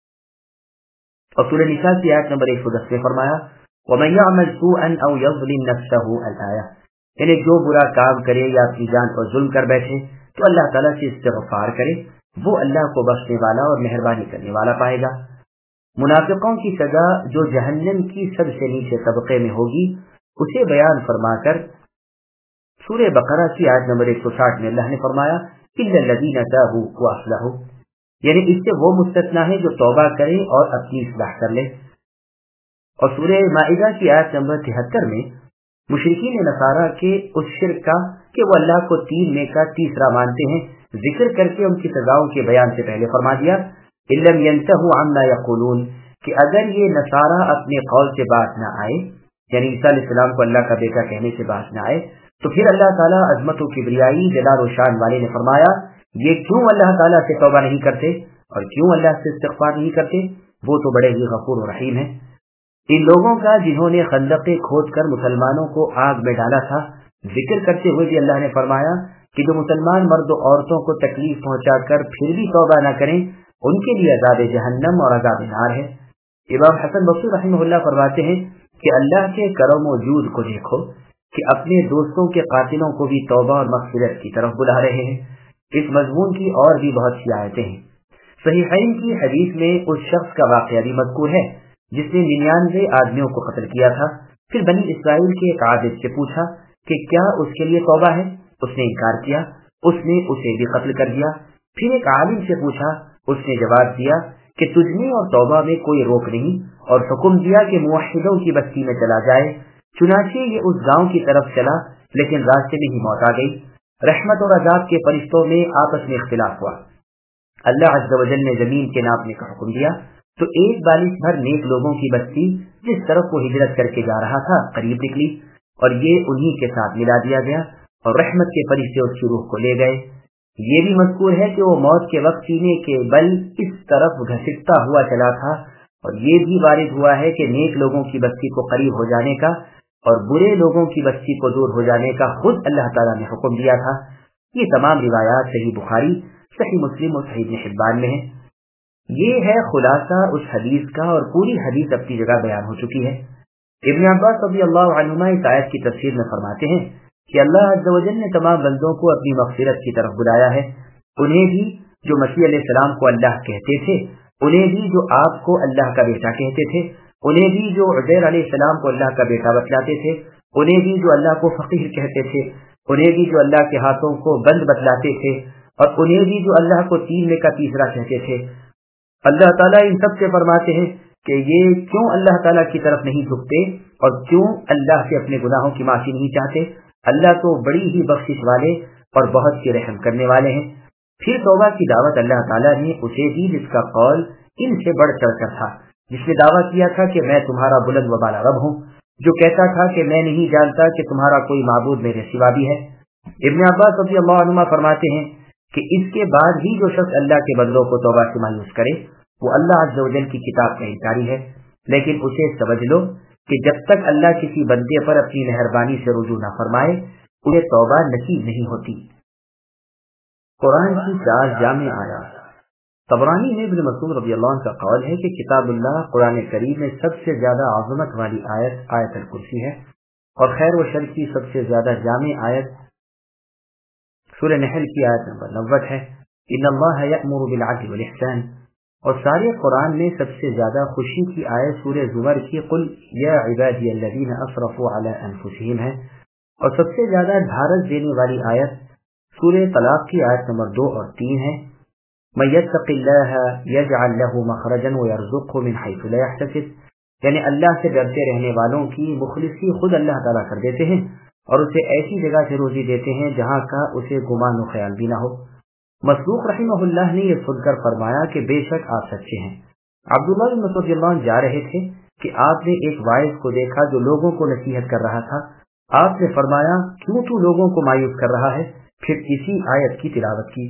और सूरह निसा की आयत नंबर 110 में फरमाया, वमन यअमल सूअन औ यज़लिम नफ्सहु अल-आया, यानी जो बुरा काम करे या अपनी जान पर जुल्म कर बैठे तो अल्लाह ताला से इस्तिग़फ़ार करे وہ اللہ کو بخشنے والا اور مہربانی کرنے والا پائے گا۔ منافقوں کی سزا جو جہنم کی سب سے نیچے طبقے میں ہوگی اسے بیان فرما کر سورہ بقرہ کی آیت نمبر 160 میں اللہ نے فرمایا الا الذین تابوا واصلحوا، یعنی اس سے وہ مستثنا ہے جو توبہ کرے اور اپنی اصلاح کر لے۔ اور سورہ مائدہ کی آیت نمبر 73 میں مشرکین نصارہ کے اس شرک کا کہ وہ اللہ کو تین میں کا تیسرا مانتے ہیں ذکر کر کے ان کی سزاؤں کے بیان سے پہلے فرما دیا ان لم ينتهوا عما يقولون، کہ اگر یہ نصارہ اپنے قول سے باز نہ آئے، یعنی عیسیٰ علیہ السلام کو اللہ کا بیٹا کہنے سے باز نہ آئے، تو پھر اللہ تعالیٰ عظمت و کبریائی جلال و شان والے نے فرمایا یہ کیوں اللہ تعالیٰ سے توبہ نہیں کرتے اور کیوں اللہ سے استغفار نہیں کرتے، وہ تو بڑے ہی غفور و رحیم ہیں۔ ان لوگوں کا جنہوں نے خندقیں کھود کر مسلمانوں کو آگ میں ڈالا تھا، ذکر کرتے ہوئے بھی اللہ نے فرمایا کہ جو مسلمان مرد و عورتوں کو تکلیف پہنچا کر پھر بھی توبہ نہ کریں ان کے لیے عذاب جہنم اور عذاب نار ہے۔ امام حسن بصری رحمہ اللہ فرماتے ہیں کہ اللہ کے کرم و جود کو دیکھو کہ اپنے دوستوں کے قاتلوں کو بھی توبہ اور مغفرت کی طرف بلا رہے ہیں۔ اس مضمون کی اور بھی بہت سی آیتیں ہیں۔ صحیحین کی حدیث میں اس شخص کا واقعہ بھی مذکور ہے جس نے 99 آدمیوں کو قتل کیا تھا، پھر بنی اسرائیل کے ایک عابد سے پوچھا کہ کیا اس کے لیے توبہ ہے، اس نے انکار کیا، اس نے اسے بھی قتل کر دیا۔ پھر ایک عالم سے پوچھا، اس نے جواب دیا کہ تجھ میں اور توبہ میں کوئی روک نہیں، اور حکم دیا کہ موحدوں کی بستی میں چلا جائے۔ چنانچہ یہ اس گاؤں کی طرف چلا، لیکن راستے میں ہی موت آ گئی۔ رحمت اور عذاب کے فرشتوں میں آپس میں اختلاف ہوا۔ اللہ عز و جل نے زمین کے ناپنے کا حکم دیا تو ایک بالش بھر نیک لوگوں کی بستی جس طرف وہ ہجرت کر کے جا رہا تھا قریب نکلی، اور یہ انہی کے ساتھ ملا دیا گیا، اور رحمت کے فرشتے اس کی روح کو لے گئے۔ یہ بھی مذکور ہے کہ وہ موت کے وقت سینے کے بل اس طرف گھسٹتا ہوا چلا تھا، اور یہ بھی وارد ہوا ہے کہ نیک لوگوں کی بستی کو قریب ہو جانے کا اور برے لوگوں کی بستی کو دور ہو جانے کا خود اللہ تعالیٰ نے حکم دیا تھا۔ یہ تمام روایات صحیح بخاری، صحیح مسلم اور صحیح ابن حبان میں ہیں۔ یہ ہے خلاصہ اس حدیث کا، اور پوری حدیث اپنی جگہ بیان ہو چکی ہے۔ ابن عباس رضی اللہ عنہما اس آیت کی تفسیر میں فرماتے ہیں کہ اللہ عز و جل نے تمام بندوں کو اپنی مغفرت کی طرف بلایا ہے، انہیں بھی جو مسیح علیہ السلام کو اللہ کہتے تھے، انہیں بھی جو آپ کو اللہ کا بیٹا کہتے تھے، انہیں بھی جو عزیر علیہ السلام کو اللہ کا بیٹا بتلاتے تھے، انہیں بھی جو اللہ کو فقیر کہتے تھے، انہیں بھی جو اللہ کے ہاتھوں کو بند بتلاتے تھے، اور انہیں بھی جو اللہ کو تین میں کا تیسرا کہتے تھے۔ اللہ تعالیٰ ان سب سے فرماتے ہیں کہ یہ کیوں اللہ تعالیٰ کی طرف نہیں جھکتے اور کیوں اللہ سے اپنے گناہوں کی معافی نہیں چاہتے؟ اللہ تو بڑی ہی بخشش والے اور بہت سی رحم کرنے والے ہیں۔ پھر توبہ کی دعوت اللہ تعالیٰ نے اسے دی جس کا قول ان سے بڑھ چڑھ کر تھا، جس نے دعویٰ کیا تھا کہ میں تمہارا بلند و بالا رب ہوں، جو کہتا تھا کہ میں نہیں جانتا کہ تمہارا کوئی معبود میرے سوا بھی ہے۔ ابن عباس رضی اللہ عنہما فرماتے ہیں کہ اس کے بعد ہی جو شخص اللہ کے بندوں کو توبہ سے مایوس کرے وہ اللہ عز و جل کی کتاب کا انکاری ہے، لیکن اسے سمجھ لو کہ جب تک اللہ کسی بندے پر اپنی مہربانی سے رجوع نہ فرمائے انہیں توبہ نصیب نہیں ہوتی۔ قرآن کی 4 جامع آیات۔ طبرانی میں ابن مسعود رضی اللہ عنہ کا قول ہے کہ کتاب اللہ قرآن کریم میں سب سے زیادہ عظمت والی آیت آیت الکرسی ہے، اور خیر و شر کی سب سے زیادہ جامع آیت سورہ نحل کی آیت نمبر 90 ہے، ان اللہ یأمر بالعدل والاحسان، اور سارے قرآن میں سب سے زیادہ خوشی کی آیت سورہ زمر کی قل یا عبادی الذین اسرفوا علی انفسہم ہے، اور سب سے زیادہ ڈھارس دینے والی آیت سورہ طلاق کی آیت نمبر 2 اور 3 ہے، من یتق اللہ یجعل له مخرجا ویرزقه من حیث لا یحتسب، یعنی اللہ سے ڈرتے رہنے والوں کی مخلصی خود اللہ تعالیٰ کر دیتے ہیں اور اسے ایسی جگہ سے روزی دیتے ہیں جہاں کا اسے گمان و خیال بھی نہ ہو۔ مسروق رحمہ اللہ نے یہ سن کر فرمایا کہ بے شک آپ سچے ہیں۔ عبداللہ بن مسعود رضی اللہ عنہ جا رہے تھے کہ آپ نے ایک واعظ کو دیکھا جو لوگوں کو نصیحت کر رہا تھا۔ آپ نے فرمایا کیوں تو لوگوں کو مایوس کر رہا ہے؟ پھر اسی آیت کی تلاوت کی۔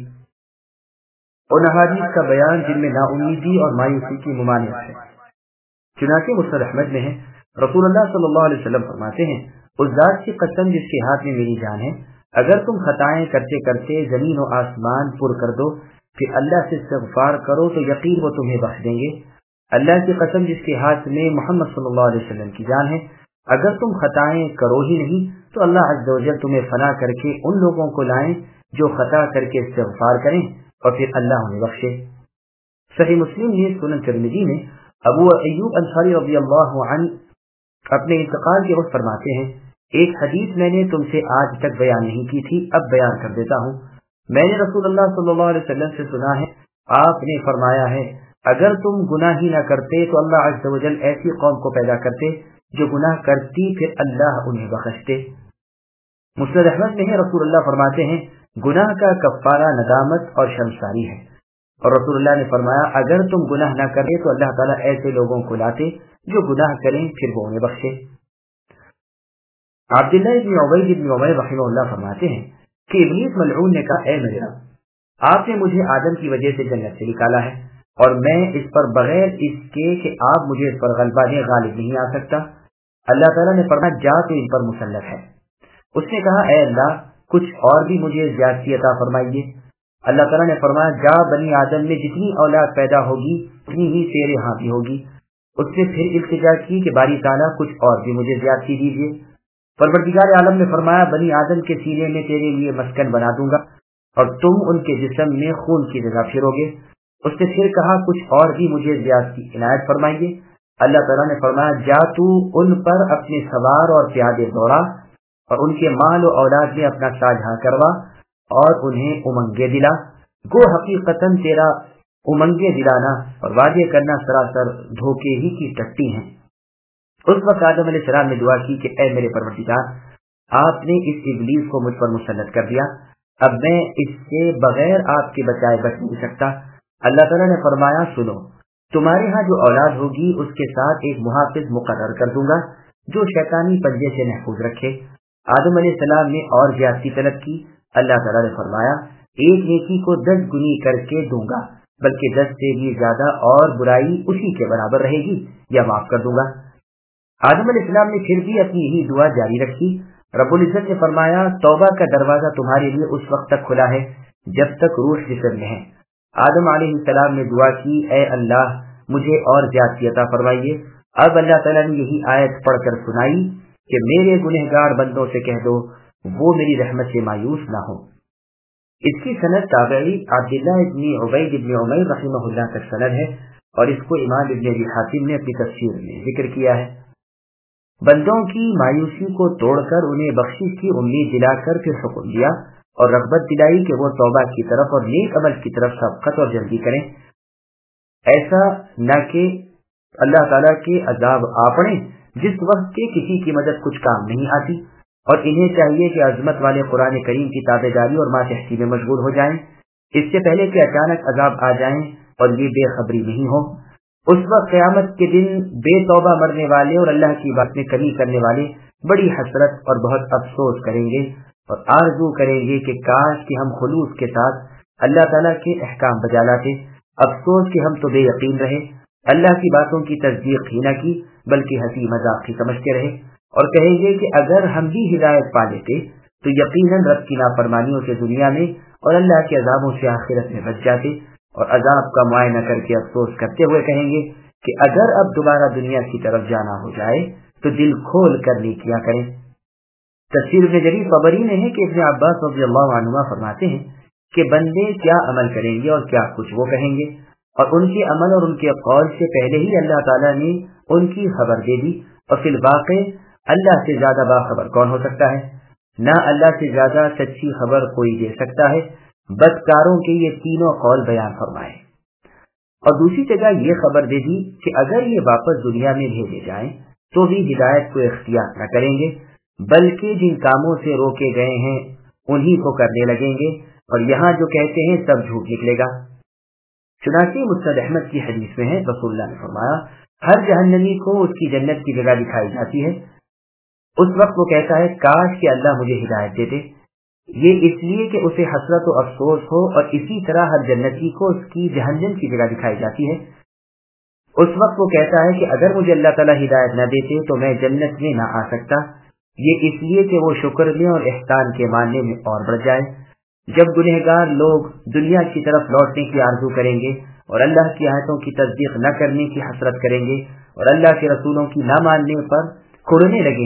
ان احادیث کا بیان جن میں نا امیدی اور مایوسی کی ممانعت ہے۔ چنانچہ مسند احمد میں ہے، رسول اللہ صلی اللہ علیہ وسلم فرماتے ہیں اس ذات کی قسم جس کے ہاتھ میں میری جان ہے، اگر تم خطائیں کرتے کرتے زمین و آسمان پر کر دو پھر اللہ سے استغفار کرو تو یقین وہ تمہیں بخش دیں گے۔ اللہ کی قسم جس کے ہاتھ میں محمد صلی اللہ علیہ وسلم کی جان ہے، اگر تم خطائیں کرو ہی نہیں تو اللہ عز و جل تمہیں فنا کر کے ان لوگوں کو لائیں جو خطا کر کے استغفار کریں اور پھر اللہ انہیں بخشے۔ صحیح مسلم نے سنن ترمذی میں ابو ایوب انصاری رضی اللہ عنہ اپنے انتقال کے وقت فرماتے ہیں، ایک حدیث میں نے تم سے آج تک بیان نہیں کی تھی، اب بیان کر دیتا ہوں۔ میں نے رسول اللہ صلی اللہ علیہ وسلم سے سنا ہے، آپ نے فرمایا ہے اگر تم گناہ ہی نہ کرتے تو اللہ عز و جل ایسی قوم کو پیدا کرتے جو گناہ کرتی پھر اللہ انہیں بخشتے۔ مسند احمد میں ہے، رسول اللہ فرماتے ہیں گناہ کا کفارہ ندامت اور شرمساری ہے، اور رسول اللہ نے فرمایا اگر تم گناہ نہ کرے تو اللہ تعالیٰ ایسے لوگوں کو لاتے جو گناہ کریں پھر وہ انہیں بخشے۔ عبداللہ بن عبید بن عمیر رحمہ اللہ فرماتے ہیں کہ ابلیس ملعون نے کہا، اے میرے رب، آپ نے مجھے آدم کی وجہ سے جنت سے نکالا ہے اور میں اس پر بغیر اس کے کہ آپ مجھے اس پر غلبہ دیں غالب نہیں آ سکتا۔ اللہ تعالیٰ نے فرمایا جا تو ان پر مسلط ہے۔ اس نے کہا اے اللہ کچھ اور بھی مجھے زیادتی عطا فرمائیے۔ اللہ تعالیٰ نے فرمایا جا بنی آدم میں جتنی اولاد پیدا ہوگی اتنی ہی تیرے ہاں بھی ہوگی۔ اس نے پھر التجا کی کہ باری تعالیٰ کچھ اور بھی مجھے زیادتی دیجیے۔ پروردگار عالم نے فرمایا بنی آدم کے سینے میں تیرے لیے مسکن بنا دوں گا اور تم ان کے جسم میں خون کی جگہ پھرو گے۔ اس نے پھر کہا کچھ اور بھی مجھے زیادتی عنایت فرمائیے۔ اللہ تعالیٰ نے فرمایا جا تو ان پر اپنے سوار اور پیادے دوڑا اور ان کے مال و اولاد میں اپنا ساجھا کروا اور انہیں امنگیں دلا۔ گو حقیقتاً تیرا امنگیں دلانا اور وعدے کرنا سراسر دھوکے ہی کی ٹٹی ہیں۔ اس وقت آدم علیہ السلام نے دعا کی کہ اے میرے پروردگار، آپ نے اس ابلیس کو مجھ پر مسلط کر دیا، اب میں اس سے بغیر آپ کے بچائے بچ نہیں سکتا۔ اللہ تعالیٰ نے فرمایا سنو، تمہارے ہاں جو اولاد ہوگی اس کے ساتھ ایک محافظ مقرر کر دوں گا جو شیطانی پنجے سے محفوظ رکھے۔ آدم علیہ السلام نے اور زیادتی طلب کی۔ اللہ تعالیٰ نے فرمایا ایک نیکی کو 10 گنی کر کے دوں گا، بلکہ 10 سے بھی زیادہ اور برائی اسی کے برابر رہے گی یا معاف کر دوں گا۔ آدم علیہ السلام نے پھر بھی اپنی یہی دعا جاری رکھی۔ رب العزت نے فرمایا توبہ کا دروازہ تمہارے لیے اس وقت تک کھلا ہے جب تک روح جسم میں ہے۔ آدم علیہ السلام نے دعا کی اے اللہ مجھے اور زیادتی عطا فرمائیے۔ اب اللہ تعالیٰ نے یہی آیت پڑھ کر سنائی کہ میرے گنہگار بندوں سے کہہ دو وہ میری رحمت سے مایوس نہ ہو۔ اس کی سند تابعی عبداللہ ابن عبید ابن عمیر رحمہ اللہ تک سند ہے اور اس کو امام ابن ابی حاتم نے اپنی تفسیر میں ذکر کیا ہے۔ بندوں کی مایوسی کو توڑ کر انہیں بخشش کی امید دلا کر پھر حکم دیا اور رغبت دلائی کہ وہ توبہ کی طرف اور نیک عمل کی طرف سبقت اور جلدی کریں، ایسا نہ کہ اللہ تعالیٰ کے عذاب آ پڑیں جس وقت کے کسی کی مدد کچھ کام نہیں آتی، اور انہیں چاہیے کہ عظمت والے قرآن کریم کی تابع داری اور ماتحتی میں مشغول ہو جائیں اس سے پہلے کہ اچانک عذاب آ جائیں اور یہ بے خبری نہیں ہو۔ اس وقت قیامت کے دن بے توبہ مرنے والے اور اللہ کی بات میں کمی کرنے والے بڑی حسرت اور بہت افسوس کریں گے اور آرزو کریں گے کہ کاش کہ ہم خلوص کے ساتھ اللہ تعالیٰ کے احکام بجا لاتے۔ افسوس کہ ہم تو بے یقین رہے، اللہ کی باتوں کی تصدیق ہی نہ کی بلکہ ہنسی مذاق ہی سمجھتے رہے، اور کہیں گے کہ اگر ہم بھی ہدایت پا لیتے تو یقیناً رب کی نافرمانیوں سے دنیا میں اور اللہ کے عذابوں سے آخرت میں بچ جاتے، اور عذاب کا معائنہ کر کے افسوس کرتے ہوئے کہیں گے کہ اگر اب دوبارہ دنیا کی طرف جانا ہو جائے تو دل کھول کر نیکیاں کریں۔ تفسیر ابن جریر طبری میں ہے کہ ابن عباس رضی اللہ عنہما فرماتے ہیں کہ بندے کیا عمل کریں گے اور کیا کچھ وہ کہیں گے، اور ان کے عمل اور ان کے قول سے پہلے ہی اللہ تعالیٰ نے ان کی خبر دے دی، اور فی الواقع اللہ سے زیادہ باخبر کون ہو سکتا ہے؟ نہ اللہ سے زیادہ سچی خبر کوئی دے سکتا ہے۔ بدکاروں کے یہ تینوں قول بیان فرمائے، اور دوسری جگہ یہ خبر دے دی کہ اگر یہ واپس دنیا میں بھیجے جائیں تو بھی ہدایت کو اختیار نہ کریں گے بلکہ جن کاموں سے روکے گئے ہیں انہی کو کرنے لگیں گے، اور یہاں جو کہتے ہیں سب جھوٹ نکلے گا۔ چنانچہ مسند احمد کی حدیث میں ہے رسول اللہ نے فرمایا ہر جہنمی کو اس کی جنت کی جگہ دکھائی جاتی ہے، اس وقت وہ کہتا ہے کاش کہ اللہ مجھے ہدایت دیتے، یہ اس لیے کہ اسے حسرت و افسوس ہو، اور اسی طرح ہر جنتی کو اس کی جہنم کی جگہ دکھائی جاتی ہے۔ اس وقت وہ کہتا ہے کہ اگر مجھے اللہ تعالیٰ ہدایت نہ دیتے تو میں جنت میں نہ آ سکتا، یہ اس لیے کہ وہ شکر میں اور احسان کے ماننے میں اور بڑھ جائے۔ جب گنہگار لوگ دنیا کی طرف لوٹنے کی آرزو کریں گے اور اللہ کی آیتوں کی تصدیق نہ کرنے کی حسرت کریں گے اور اللہ کے رسولوں کی نہ ماننے پر کھڑنے لگیں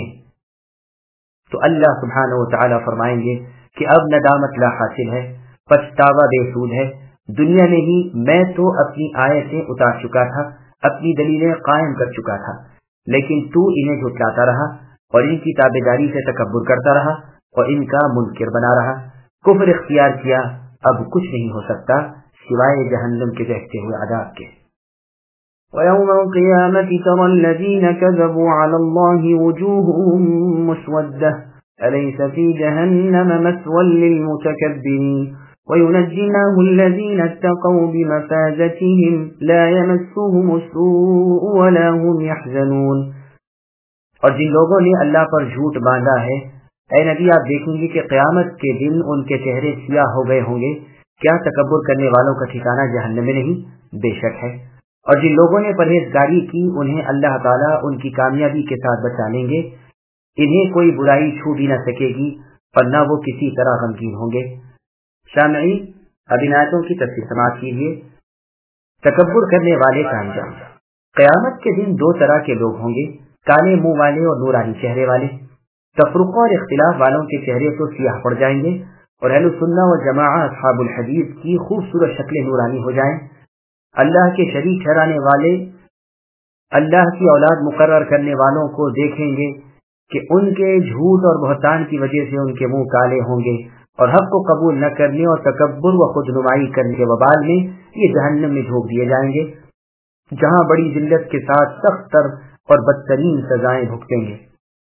تو اللہ سبحانہ و تعالیٰ فرمائیں گے کہ اب ندامت لا حاصل ہے، پچھتاوا بے سود ہے، دنیا میں ہی میں تو اپنی آیتیں اتار چکا تھا، اپنی دلیلیں قائم کر چکا تھا، لیکن تو انہیں جھٹلاتا رہا اور ان کی تابعداری سے تکبر کرتا رہا اور ان کا منکر بنا رہا، کفر اختیار کیا، اب کچھ نہیں ہو سکتا سوائے جہنم کے دہتے ہوئے عذاب کے۔ وَيَوْمَ الْقِيَامَةِ تَرَى الَّذِينَ كَذَبُوا عَلَى اللَّهِ وُجُوهُهُمْ مُسْوَدَّةٌ أَلَيْسَ فِي جَهَنَّمَ مَثْوًى لِّلْمُتَكَبِّرِينَ وَيُنَجِّي اللَّهُ الَّذِينَ اتَّقَوْا بِمَفَازَتِهِمْ لَا يَمَسُّهُمُ السُّوءُ وَلَا هُمْ يَحْزَنُونَ۔ اور جن لوگوں نے اللہ پر جھوٹ باندھا ہے، اے نبی آپ دیکھیں گے کہ قیامت کے دن ان کے چہرے سیاہ ہو گئے ہوں گے، کیا تکبر کرنے والوں کا ٹھکانہ جہنم میں نہیں؟ بے شک ہے۔ اور جن لوگوں نے پرہیزگاری کی انہیں اللہ تعالیٰ ان کی کامیابی کے ساتھ بچا لیں گے، انہیں کوئی برائی چھو بھی نہ سکے گی اور نہ وہ کسی طرح غمگین ہوں گے۔ سامعین، اب ان آیتوں کی تفسیر سماعت کیجیے۔ تکبر کرنے والے کا انجام۔ قیامت کے دن دو طرح کے لوگ ہوں گے، کالے منہ والے اور نورانی چہرے والے۔ تفرقہ اور اختلاف والوں کے چہرے تو سیاہ پڑ جائیں گے اور اہل سنہ و جماعہ اصحاب الحدیث کی خوبصورت شکلیں نورانی ہو جائیں۔ اللہ کے شریک ٹھہرانے والے اللہ کی اولاد مقرر کرنے والوں کو دیکھیں گے کہ ان کے جھوٹ اور بہتان کی وجہ سے ان کے منہ کالے ہوں گے اور حق کو قبول نہ کرنے اور تکبر و خود نمائی کرنے کے وبال میں یہ جہنم میں جھونک دیے جائیں گے، جہاں بڑی ذلت کے ساتھ سخت تر اور بدترین سزائیں بھگتیں گے۔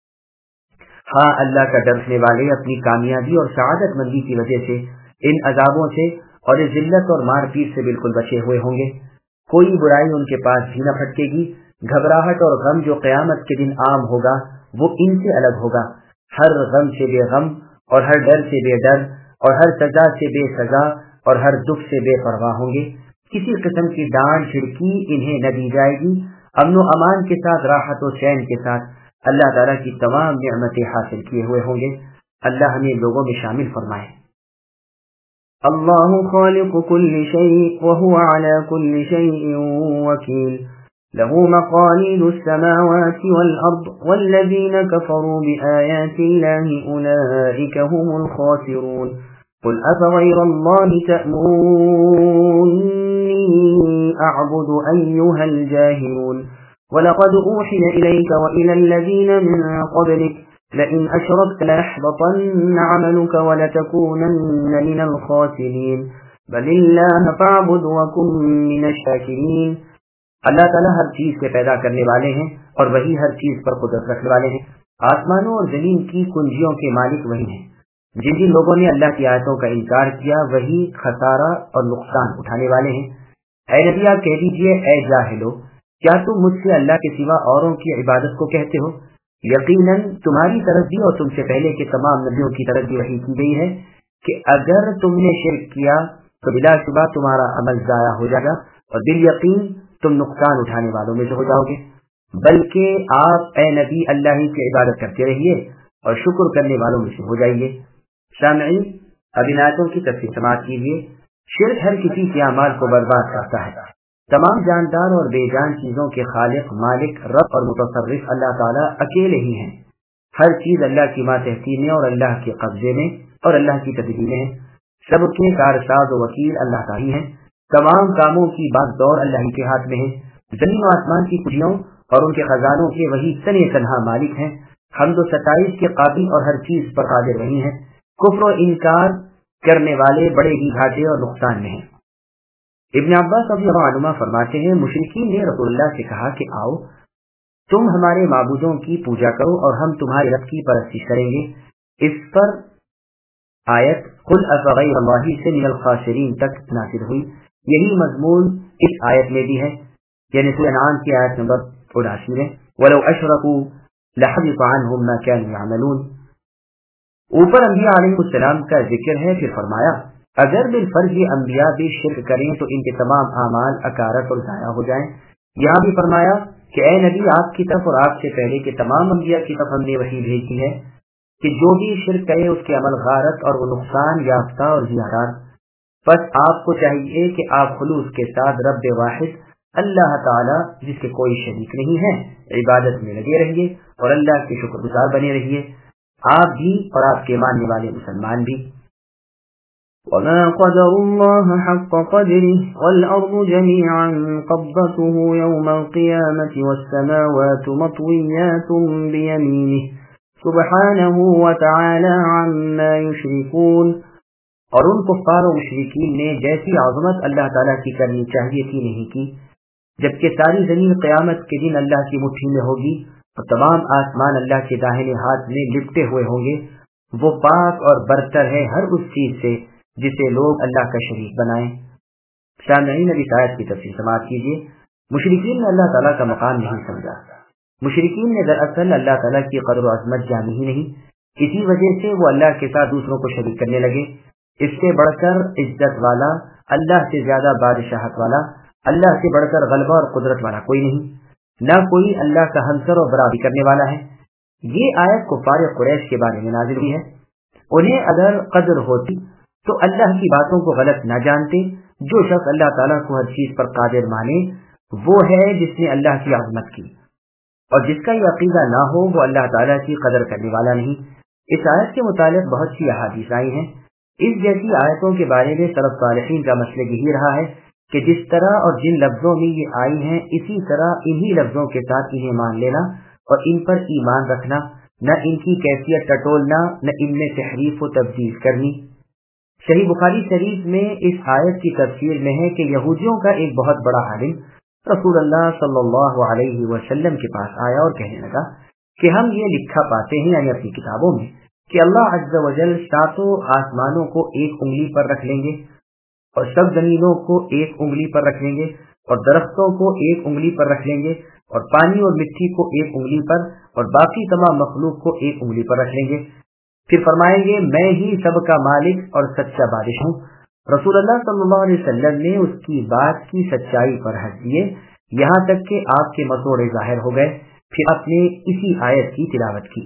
ہاں، اللہ کا ڈرنے والے اپنی کامیابی اور سعادت مندی کی وجہ سے ان عذابوں سے اور اس ذلت اور مار پیٹ سے بالکل بچے ہوئے ہوں گے۔ کوئی برائی ان کے پاس بھی نہ پھٹکے گی۔ گھبراہٹ اور غم جو قیامت کے دن عام ہوگا وہ ان سے الگ ہوگا۔ ہر غم سے بے غم اور ہر ڈر سے بے ڈر اور ہر سزا سے بے سزا اور ہر دکھ سے بے پرواہ ہوں گے۔ کسی قسم کی ڈانٹ جھڑکی انہیں نہ دی جائے گی۔ امن و امان کے ساتھ، راحت و چین کے ساتھ اللہ تعالیٰ کی تمام نعمتیں حاصل کیے ہوئے ہوں گے۔ اللہ ہمیں لوگوں میں شامل فرمائے۔ اللہ خالق كل شيء وهو على كل شيء وكيل له مقاليد السماوات والأرض والذين كفروا بآيات الله أولئك هم الخاسرون قل أفغير الله تأمروني أعبد أيها الجاهلون ولقد أوحي إليك وإلى الذين من قبلك لئن أشركت ليحبطن عملك ولتكونن من الخاسرين بل الله فاعبد وكن من الشاكرين۔ اللہ تعالیٰ ہر چیز کے پیدا کرنے والے ہیں اور وہی ہر چیز پر قدرت رکھنے والے ہیں۔ آسمانوں اور زمین کی کنجیوں کے مالک وہی ہیں۔ جن جن لوگوں نے اللہ کی آیتوں کا انکار کیا وہی خسارہ اور نقصان اٹھانے والے ہیں۔ اے نبی آپ کہہ دیجئے، اے جاہلو، کیا تم مجھ سے اللہ کے سوا اوروں کی عبادت کو کہتے ہو؟ یقیناً تمہاری طرف بھی اور تم سے پہلے کے تمام نبیوں کی طرف بھی وحی کی گئی ہے کہ اگر تم نے شرک کیا تو بلا شبہ تمہارا عمل ضائع ہو جائے گا اور بالیقین تم نقصان اٹھانے والوں میں سے ہو جاؤ گے۔ بلکہ آپ اے نبی اللہ ہی کی عبادت کرتے رہیے اور شکر کرنے والوں میں سے ہو جائیے۔ سامعین، اب ان آیتوں کی تفسیر سماعت کیجیے۔ شرک ہر کسی کے اعمال کو برباد کرتا ہے۔ تمام جاندار اور بے جان چیزوں کے خالق، مالک، رب اور متصرف اللہ تعالیٰ اکیلے ہی ہیں۔ ہر چیز اللہ کی ماتحتی میں اور اللہ کے قبضے میں اور اللہ کی تدبیر میں ہے۔ سب کے کارساز و وکیل اللہ کا ہی ہیں۔ تمام کاموں کی باغ دور اللہ کے ہاتھ میں ہے۔ زمین و آسمان کی کھجیوں اور ان کے خزانوں کے وہی تنے تنہا مالک ہیں۔ حمد و ستائش کے قابل اور ہر چیز پر قادر وہی ہیں۔ کفر و انکار کرنے والے بڑے ہی گھاٹے اور نقصان میں ہیں۔ ابن عباس رضی اللہ عنہما فرماتے ہیں، مشرکین نے رسول اللہ سے کہا کہ آؤ تم ہمارے معبودوں کی پوجا کرو اور ہم تمہارے رب کی پرستش کریں گے۔ اس پر آیت قل افغیر اللہ سے من الخاسرین تک نازل ہوئی۔ یہی مضمون اس آیت میں بھی ہے، یعنی سورہ انعام کی آیت نمبر 79 میں ولو اشرکوا لحبط عنہم ما كانوا يعملون۔ اوپر انبیاء علیہ السلام کا ذکر ہے، پھر فرمایا اگر بالفرض یہ انبیاء بھی شرک کریں تو ان کے تمام اعمال اکارت اور ضائع ہو جائیں۔ یہاں بھی فرمایا کہ اے نبی آپ کی طرف اور آپ سے پہلے کے تمام انبیاء کی طرف ہم نے وحی بھیجی ہے کہ جو بھی شرک کرے اس کے عمل غارت اور وہ نقصان یافتہ اور زیادار۔ بس آپ کو چاہیے کہ آپ خلوص کے ساتھ رب واحد اللہ تعالی جس کے کوئی شریک نہیں ہے عبادت میں لگے رہیے اور اللہ کے شکر گزار بنے رہیے، آپ بھی اور آپ کے ماننے والے مسلمان بھی۔ وما قدروا الله حق قدره والأرض جميعا قبضته يوم القيامة والسماوات مطويات بيمينه سبحانه وتعالى عما يشركون۔ اور ان کفار و مشرکین نے جیسی عظمت اللہ تعالیٰ کی کرنی چاہیے تھی نہیں کی، جبکہ ساری زمین قیامت کے دن اللہ کی مٹھی میں ہوگی اور تمام آسمان اللہ کے داہنے ہاتھ میں لپٹے ہوئے ہوں گے۔ وہ پاک اور برتر ہے ہر اس چیز سے جسے لوگ اللہ کا شریک بنائیں۔ سامعین، ابھی آیت کی تفصیل سماعت کیجیے۔ مشرکین نے اللہ تعالیٰ کا مقام نہیں سمجھا۔ مشرکین نے دراصل اللہ تعالیٰ کی قدر و عظمت جانی ہی نہیں، اسی وجہ سے وہ اللہ کے ساتھ دوسروں کو شریک کرنے لگے۔ اس سے بڑھ کر عزت والا، اللہ سے زیادہ بادشاہت والا، اللہ سے بڑھ کر غلبہ اور قدرت والا کوئی نہیں، نہ کوئی اللہ کا ہمسر اور برابری کرنے والا ہے۔ یہ آیت کفار قریش کے بارے میں نازل ہوئی ہے۔ انہیں اگر قدر ہوتی تو اللہ کی باتوں کو غلط نہ جانتے۔ جو شخص اللہ تعالیٰ کو ہر چیز پر قادر مانے وہ ہے جس نے اللہ کی عظمت کی، اور جس کا یہ عقیدہ نہ ہو وہ اللہ تعالیٰ کی قدر کرنے والا نہیں۔ اس آیت کے متعلق بہت سی احادیث آئی ہیں۔ اس جیسی آیتوں کے بارے میں سلف صالحین کا مسلک یہی رہا ہے کہ جس طرح اور جن لفظوں میں یہ آئی ہیں اسی طرح انہی لفظوں کے ساتھ انہیں مان لینا اور ان پر ایمان رکھنا، نہ ان کی کیفیت ٹٹولنا، نہ ان میں تحریف و تبدیل کرنی۔ صحیح بخاری شریف میں اس آیت کی تفسیر میں ہے کہ یہودیوں کا ایک بہت بڑا عالم رسول اللہ صلی اللہ علیہ وسلم کے پاس آیا اور کہنے لگا کہ ہم یہ لکھا پاتے ہیں یعنی اپنی کتابوں میں کہ اللہ عز و جل ساتوں آسمانوں کو ایک انگلی پر رکھ لیں گے اور سب زمینوں کو ایک انگلی پر رکھ لیں گے اور درختوں کو ایک انگلی پر رکھ لیں گے اور پانی اور مٹی کو ایک انگلی پر اور باقی تمام مخلوق کو ایک انگلی پر رکھ لیں گے، پھر فرمائیں گے میں ہی سب کا مالک اور سچا بادشاہ ہوں۔ رسول اللہ صلی اللہ علیہ وسلم نے اس کی بات کی سچائی پر حد دیے یہاں تک کہ آپ کے مسوڑے ظاہر ہو گئے۔ پھر آپ نے اسی آیت کی تلاوت کی۔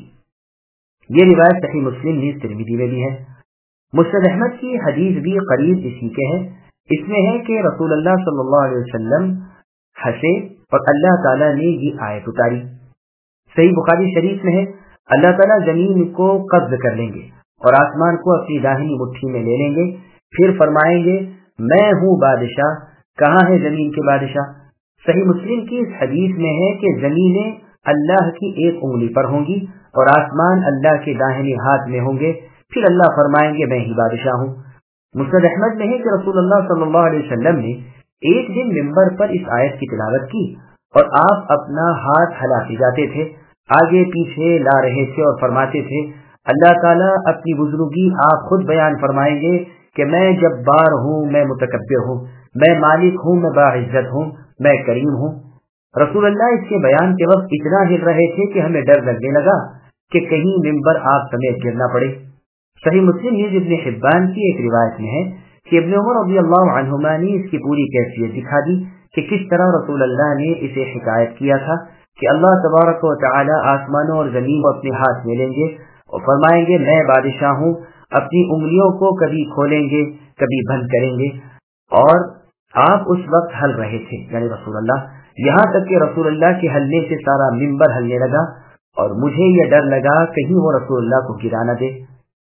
یہ روایت صحیح مسلم نیز ترمذی میں بھی ہے۔ مسند احمد کی حدیث بھی قریب اسی کے ہے۔ اس میں ہے کہ رسول اللہ صلی اللہ علیہ وسلم ہنسے اور اللہ تعالیٰ نے یہ آیت اتاری۔ صحیح بخاری شریف میں ہے اللہ تعالیٰ زمین کو قبض کر لیں گے اور آسمان کو اپنی داہنی مٹھی میں لے لیں گے، پھر فرمائیں گے میں ہوں بادشاہ، کہاں ہے زمین کے بادشاہ؟ صحیح مسلم کی اس حدیث میں ہے کہ زمینیں اللہ کی ایک انگلی پر ہوں گی اور آسمان اللہ کے داہنے ہاتھ میں ہوں گے، پھر اللہ فرمائیں گے میں ہی بادشاہ ہوں۔ مسند احمد میں ہے کہ رسول اللہ صلی اللہ علیہ وسلم نے ایک دن منبر پر اس آیت کی تلاوت کی اور آپ اپنا ہاتھ ہلاتے جاتے تھے، آگے پیچھے لا رہے تھے اور فرماتے تھے اللہ تعالیٰ اپنی بزرگی آپ خود بیان فرمائیں گے کہ میں جبار ہوں، میں متکبر ہوں، میں مالک ہوں، میں باعزت ہوں، میں کریم ہوں۔ رسول اللہ اس کے بیان کے وقت اتنا ہل رہے تھے کہ ہمیں ڈر لگنے لگا کہ کہیں ممبر آپ سمیت گرنا پڑے۔ صحیح مسلم نیز ابن حبان کی ایک روایت میں ہے کہ ابن عمر رضی اللہ عنہما نے اس کی پوری کیفیت دکھا دی کہ کس طرح رسول اللہ نے اسے حکایت کیا تھا کہ اللہ تبارک و تعالی آسمانوں اور زمین کو اپنے ہاتھ میں لیں گے اور فرمائیں گے میں بادشاہ ہوں، اپنی انگلیوں کو کبھی کھولیں گے کبھی بند کریں گے، اور آپ اس وقت ہل رہے تھے یعنی رسول اللہ، یہاں تک کہ رسول اللہ کے ہلنے سے سارا منبر ہلنے لگا اور مجھے یہ ڈر لگا کہیں وہ رسول اللہ کو گرا نہ دے۔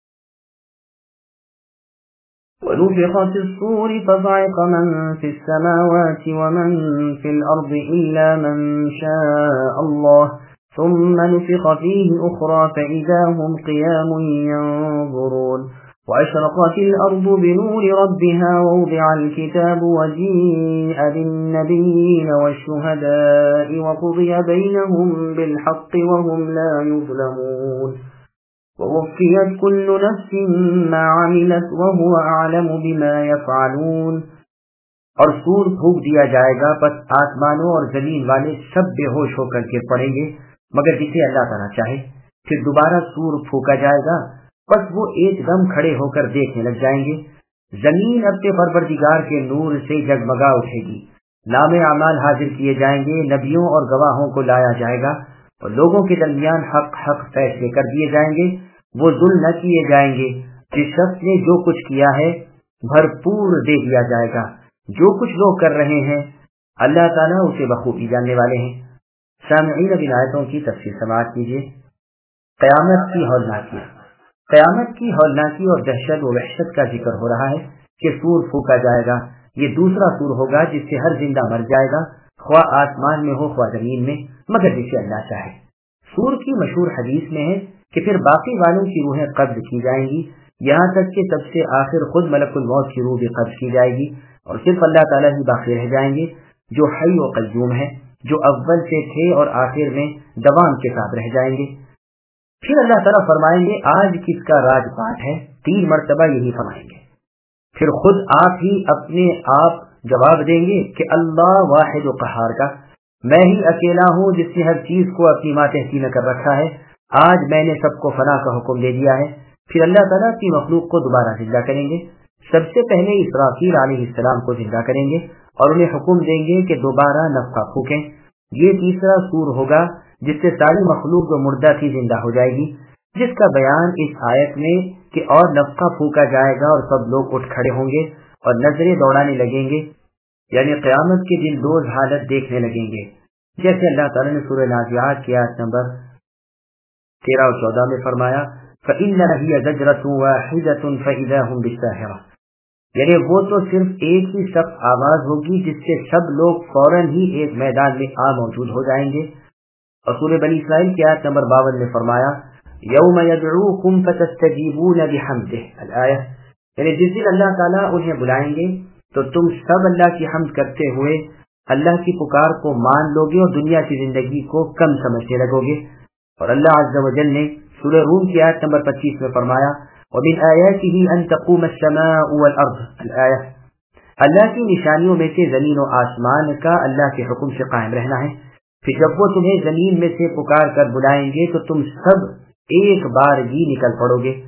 ونفخ في الصور فصعق من في السماوات ومن في الأرض إلا من شاء الله ثم نفخ فيه أخرى فإذا هم قيام ينظرون وأشرقت الأرض بنور ربها ووضع الكتاب وجيء بالنبيين والشهداء وقضي بينهم بالحق وهم لا يظلمون ووفيت كل نفس ما عملت وهو أعلم بما يفعلون۔ اور سور پھونک دیا جائے گا، پس آسمانوں اور زمین والے سب بے ہوش ہو کر گر پڑیں گے مگر جسے اللہ تعالیٰ چاہے۔ پھر دوبارہ سور پھونکا جائے گا، پس وہ ایک دم کھڑے ہو کر دیکھنے لگ جائیں گے۔ زمین اپنے پروردگار کے نور سے جگمگا اٹھے گی، نام اعمال حاضر کیے جائیں گے، نبیوں اور گواہوں کو لایا جائے گا اور لوگوں کے درمیان حق فیصلے کر دیے جائیں گے۔ وہ ظلم نہ کیے جائیں گے، جس شخص نے جو کچھ کیا ہے بھرپور دے دیا جائے گا، جو کچھ لوگ کر رہے ہیں اللہ تعالیٰ اسے بخوبی جاننے والے ہیں۔ سامعین اب ان آیتوں کی تفسیر سماعت کیجیے۔ قیامت کی ہولناکیت۔ قیامت کی ہولناکی اور دہشت و وحشت کا ذکر ہو رہا ہے کہ سور پھونکا جائے گا. یہ دوسرا سور ہوگا جس سے ہر زندہ مر جائے گا، خواہ آسمان میں ہو خواہ زمین میں، مگر جسے اللہ چاہے. سور کی مشہور حدیث میں ہے کہ پھر باقی والوں کی روحیں قبض کی جائیں گی، یہاں تک کہ سب سے آخر خود ملک الموت کی روح بھی قبض کی جائے گی، اور صرف اللہ تعالیٰ ہی باقی رہ جائیں گے جو حی و قیوم ہے، جو اول سے تھے اور آخر میں دوام کے ساتھ رہ جائیں گے. پھر اللہ تعالیٰ فرمائیں گے آج کس کا راج پاٹ ہے، 3 مرتبہ یہی فرمائیں گے. پھر خود آپ ہی اپنے آپ جواب دیں گے کہ اللہ واحد و قہار کا، میں ہی اکیلا ہوں جس نے ہر چیز کو اپنی ماتحتی میں کر رکھا ہے، آج میں نے سب کو فنا کا حکم دے دیا ہے. پھر اللہ تعالیٰ کی مخلوق کو دوبارہ زندہ کریں گے. سب سے پہلے اسرافیل علیہ السلام کو زندہ کریں گے اور انہیں حکم دیں گے کہ دوبارہ نفخہ پھونکیں. یہ تیسرا سور ہوگا جس سے ساری مخلوق جو مردہ تھی زندہ ہو جائے گی، جس کا بیان اس آیت میں کہ اور نفخہ پھونکا جائے گا اور سب لوگ اٹھ کھڑے ہوں گے اور نظریں دوڑانے لگیں گے، یعنی قیامت کے دن دوز حالت دیکھنے لگیں گے، جیسے اللہ تعالیٰ نے سورہ نازعات کی آیت نمبر 13 اور 14 میں فرمایا فَإِنَّ هِيَ زَجْرَةٌ وَاحِدَةٌ فَإِذَا هُمْ بِالسَّاهِرَةِ، یعنی وہ تو صرف ایک ہی سخت آواز ہوگی جس سے سب لوگ فوراً ہی ایک میدان میں موجود ہو جائیں گے. اور سورہ بنی اسرائیل کی آیت نمبر 52 میں فرمایا یوم یدعوکم فتستجیبون بحمدہ الآیہ، یعنی جس دن اللہ تعالیٰ انہیں بلائیں گے تو تم سب اللہ کی حمد کرتے ہوئے اللہ کی پکار کو مان لو گے اور دنیا کی زندگی کو کم سمجھنے لگو گے. اور اللہ عز و جل نے سورہ روم کی آیت نمبر 25 میں فرمایا وَمِنْ آيَاتِهِ أَن تَقُومَ السَّمَاءُ وَالْأَرْضُ الآیہ، اللہ کی نشانیوں میں سے زمین و آسمان کا اللہ کے حکم سے قائم رہنا ہے. پھر جب وہ تمہیں زمین میں سے پکار کر بلائیں گے تو تم سب ایک بار ہی نکل پڑو گے.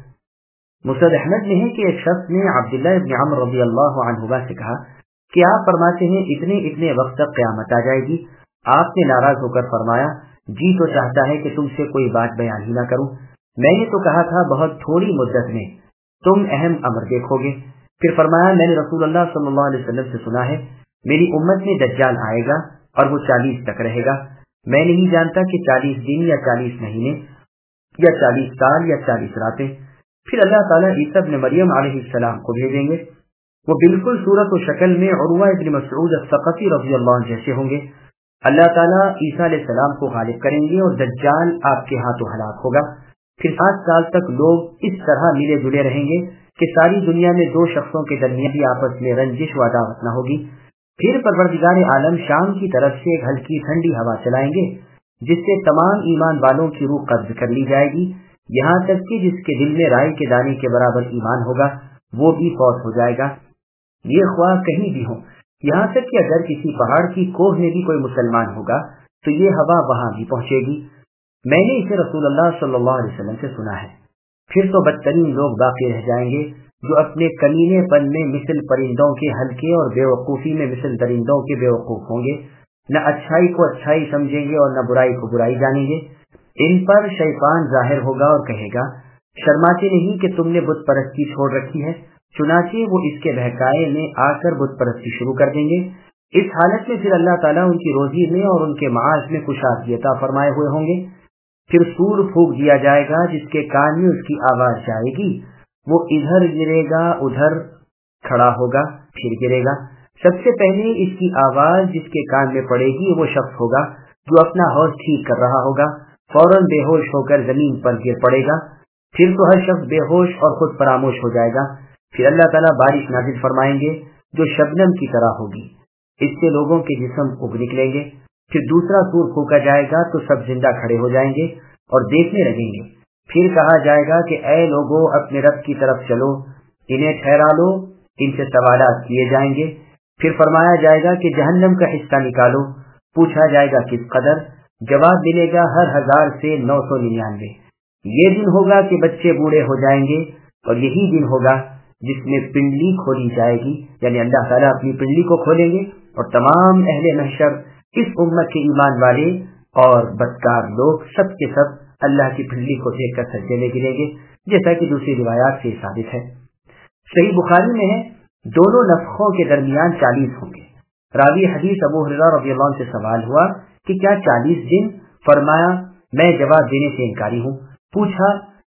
مسند احمد میں ہے کہ ایک شخص نے عبداللہ ابن عمر رضی اللہ عنہما سے کہا کہ آپ فرماتے ہیں اتنے وقت تک قیامت آ جائے گی. آپ نے ناراض ہو کر فرمایا جی تو چاہتا ہے کہ تم سے کوئی بات بیان ہی نہ کروں، میں نے تو کہا تھا بہت تھوڑی مدت میں تم اہم امر دیکھو گے. پھر فرمایا میں نے رسول اللہ صلی اللہ علیہ وسلم سے سنا ہے میری امت میں دجال آئے گا اور وہ 40 تک رہے گا. میں نہیں جانتا کہ 40 دن یا 40 مہینے یا 40 سال یا 40 راتیں. پھر اللہ تعالیٰ عیسیٰ ابن مریم علیہ السلام کو بھیجیں گے. وہ بالکل صورت و شکل میں عروہ ابن مسعود الثقفی رضی اللہ عنہ جیسے ہوں گے. اللہ تعالیٰ عیسیٰ علیہ السلام کو غالب کریں گے اور دجال آپ کے ہاتھوں ہلاک ہوگا. پھر 7 سال تک لوگ اس طرح ملے جلے رہیں گے کہ ساری دنیا میں 2 شخصوں کے درمیان بھی آپس میں رنجش و عداوت نہ ہوگی. پھر پروردگار عالم شام کی طرف سے ایک ہلکی ٹھنڈی ہوا چلائیں گے جس سے تمام ایمان والوں کی روح قبض کر لی جائے گی، یہاں تک کہ جس کے دل میں رائی کے دانے کے برابر ایمان ہوگا وہ بھی فوت ہو جائے گا. یہ خواہ کہیں بھی ہوں، یہاں تک کہ اگر کسی پہاڑ کی کوہ میں بھی کوئی مسلمان ہوگا تو یہ ہوا وہاں بھی پہنچے گی. میں نے اسے رسول اللہ صلی اللہ علیہ وسلم سے سنا ہے. پھر تو بدترین لوگ باقی رہ جائیں گے جو اپنے کمینے پن میں مثل پرندوں کے ہلکے اور بے وقوفی میں مثل درندوں کے بے وقوف ہوں گے، نہ اچھائی کو اچھائی سمجھیں گے اور نہ برائی کو برائی جانیں گے. ان پر شیطان ظاہر ہوگا اور کہے گا شرماتے نہیں کہ تم نے بت پرستی چھوڑ رکھی ہے، چنانچہ وہ اس کے بہکائے میں آ کر بت پرستی شروع کر دیں گے. اس حالت میں پھر اللہ تعالیٰ ان کی روزی میں اور ان کے معاش میں کشادگی عطا فرمائے ہوئے ہوں گے. پھر سور پھونک دیا جائے گا جس کے کان میں اس کی آواز جائے گی، وہ ادھر گرے گا ادھر کھڑا ہوگا پھر گرے گا. سب سے پہلے اس کی آواز جس کے کان میں پڑے گی وہ شخص ہوگا جو اپنا حوض ٹھیک کر رہا ہوگا، فوراً بے ہوش ہو کر زمین پر گر پڑے گا. پھر تو ہر شخص بے ہوش اور خود فراموش ہو جائے گا. پھر اللہ تعالیٰ بارش نازل فرمائیں گے جو شبنم کی طرح ہوگی، اس سے لوگوں کے جسم اگ نکلیں گے. پھر دوسرا سور پھونکا جائے گا تو سب زندہ کھڑے ہو جائیں گے اور دیکھنے لگیں گے. پھر کہا جائے گا کہ اے لوگوں اپنے رب کی طرف چلو، انہیں ٹھہرا لو، ان سے سوالات کیے جائیں گے. پھر فرمایا جائے گا کہ جہنم کا حصہ نکالو، پوچھا جائے گا کس قدر، جواب ملے گا ہر 1000 سے 999. یہ دن ہوگا کہ بچے بوڑھے ہو جائیں گے اور یہی دن ہوگا جس میں پنڈلی کھولی جائے گی، یعنی اللہ تعالیٰ اپنی پنڈلی کو کھولیں گے اور تمام اہل محشر اس امت کے ایمان والے اور بدکار لوگ سب کے سب اللہ کی پنڈلی کو دیکھ کر سجدے میں گریں گے، جیسا کہ دوسری روایات سے ثابت ہے. صحیح بخاری میں ہے دونوں نفخوں کے درمیان 40 ہوں گے. راوی حدیث ابو ہریرہ رضی اللہ عنہ سے سوال ہوا کہ کیا 40 دن؟ فرمایا میں جواب دینے سے انکاری ہوں. پوچھا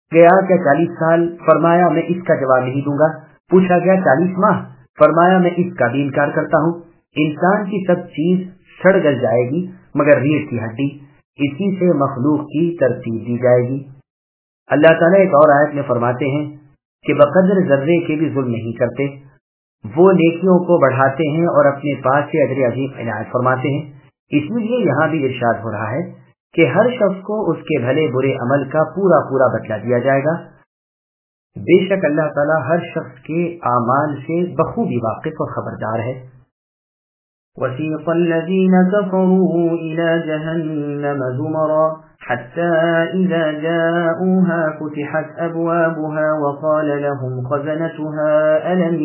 گیا کیا 40 سال؟ فرمایا میں اس کا جواب نہیں دوں گا۔ پوچھا گیا 40 ماہ؟ فرمایا میں اس کا بھی انکار کرتا ہوں۔ انسان کی سب چیز سڑ گل جائے گی مگر ریڑھ کی ہڈی، اسی سے مخلوق کی ترتیب دی جائے گی۔ اللہ تعالیٰ ایک اور آیت میں فرماتے ہیں کہ بقدر ذرے کے بھی ظلم نہیں کرتے، وہ نیکیوں کو بڑھاتے ہیں اور اپنے پاس سے اجر عظیم عنایت فرماتے ہیں۔ اس لیے یہاں بھی ارشاد ہو رہا ہے کہ ہر شخص کو اس کے بھلے برے عمل کا پورا پورا بدلہ دیا جائے گا۔ بے شک اللہ تعالیٰ ہر شخص کے اعمال سے بخوبی واقف اور خبردار ہے۔ وَسِيقَ الَّذِينَ كَفَرُوا إِلَى جَهَنَّمَ زُمَرًا حَتَّى إِذَا جَاءُوهَا فُتِحَتْ أَبْوَابُهَا وَقَالَ لَهُمْ خَزَنَتُهَا أَلَمْ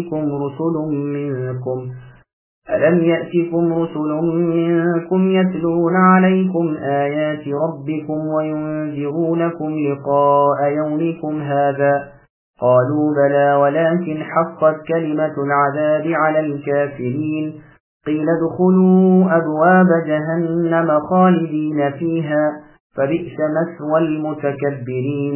يَأْتِكُمْ رُسُلٌ مِّنكُمْ يَتْلُونَ عَلَيْكُمْ آيَاتِ رَبِّكُمْ وَيُنذِرُونَكُمْ لِقَاءَ يَوْمِكُمْ هَذَا قَالُوا بَلَى وَلَكِنْ حَقَّتْ كَلِمَةُ الْعَذَابِ عَلَى الْكَافِرِينَ قِيلَ ادْخُلُوا أَبْوَابَ جَهَنَّمَ خَالِدِينَ فِيهَا فَبِئْسَ مَثْوَى الْمُتَكَبِّرِينَ۔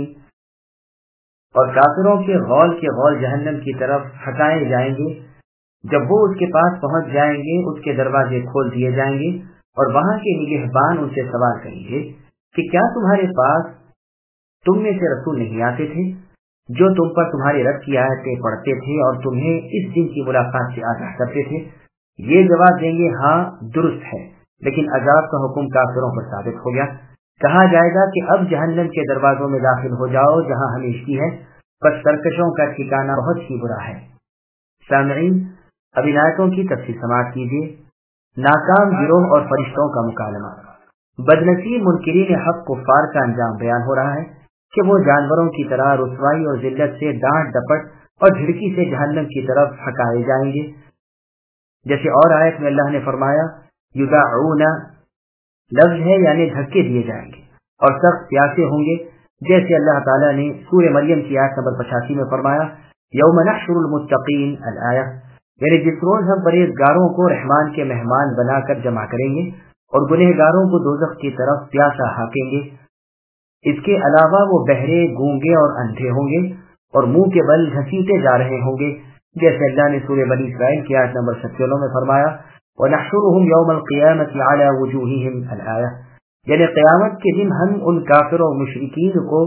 اور کافروں کے غول جہنم کی طرف ہٹائے جائیں گے۔ جب وہ اس کے پاس پہنچ جائیں گے اس کے دروازے کھول دیے جائیں گے اور وہاں کے نگہبان ان سے سوال کریں گے کہ کیا تمہارے پاس تم میں سے رسول نہیں آتے تھے جو تم پر تمہارے رب کی آیتیں پڑھتے تھے اور تمہیں اس دن کی ملاقات سے آگاہ کرتے تھے؟ یہ جواب دیں گے ہاں درست ہے، لیکن عذاب کا حکم کافروں پر ثابت ہو گیا۔ کہا جائے گا کہ اب جہنم کے دروازوں میں داخل ہو جاؤ جہاں ہمیشگی ہے، پر سرکشوں کا ٹھکانہ بہت ہی برا ہے۔ سامعین، اب ان آیتوں کی تفصیل سماعت کیجیے۔ ناکام گروہ اور فرشتوں کا مکالمہ۔ بدنصیب منکرین حق کفار کا انجام بیان ہو رہا ہے کہ وہ جانوروں کی طرح رسوائی اور ذلت سے ڈانٹ ڈپٹ اور جھڑکی سے جہنم کی طرف ہٹائے جائیں گے۔ جیسے اور آیت میں اللہ نے فرمایا یدعون، لفظ ہے یعنی دھکے دیے جائیں گے اور سخت پیاسے ہوں گے، جیسے اللہ تعالیٰ نے سورہ مریم کی آیت نمبر 85 میں فرمایا یوم نحشر المتقین الآیہ، یعنی جس روز ہم پرہیزگاروں کو رحمان کے مہمان بنا کر جمع کریں گے اور گنہگاروں کو دوزخ کی طرف پیاسا ہانکیں گے۔ اس کے علاوہ وہ بہرے، گونگے اور اندھے ہوں گے اور منہ کے بل گھسیٹے جا رہے ہوں گے، جیسے اللہ نے سورہ بنی اسرائیل کی آیت نمبر 97 میں فرمایا وَنَحْشُرُهُمْ يَوْمَ الْقِيَامَةِ عَلَى وُجُوهِهِمْ الْآیہ، یعنی قیامت کے دن ہم ان کافروں و مشرکین کو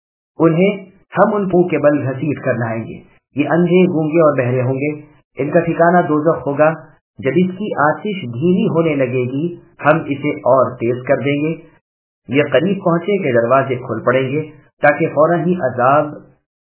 ہم ان منہ کے بل گھسیٹ کر لائیں گے۔ یہ اندھے، گونگے اور بہرے ہوں گے، ان کا ٹھکانہ دوزخ ہوگا۔ جب اس کی آتش دھیمی ہونے لگے گی ہم اسے اور تیز کر دیں گے، یہ قریب پہنچے کہ دروازے کھل پڑیں گے تاکہ فوراً ہی عذاب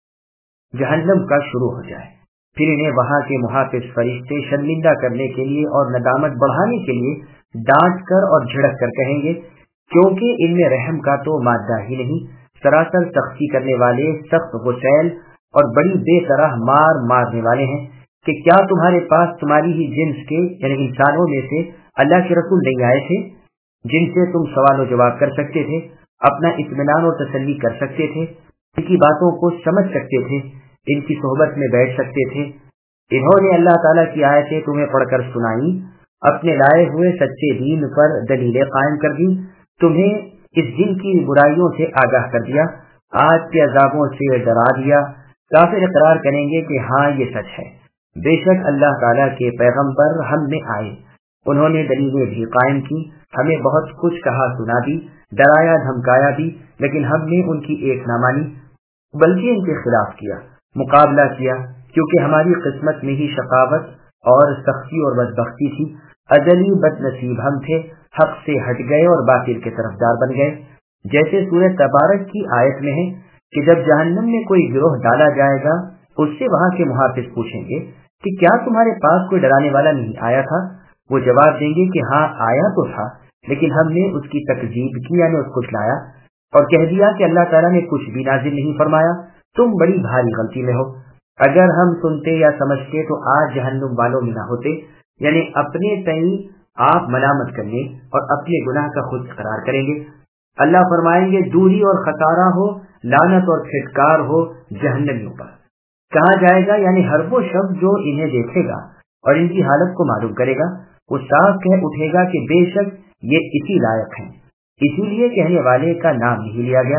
جہنم کا شروع ہو جائے۔ پھر انہیں وہاں کے محافظ فرشتے شرمندہ کرنے کے لیے اور ندامت بڑھانے کے لیے ڈانٹ کر اور جھڑک کر کہیں گے، کیونکہ ان میں رحم کا تو مادہ ہی نہیں، سراسر سختی کرنے والے سخت غسیل اور بڑی بے طرح مارنے والے ہیں کہ کیا تمہارے پاس تمہاری ہی جنس کے یعنی انسانوں میں سے اللہ کے رسول نہیں آئے تھے جن سے تم سوال و جواب کر سکتے تھے، اپنا اطمینان و تسلی کر سکتے تھے، ان کی باتوں کو سمجھ سکتے تھے، ان کی صحبت میں بیٹھ سکتے تھے؟ انہوں نے اللہ تعالیٰ کی آیتیں تمہیں پڑھ کر سنائی، اپنے لائے ہوئے سچے دین پر دلیلیں قائم کر دی، تمہیں اس دن کی برائیوں سے آگاہ کر دیا، آج کے عذابوں سے ڈرا دیا۔ کافر اقرار کریں گے کہ ہاں یہ سچ ہے، بے شک اللہ تعالیٰ کے پیغمبر ہم میں آئے، انہوں نے دلیلیں بھی قائم کی، ہمیں بہت کچھ کہا سنا دی، ڈرایا دھمکایا بھی، لیکن ہم نے ان کی ایک نہ مانی بلکہ ان کے خلاف کیا، مقابلہ کیا، کیونکہ ہماری قسمت میں ہی شقاوت اور سختی اور بدبختی تھی، ازلی بد نصیب ہم تھے، حق سے ہٹ گئے اور باطل کے طرفدار بن گئے۔ جیسے سورہ تبارک کی آیت میں ہے کہ جب جہنم میں کوئی گروہ ڈالا جائے گا اس سے وہاں کے محافظ پوچھیں گے کہ کیا تمہارے پاس کوئی ڈرانے والا نہیں آیا تھا؟ وہ جواب دیں گے کہ ہاں آیا تو تھا، لیکن ہم نے اس کی تکذیب کی یعنی اس کو جھٹلایا اور کہہ دیا کہ اللہ تعالیٰ نے کچھ بھی نازل نہیں فرمایا، تم بڑی بھاری غلطی میں ہو۔ اگر ہم سنتے یا سمجھتے تو آج جہنم والوں میں نہ ہوتے، یعنی اپنے تئیں آپ ملامت کرنے اور اپنے گناہ کا خود اقرار کریں گے۔ اللہ فرمائیں گے دوری اور خسارہ ہو، لعنت اور پھٹکار ہو جہنمیوں پر۔ کہا جائے گا یعنی ہر وہ شخص جو انہیں دیکھے گا اور ان کی حالت کو معلوم کرے گا وہ صاف کہہ اٹھے گا کہ بے شک یہ اسی لائق ہیں، اسی لیے کہنے والے کا نام نہیں لیا گیا،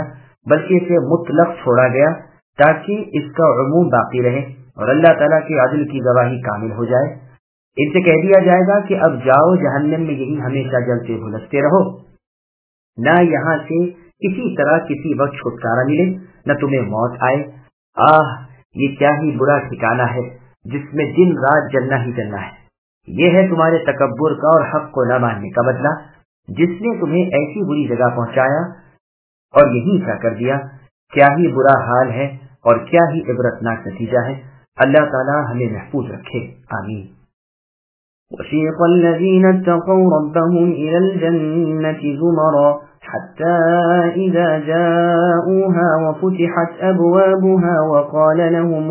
بلکہ اسے مطلق چھوڑا گیا تاکہ اس کا عموم باقی رہے اور اللہ تعالیٰ کے عدل کی گواہی کامل ہو جائے۔ ان سے کہہ دیا جائے گا کہ اب جاؤ جہنم میں یہی ہمیشہ جلتے بھلستے رہو، نہ یہاں سے کسی طرح کسی وقت چھٹکارا ملے، نہ تمہیں موت آئے۔ آہ، یہ کیا ہی برا ٹھکانہ ہے جس میں دن رات جلنا ہی جلنا ہے۔ یہ ہے تمہارے تکبر کا اور حق کو نہ ماننے کا بدلہ، جس نے تمہیں ایسی بری جگہ پہنچایا اور یہی کیا کر دیا۔ کیا ہی برا حال ہے اور کیا ہی عبرتناک نتیجہ ہے۔ اللہ تعالی ہمیں محفوظ رکھے، آمین۔ وسيق الذين اتقوا ربهم إلى الجنة زمرا حتى إذا جاءوها وفتحت أبوابها وقال لهم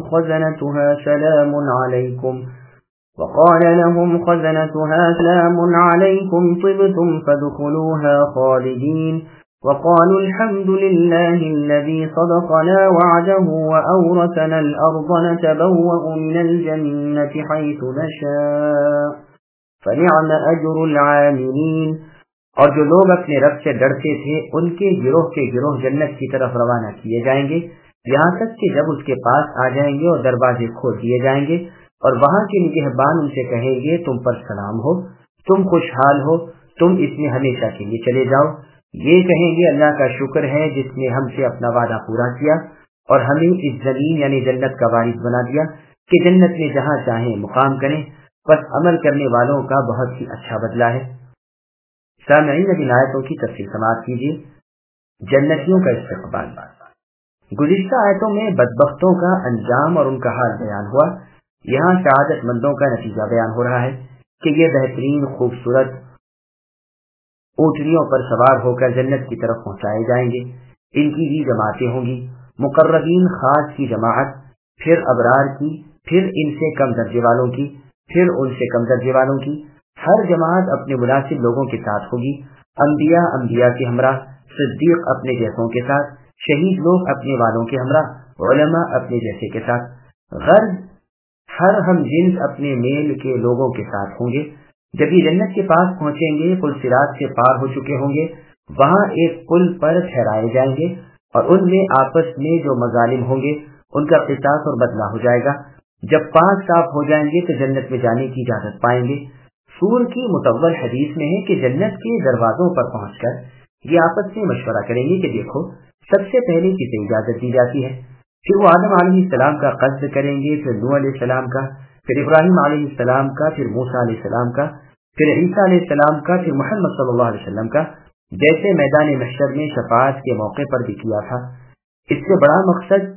خزنتها سلام عليكم طبتم فادخلوها خالدين وقالوا الحمد لله الذي صدقنا وعده وأورثنا الأرض نتبوأ من الجنة حيث نشاء فنعم أجر العاملين۔ اور جو لوگ اپنے رب سے ڈرتے تھے ان کے گروہ جنت کی طرف روانہ کیے جائیں گے، یہاں تک کہ جب اس کے پاس آ جائیں گے اور دروازے کھول دیے جائیں گے اور وہاں کے نگہبان ان سے کہیں گے تم پر سلام ہو، تم خوشحال ہو، تم اس میں ہمیشہ کے لیے چلے جاؤ۔ یہ کہیں گے اللہ کا شکر ہے جس نے ہم سے اپنا وعدہ پورا کیا اور ہمیں اس زمین یعنی جنت کا وارث بنا دیا کہ جنت میں جہاں چاہیں مقام کریں، بس عمل کرنے والوں کا بہت ہی اچھا بدلہ ہے۔ سامعین، اب ان آیتوں کی تفصیل سماعت کیجیے۔ جنتیوں کا استقبال۔ گزشتہ آیتوں میں بدبختوں کا انجام اور ان کا حال بیان ہوا، یہاں سعادت مندوں کا نتیجہ بیان ہو رہا ہے کہ یہ بہترین خوبصورت اونٹنیوں پر سوار ہو کر جنت کی طرف پہنچائے جائیں گے۔ ان کی بھی جماعتیں ہوں گی، مقربین خاص کی جماعت، پھر ابرار کی، پھر ان سے کم درجے والوں کی، پھر ان سے کم درجے والوں کی۔ ہر جماعت اپنے مناسب لوگوں کے ساتھ ہوگی، انبیاء کے ہمراہ، صدیق اپنے جیسوں کے ساتھ، شہید لوگ اپنے والوں کے ہمراہ، علماء اپنے جیسے کے ساتھ، غرض ہر ہم جنس اپنے میل کے لوگوں کے ساتھ ہوں گے۔ جب یہ جنت کے پاس پہنچیں گے، پل صراط سے پار ہو چکے ہوں گے، وہاں ایک پل پر ٹھہرائے جائیں گے اور ان میں آپس میں جو مظالم ہوں گے ان کا قصاص اور بدلہ ہو جائے گا۔ جب پاک صاف ہو جائیں گے تو جنت میں جانے کی اجازت پائیں گے۔ سور کی مطول حدیث میں ہے کہ جنت کے دروازوں پر پہنچ کر یہ آپس میں مشورہ کریں گے کہ دیکھو سب سے پہلے کسے اجازت دی جاتی ہے۔ پھر وہ آدم علیہ السلام کا قصد کریں گے، پھر نوح علیہ السلام کا، پھر ابراہیم علیہ السلام کا، پھر موسیٰ علیہ السلام کا، پھر عیسیٰ علیہ السلام کا، پھر محمد صلی اللہ علیہ وسلم کا، جیسے میدان محشر میں شفاعت کے موقع پر بھی کیا تھا۔ اس سے بڑا مقصد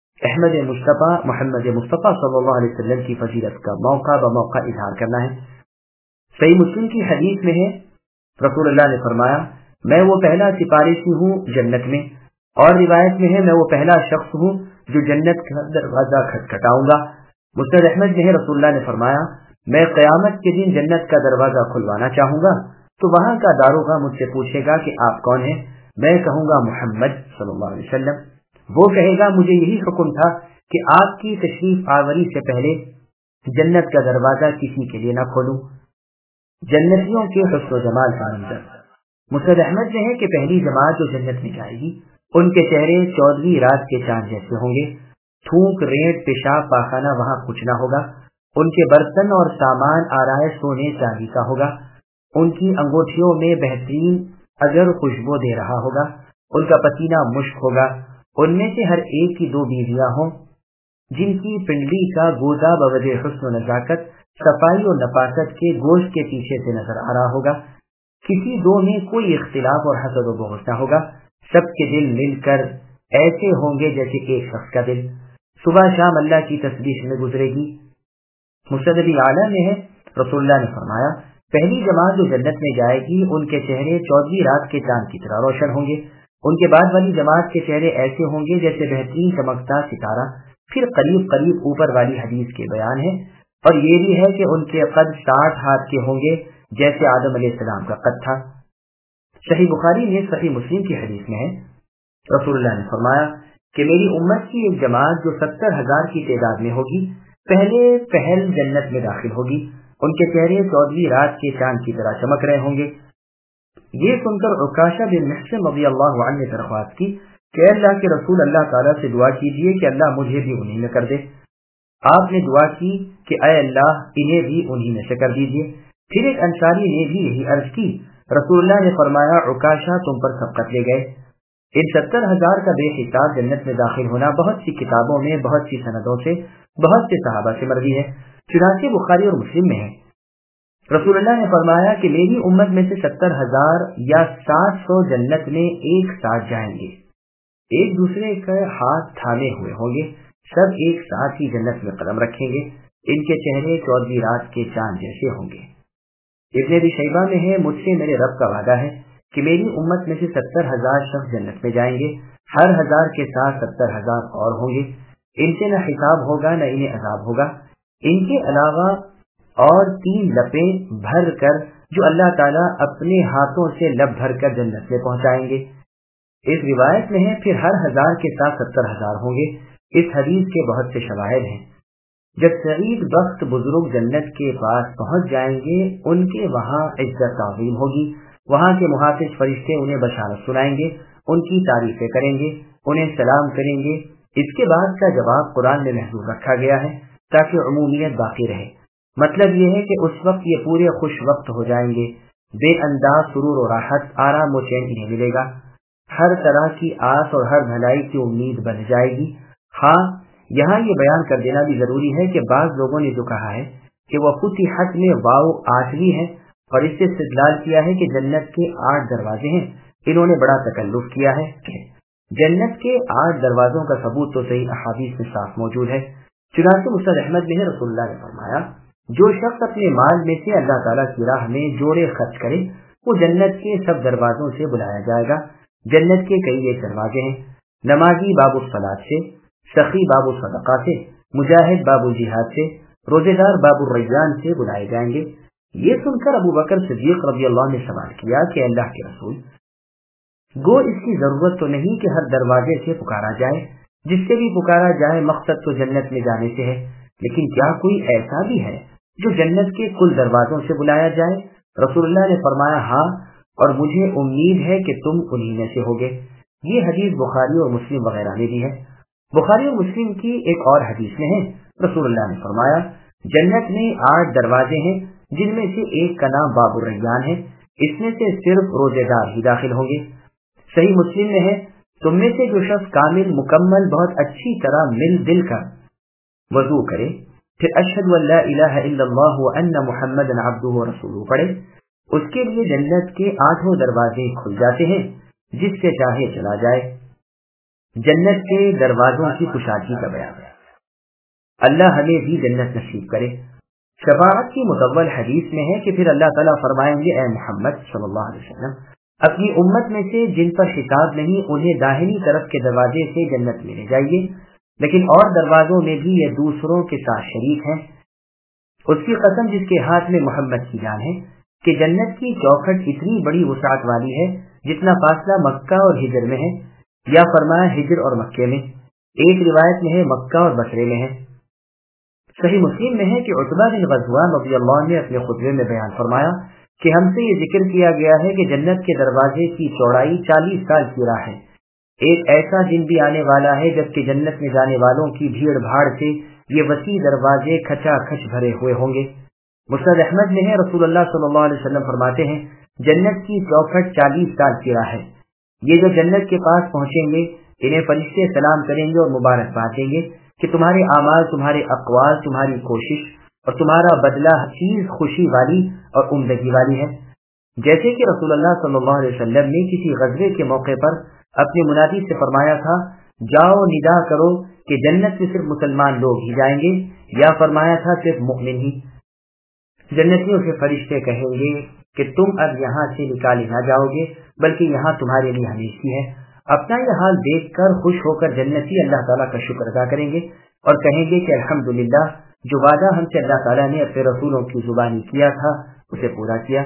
محمد مصطفیٰ صلی اللہ علیہ وسلم کی فضیلت کا موقع بموقع اظہار کرنا ہے۔ صحیح مسلم کی حدیث میں ہے، رسول اللہ نے فرمایا میں وہ پہلا سفارشی ہوں جنت میں، اور روایت میں ہے میں وہ پہلا شخص ہوں جو جنت کا دروازہ کھٹکھٹاؤں گا۔ مسند احمد میں ہے رسول اللہ نے فرمایا میں قیامت کے دن جنت کا دروازہ کھلوانا چاہوں گا تو وہاں کا داروغہ مجھ سے پوچھے گا کہ آپ کون ہیں؟ میں کہوں گا محمد صلی اللہ علیہ وسلم۔ وہ کہے گا مجھے یہی حکم تھا کہ آپ کی تشریف آوری سے پہلے جنت کا دروازہ کسی کے لیے نہ کھولوں۔ جنتیوں کے حسن و جمال کا منظر۔ مسند احمد میں ہے کہ پہلی جماعت جو جنت میں جائے گی ان کے چہرے 14ویں رات کے چاند جیسے ہوں گے، تھوک، ریت، پیشاب، پاخانہ وہاں کچھ نہ ہوگا۔ ان کے برتن اور سامان آرائش سونے چاندی کا ہوگا۔ ان کی انگوٹھیوں میں بہترین اجر خوشبو دے رہا ہوگا۔ ان کا پسینہ مشک ہوگا۔ ان میں سے ہر ایک کی 2 بیویاں ہوں جن کی پنڈلی کا گودا بوجہ حسن و نزاکت، صفائی اور نفاست کے گوشت کے پیچھے سے نظر آ رہا ہوگا۔ کسی 2 میں کوئی اختلاف اور حسد و بغض نہ ہوگا۔ سب کے دل مل کر ایسے ہوں گے جیسے ایک شخص کا دل۔ صبح شام اللہ کی تسبیح میں گزرے گی۔ مسند اعلیٰ میں ہے رسول اللہ نے فرمایا پہلی جماعت جو جنت میں جائے گی ان کے چہرے 14ویں رات کے چاند کی طرح روشن ہوں گے۔ ان کے بعد والی جماعت کے چہرے ایسے ہوں گے جیسے بہترین چمکتا ستارہ۔ پھر قریب قریب اوپر والی حدیث کے بیان ہے، اور یہ بھی ہے کہ ان کے قد 60 ہاتھ کے ہوں گے جیسے آدم علیہ السلام کا قد تھا۔ صحیح بخاری میں صحیح مسلم کی حدیث میں ہے رسول اللہ نے فرمایا کہ میری امت کی ایک جماعت جو 70,000 کی تعداد میں ہوگی پہلے پہل جنت میں داخل ہوگی۔ ان کے چہرے 14ویں رات کے چاند کی طرح چمک رہے ہوں گے۔ یہ سن کر عکاشہ بن محصن رضی اللہ عنہ نے درخواست کی کہ اللہ کے رسول اللہ تعالیٰ سے دعا کیجیے کہ اللہ مجھے بھی انہی میں کر دے۔ آپ نے دعا کی کہ اے اللہ انہیں بھی انہی میں سے کر دیجیے۔ پھر ایک انصاری نے بھی یہی عرض کی۔ رسول اللہ نے فرمایا عکاشہ تم پر سبقت لے گئے۔ ان 70,000 کا بے حساب جنت میں داخل ہونا بہت سی کتابوں میں بہت سی سندوں سے بہت سے صحابہ سے مروی ہے، چنانچہ بخاری اور مسلم میں ہے۔ رسول اللہ نے فرمایا کہ میری امت میں سے 70,000 یا 700 جنت میں ایک ساتھ جائیں گے، ایک دوسرے کے ہاتھ تھامے ہوئے ہوں گے، سب ایک ساتھ ہی جنت میں قدم رکھیں گے، ان کے چہرے 14 رات کے چاند جیسے ہوں گے۔ ابن ابی شیبہ میں ہے، مجھ سے میرے رب کا وعدہ ہے کہ میری امت میں سے 70,000 شخص جنت میں جائیں گے، ہر 1000 کے ساتھ 70,000 اور ہوں گے، ان سے نہ حساب ہوگا نہ انہیں عذاب ہوگا۔ ان کے علاوہ اور 3 لپیں بھر کر جو اللہ تعالیٰ اپنے ہاتھوں سے لب بھر کر جنت میں پہنچائیں گے۔ اس روایت میں ہے پھر ہر 1000 کے ساتھ 70,000 ہوں گے۔ اس حدیث کے بہت سے شواہد ہیں۔ جب سعید بخت بزرگ جنت کے پاس پہنچ جائیں گے، ان کے وہاں عزت تعظیم ہوگی، وہاں کے محافظ فرشتے انہیں بشارت سنائیں گے، ان کی تعریفیں کریں گے، انہیں سلام کریں گے۔ اس کے بعد کا جواب قرآن میں محفوظ رکھا گیا ہے تاکہ عمومیت باقی رہے۔ مطلب یہ ہے کہ اس وقت یہ پورے خوش وقت ہو جائیں گے، بے انداز سرور و راحت، آرام و چین انہیں ملے گا، ہر طرح کی آس اور ہر بھلائی کی امید بن جائے گی۔ ہاں، یہاں یہ بیان کر دینا بھی ضروری ہے کہ بعض لوگوں نے جو کہا ہے کہ وہ فتحت میں واو 8ویں ہے اور اس سے استدلال کیا ہے کہ جنت کے 8 دروازے ہیں، انہوں نے بڑا تکلف کیا ہے۔ جنت کے 8 دروازوں کا ثبوت تو صحیح احادیث میں صاف موجود ہے۔ چنانچہ مسند احمد میں رسول اللہ نے فرمایا جو شخص اپنے مال میں سے اللہ تعالیٰ کی راہ میں جوڑے خرچ کرے وہ جنت کے سب دروازوں سے بلایا جائے گا۔ جنت کے کئی ایک دروازے ہیں، نمازی باب الصلاۃ سے، سخی باب الصدقہ سے، مجاہد باب الجہاد سے، روزے دار باب الریان سے بلائے جائیں گے۔ یہ سن کر ابو بکر صدیق رضی اللہ عنہ نے سوال کیا کہ اللہ کے رسول، گو اس کی ضرورت تو نہیں کہ ہر دروازے سے پکارا جائے، جس سے بھی پکارا جائے مقصد تو جنت میں جانے سے ہے، لیکن کیا کوئی ایسا بھی ہے جو جنت کے کل دروازوں سے بلایا جائے؟ رسول اللہ نے فرمایا ہاں، اور مجھے امید ہے کہ تم انہی میں سے ہوگے۔ یہ حدیث بخاری اور مسلم وغیرہ میں بھی ہے۔ بخاری اور مسلم کی ایک اور حدیث میں ہے، رسول اللہ نے فرمایا جنت میں 8 دروازے ہیں، جن میں سے ایک کا نام باب الریان ہے، اس میں سے صرف روزے دار ہی داخل ہوں گے۔ صحیح مسلم میں ہے تم میں سے جو شخص کامل مکمل بہت اچھی طرح مل دل کر وضو کرے، پھر اشہد ان لا الہ الا اللہ وان محمد عبدہ ورسولہ پڑھے، اس کے لیے جنت کے 8 دروازے کھل جاتے ہیں، جس سے چاہے چلا جائے۔ جنت کے دروازوں کی کشادگی کا بیان ہے۔ اللہ ہمیں بھی جنت نصیب کرے۔ شفاعت کی مطول حدیث میں ہے کہ پھر اللہ تعالیٰ فرمائیں گے اے محمد صلی اللہ علیہ وسلم، اپنی امت میں سے جن پر حساب نہیں انہیں داہنی طرف کے دروازے سے جنت میں لے جائیے، لیکن اور دروازوں میں بھی یہ دوسروں کے ساتھ شریک ہیں۔ اس کی قسم جس کے ہاتھ میں محمد کی جان ہے کہ جنت کی چوکھٹ اتنی بڑی وسعت والی ہے جتنا فاصلہ مکہ اور ہجر میں ہے، یا فرمایا ہجر اور مکے میں، ایک روایت میں ہے مکہ اور بصرے میں ہے۔ صحیح مسلم میں ہے کہ عتبہ بن غزوان رضی اللہ عنہ نے اپنے خطبے میں بیان فرمایا کہ ہم سے یہ ذکر کیا گیا ہے کہ جنت کے دروازے کی چوڑائی 40 سال کی راہ ہے۔ ایک ایسا دن بھی آنے والا ہے جبکہ جنت میں جانے والوں کی بھیڑ بھاڑ سے یہ وسیع دروازے کھچا کھچ بھرے ہوئے ہوں گے۔ مسند احمد میں ہے رسول اللہ صلی اللہ علیہ وسلم فرماتے ہیں جنت کی چوکھٹ 40 سال کی راہ ہے۔ یہ جو جنت کے پاس پہنچیں گے انہیں فرشتے سلام کریں گے اور مبارکباد دیں گے کہ تمہارے اعمال، تمہارے اقوال، تمہاری کوشش اور تمہارا بدلہ چیز خوشی والی اور عمدگی والی ہے۔ جیسے کہ رسول اللہ صلی اللہ علیہ وسلم نے کسی غزوے کے موقع پر اپنے منادی سے فرمایا تھا جاؤ ندا کرو کہ جنت میں صرف مسلمان لوگ ہی جائیں گے، یا فرمایا تھا صرف مؤمن ہی۔ جنتیوں سے فرشتے کہیں گے کہ تم اب یہاں سے نکالے نہ جاؤ گے بلکہ یہاں تمہارے لیے ہمیشہ ہے۔ اپنا یہ حال دیکھ کر خوش ہو کر جنتی اللہ تعالیٰ کا شکر ادا کریں گے اور کہیں گے کہ الحمدللہ، جو وعدہ ہم سے اللہ تعالیٰ نے اپنے رسولوں کی زبانی کیا تھا اسے پورا کیا۔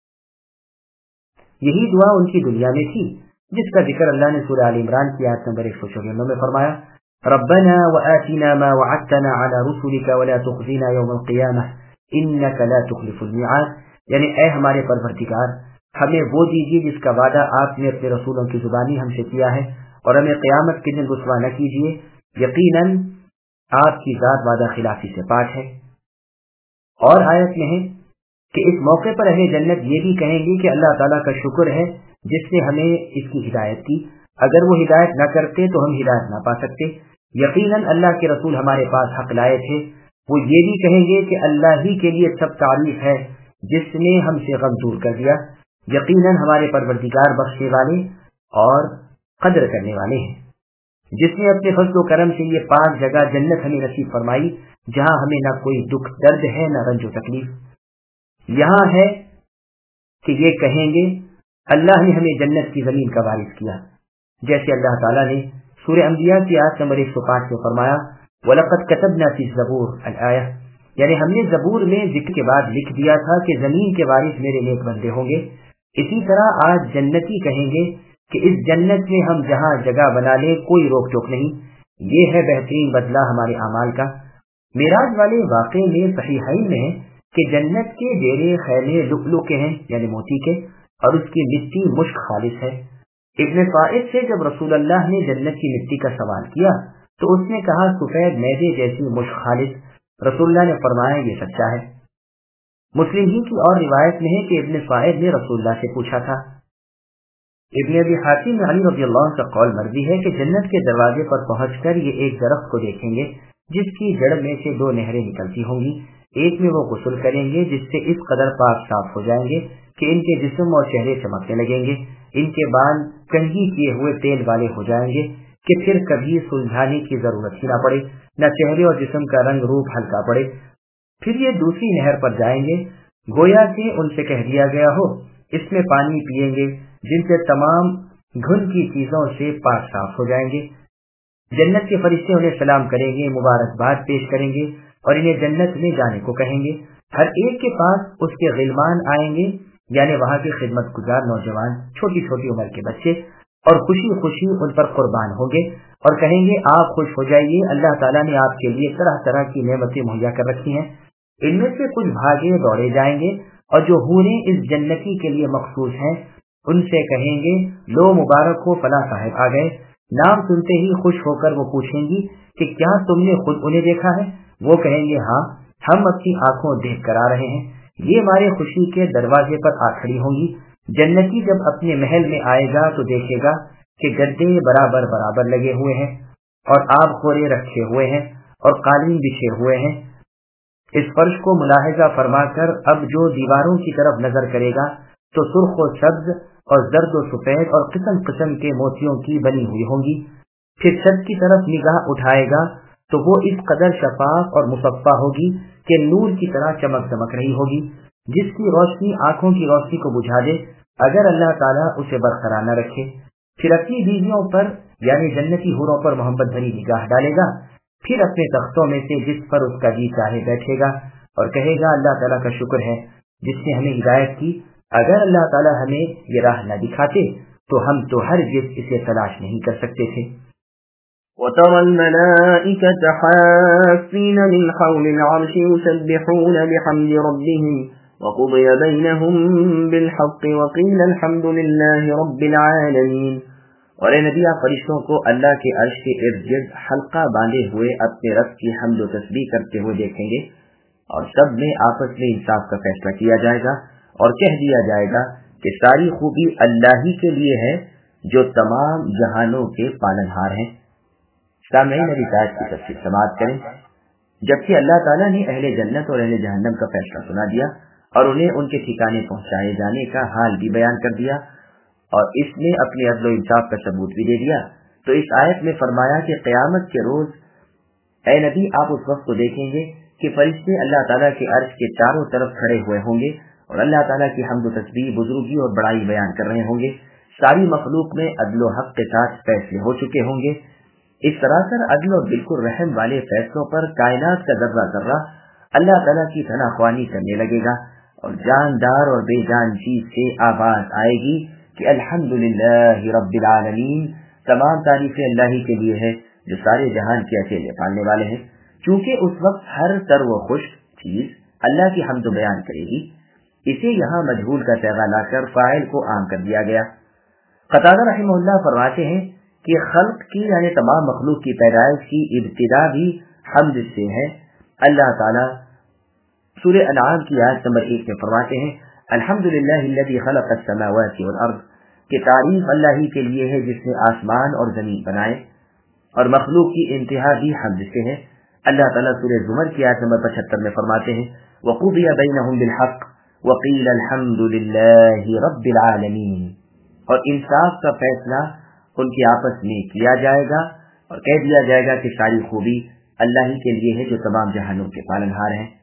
یہی دعا ان کی دنیا میں تھی جس کا ذکر اللہ نے سورہ آل عمران کی آیت نمبر 194 میں فرمایا ربنا وآتنا ما وعدتنا على رسلك ولا تخزنا يوم القيامة انك لا تخلف الميعاد، یعنی اے ہمارے پروردگار، ہمیں وہ دیجیے جس کا وعدہ آپ نے اپنے رسولوں کی زبانی ہم سے کیا ہے، اور ہمیں قیامت کے دن رسوا نہ کیجیے، یقیناً آپ کی ذات وعدہ خلافی سے پاک ہے۔ اور آیت میں ہے کہ اس موقع پر اہل جنت یہ بھی کہیں گے کہ اللہ تعالیٰ کا شکر ہے جس نے ہمیں اس کی ہدایت کی، اگر وہ ہدایت نہ کرتے تو ہم ہدایت نہ پا سکتے۔ یقیناً اللہ کے رسول ہمارے پاس حق لائے تھے۔ وہ یہ بھی کہیں گے کہ اللہ ہی کے لیے سب تعریف ہے جس نے ہم سے غم دور کر دیا، یقیناً ہمارے پروردگار بخشنے والے اور قدر کرنے والے ہیں، جس نے اپنے فضل و کرم سے یہ پاک جگہ جنت ہمیں نصیب فرمائی جہاں ہمیں نہ کوئی دکھ درد ہے نہ رنج و تکلیف۔ یہاں ہے کہ یہ کہیں گے اللہ نے ہمیں جنت کی زمین کا وارث کیا، جیسے اللہ تعالیٰ نے سورہ انبیاء کی آیت نمبر 105 میں فرمایا وَلَقَدْ كَتَبْنَا فِي الزَّبُورِ الآیہ، یعنی ہم نے زبور میں ذکر کے بعد لکھ دیا تھا کہ زمین کے وارث میرے نیک بندے ہوں گے۔ اسی طرح آج جنتی کہیں گے کہ اس جنت میں ہم جہاں جگہ بنا لیں کوئی روک ٹوک نہیں، یہ ہے بہترین بدلہ ہمارے اعمال کا۔ معراج والے واقعے میں صحیحین میں ہے کہ جنت کے ڈیرے خیمے لؤلؤ کے ہیں یعنی موتی کے، اور اس کی مٹی مشک خالص ہے۔ ابن فائد سے جب رسول اللہ نے جنت کی مٹی کا سوال کیا تو اس نے کہا سفید میدے جیسی مشک خالص۔ رسول اللہ نے فرمایا یہ سچا ہے۔ مسلم ہی کی اور روایت میں ہے کہ ابن فائد نے رسول اللہ سے پوچھا تھا۔ ابن ابی حاتم علی رضی اللہ عنہ کا قول مروی ہے کہ جنت کے دروازے پر پہنچ کر یہ ایک درخت کو دیکھیں گے جس کی جڑ میں سے 2 نہریں نکلتی ہوں گی، ایک میں وہ غسل کریں گے جس سے اس قدر پاک صاف ہو جائیں گے کہ ان کے جسم اور چہرے چمکنے لگیں گے، ان کے بال کنگھی کیے ہوئے تیل والے ہو جائیں گے کہ پھر کبھی سلجھانے کی ضرورت ہی نہ پڑے، نہ چہرے اور جسم کا رنگ روپ ہلکا پڑے۔ پھر یہ دوسری نہر پر جائیں گے، گویا کہ ان سے کہہ دیا گیا ہو اس میں پانی پیئیں گے جن سے تمام گھن کی چیزوں سے پاک صاف ہو جائیں گے۔ جنت کے فرشتے انہیں سلام کریں گے، مبارکباد پیش کریں گے اور انہیں جنت میں جانے کو کہیں گے۔ ہر ایک کے پاس اس کے غلمان آئیں گے، یعنی وہاں کے خدمت گزار نوجوان، چھوٹی چھوٹی عمر کے بچے، اور خوشی خوشی ان پر قربان ہوں گے اور کہیں گے آپ خوش ہو جائیے، اللہ تعالیٰ نے آپ کے لیے طرح طرح کی نعمتیں مہیا کر رکھی ہیں۔ ان میں سے کچھ بھاگے دوڑے جائیں گے اور جو حوریں اس جنتی کے لیے مخصوص ہیں ان سے کہیں گے لو مبارک ہو فلاں صاحب آ گئے۔ نام سنتے ہی خوش ہو کر وہ پوچھیں گی کہ کیا تم نے خود انہیں دیکھا ہے؟ وہ کہیں گے ہاں، ہم اپنی آنکھوں دیکھ کر آ رہے ہیں۔ یہ ہمارے خوشی کے دروازے پر آ کھڑی ہوں گی۔ جنتی جب اپنے محل میں آئے گا تو دیکھے گا کہ گدے برابر برابر لگے ہوئے ہیں اور آب خورے رکھے ہوئے ہیں اور قالین بچھے ہوئے ہیں۔ اس فرش کو ملاحظہ فرما کر اب جو دیواروں کی طرف نظر کرے گا تو سرخ و سبز اور زرد و سفید اور قسم قسم کے موتیوں کی بنی ہوئی ہوں گی۔ پھر چھت کی طرف نگاہ اٹھائے گا تو وہ اس قدر شفاف اور مصفا ہوگی کہ نور کی طرح چمک دمک رہی ہوگی، جس کی روشنی آنکھوں کی روشنی کو بجھا دے اگر اللہ تعالیٰ اسے برقرار نہ رکھے۔ پھر اپنی بیویوں پر یعنی جنتی حوروں پر محبت بھری نگاہ ڈالے گا، پھر اپنے تختوں میں سے جس پر اس کا جی چاہے بیٹھے گا اور کہے گا اللہ تعالیٰ کا شکر ہے جس نے ہمیں ہدایت کی، اگر اللہ تعالیٰ ہمیں یہ راہ نہ دکھاتے تو ہم تو ہرگز اسے تلاش نہیں کر سکتے تھے۔ وَتَرَى الْمَلَائِكَةَ حَافِّينَ مِنْ حَوْلِ الْعَرْشِ يُسَبِّحُونَ بِحَمْدِ رَبِّهِمْ وَقُضِيَ بَيْنَهُمْ بِالْحَقِّ وَقِيلَ الْحَمْدُ لِلَّهِ رَبِّ الْعَالَمِينَ۔ اور اے نبی آپ فرشتوں کو اللہ کے عرش کے ارد گرد حلقہ باندھے ہوئے اپنے رب کی حمد و تسبیح کرتے ہوئے دیکھیں گے، اور سب میں آپس میں انصاف کا فیصلہ کیا جائے گا اور کہہ دیا جائے گا کہ ساری خوبی اللہ ہی کے لیے ہے جو تمام جہانوں کے پالنہار ہیں۔ سامعین ابھی آیت کی تفسیر سماعت کریں۔ جبکہ اللہ تعالیٰ نے اہل جنت اور اہل جہنم کا فیصلہ سنا دیا اور انہیں ان کے ٹھکانے پہنچائے جانے کا حال بھی بیان کر دیا اور اس میں اپنے عدل و انصاف کا ثبوت بھی دے دیا، تو اس آیت میں فرمایا کہ قیامت کے روز اے نبی آپ اس وقت کو دیکھیں گے کہ فرشتے اللہ تعالیٰ کے عرش کے چاروں طرف کھڑے ہوئے ہوں گے اور اللہ تعالیٰ کی حمد و تسبیح، بزرگی اور بڑائی بیان کر رہے ہوں گے۔ ساری مخلوق میں عدل و حق کے ساتھ فیصلے ہو چکے ہوں گے۔ اس سراسر عدل اور بالکل رحم والے فیصلوں پر کائنات کا ذرہ ذرہ اللہ تعالیٰ کی ثنا خوانی کرنے لگے گا اور جاندار اور بے جان چیز سے آواز آئے گی کہ الحمدللہ رب العالمین، تمام تعریفیں اللہ ہی کے لیے ہے جو سارے جہان کے اکیلے پالنے والے ہیں۔ چونکہ اس وقت ہر تر و خوش چیز اللہ کی حمد و بیان کرے گی، اسے یہاں مجہول کا صیغہ لا کر فاعل کو عام کر دیا گیا۔ قتادہ رحمہ اللہ فرماتے ہیں کہ خلق کی یعنی تمام مخلوق کی پیدائش کی ابتدا بھی حمد سے ہے۔ اللہ تعالیٰ سورہ انعام کی آیت نمبر 1 میں فرماتے ہیں الحمدللہ الذی خلق السماوات والارض، کہ تعریف اللہ ہی کے لیے ہے جس نے آسمان اور زمین بنائے، اور مخلوق کی انتہا بھی حمد سے ہے۔ اللہ تعالیٰ سورہ زمر کی آیت نمبر 75 میں فرماتے ہیں وَقُضِيَ بَيْنَهُمْ بِالْحَقِّ وَقِيلَ الْحَمْدُ لِلَّهِ رَبِّ الْعَالَمِينَ، اور انصاف کا فیصلہ ان کے آپس میں کیا جائے گا اور کہہ دیا جائے گا کہ ساری خوبی اللہ ہی کے لیے ہے جو تمام جہانوں کے پالنہار ہیں۔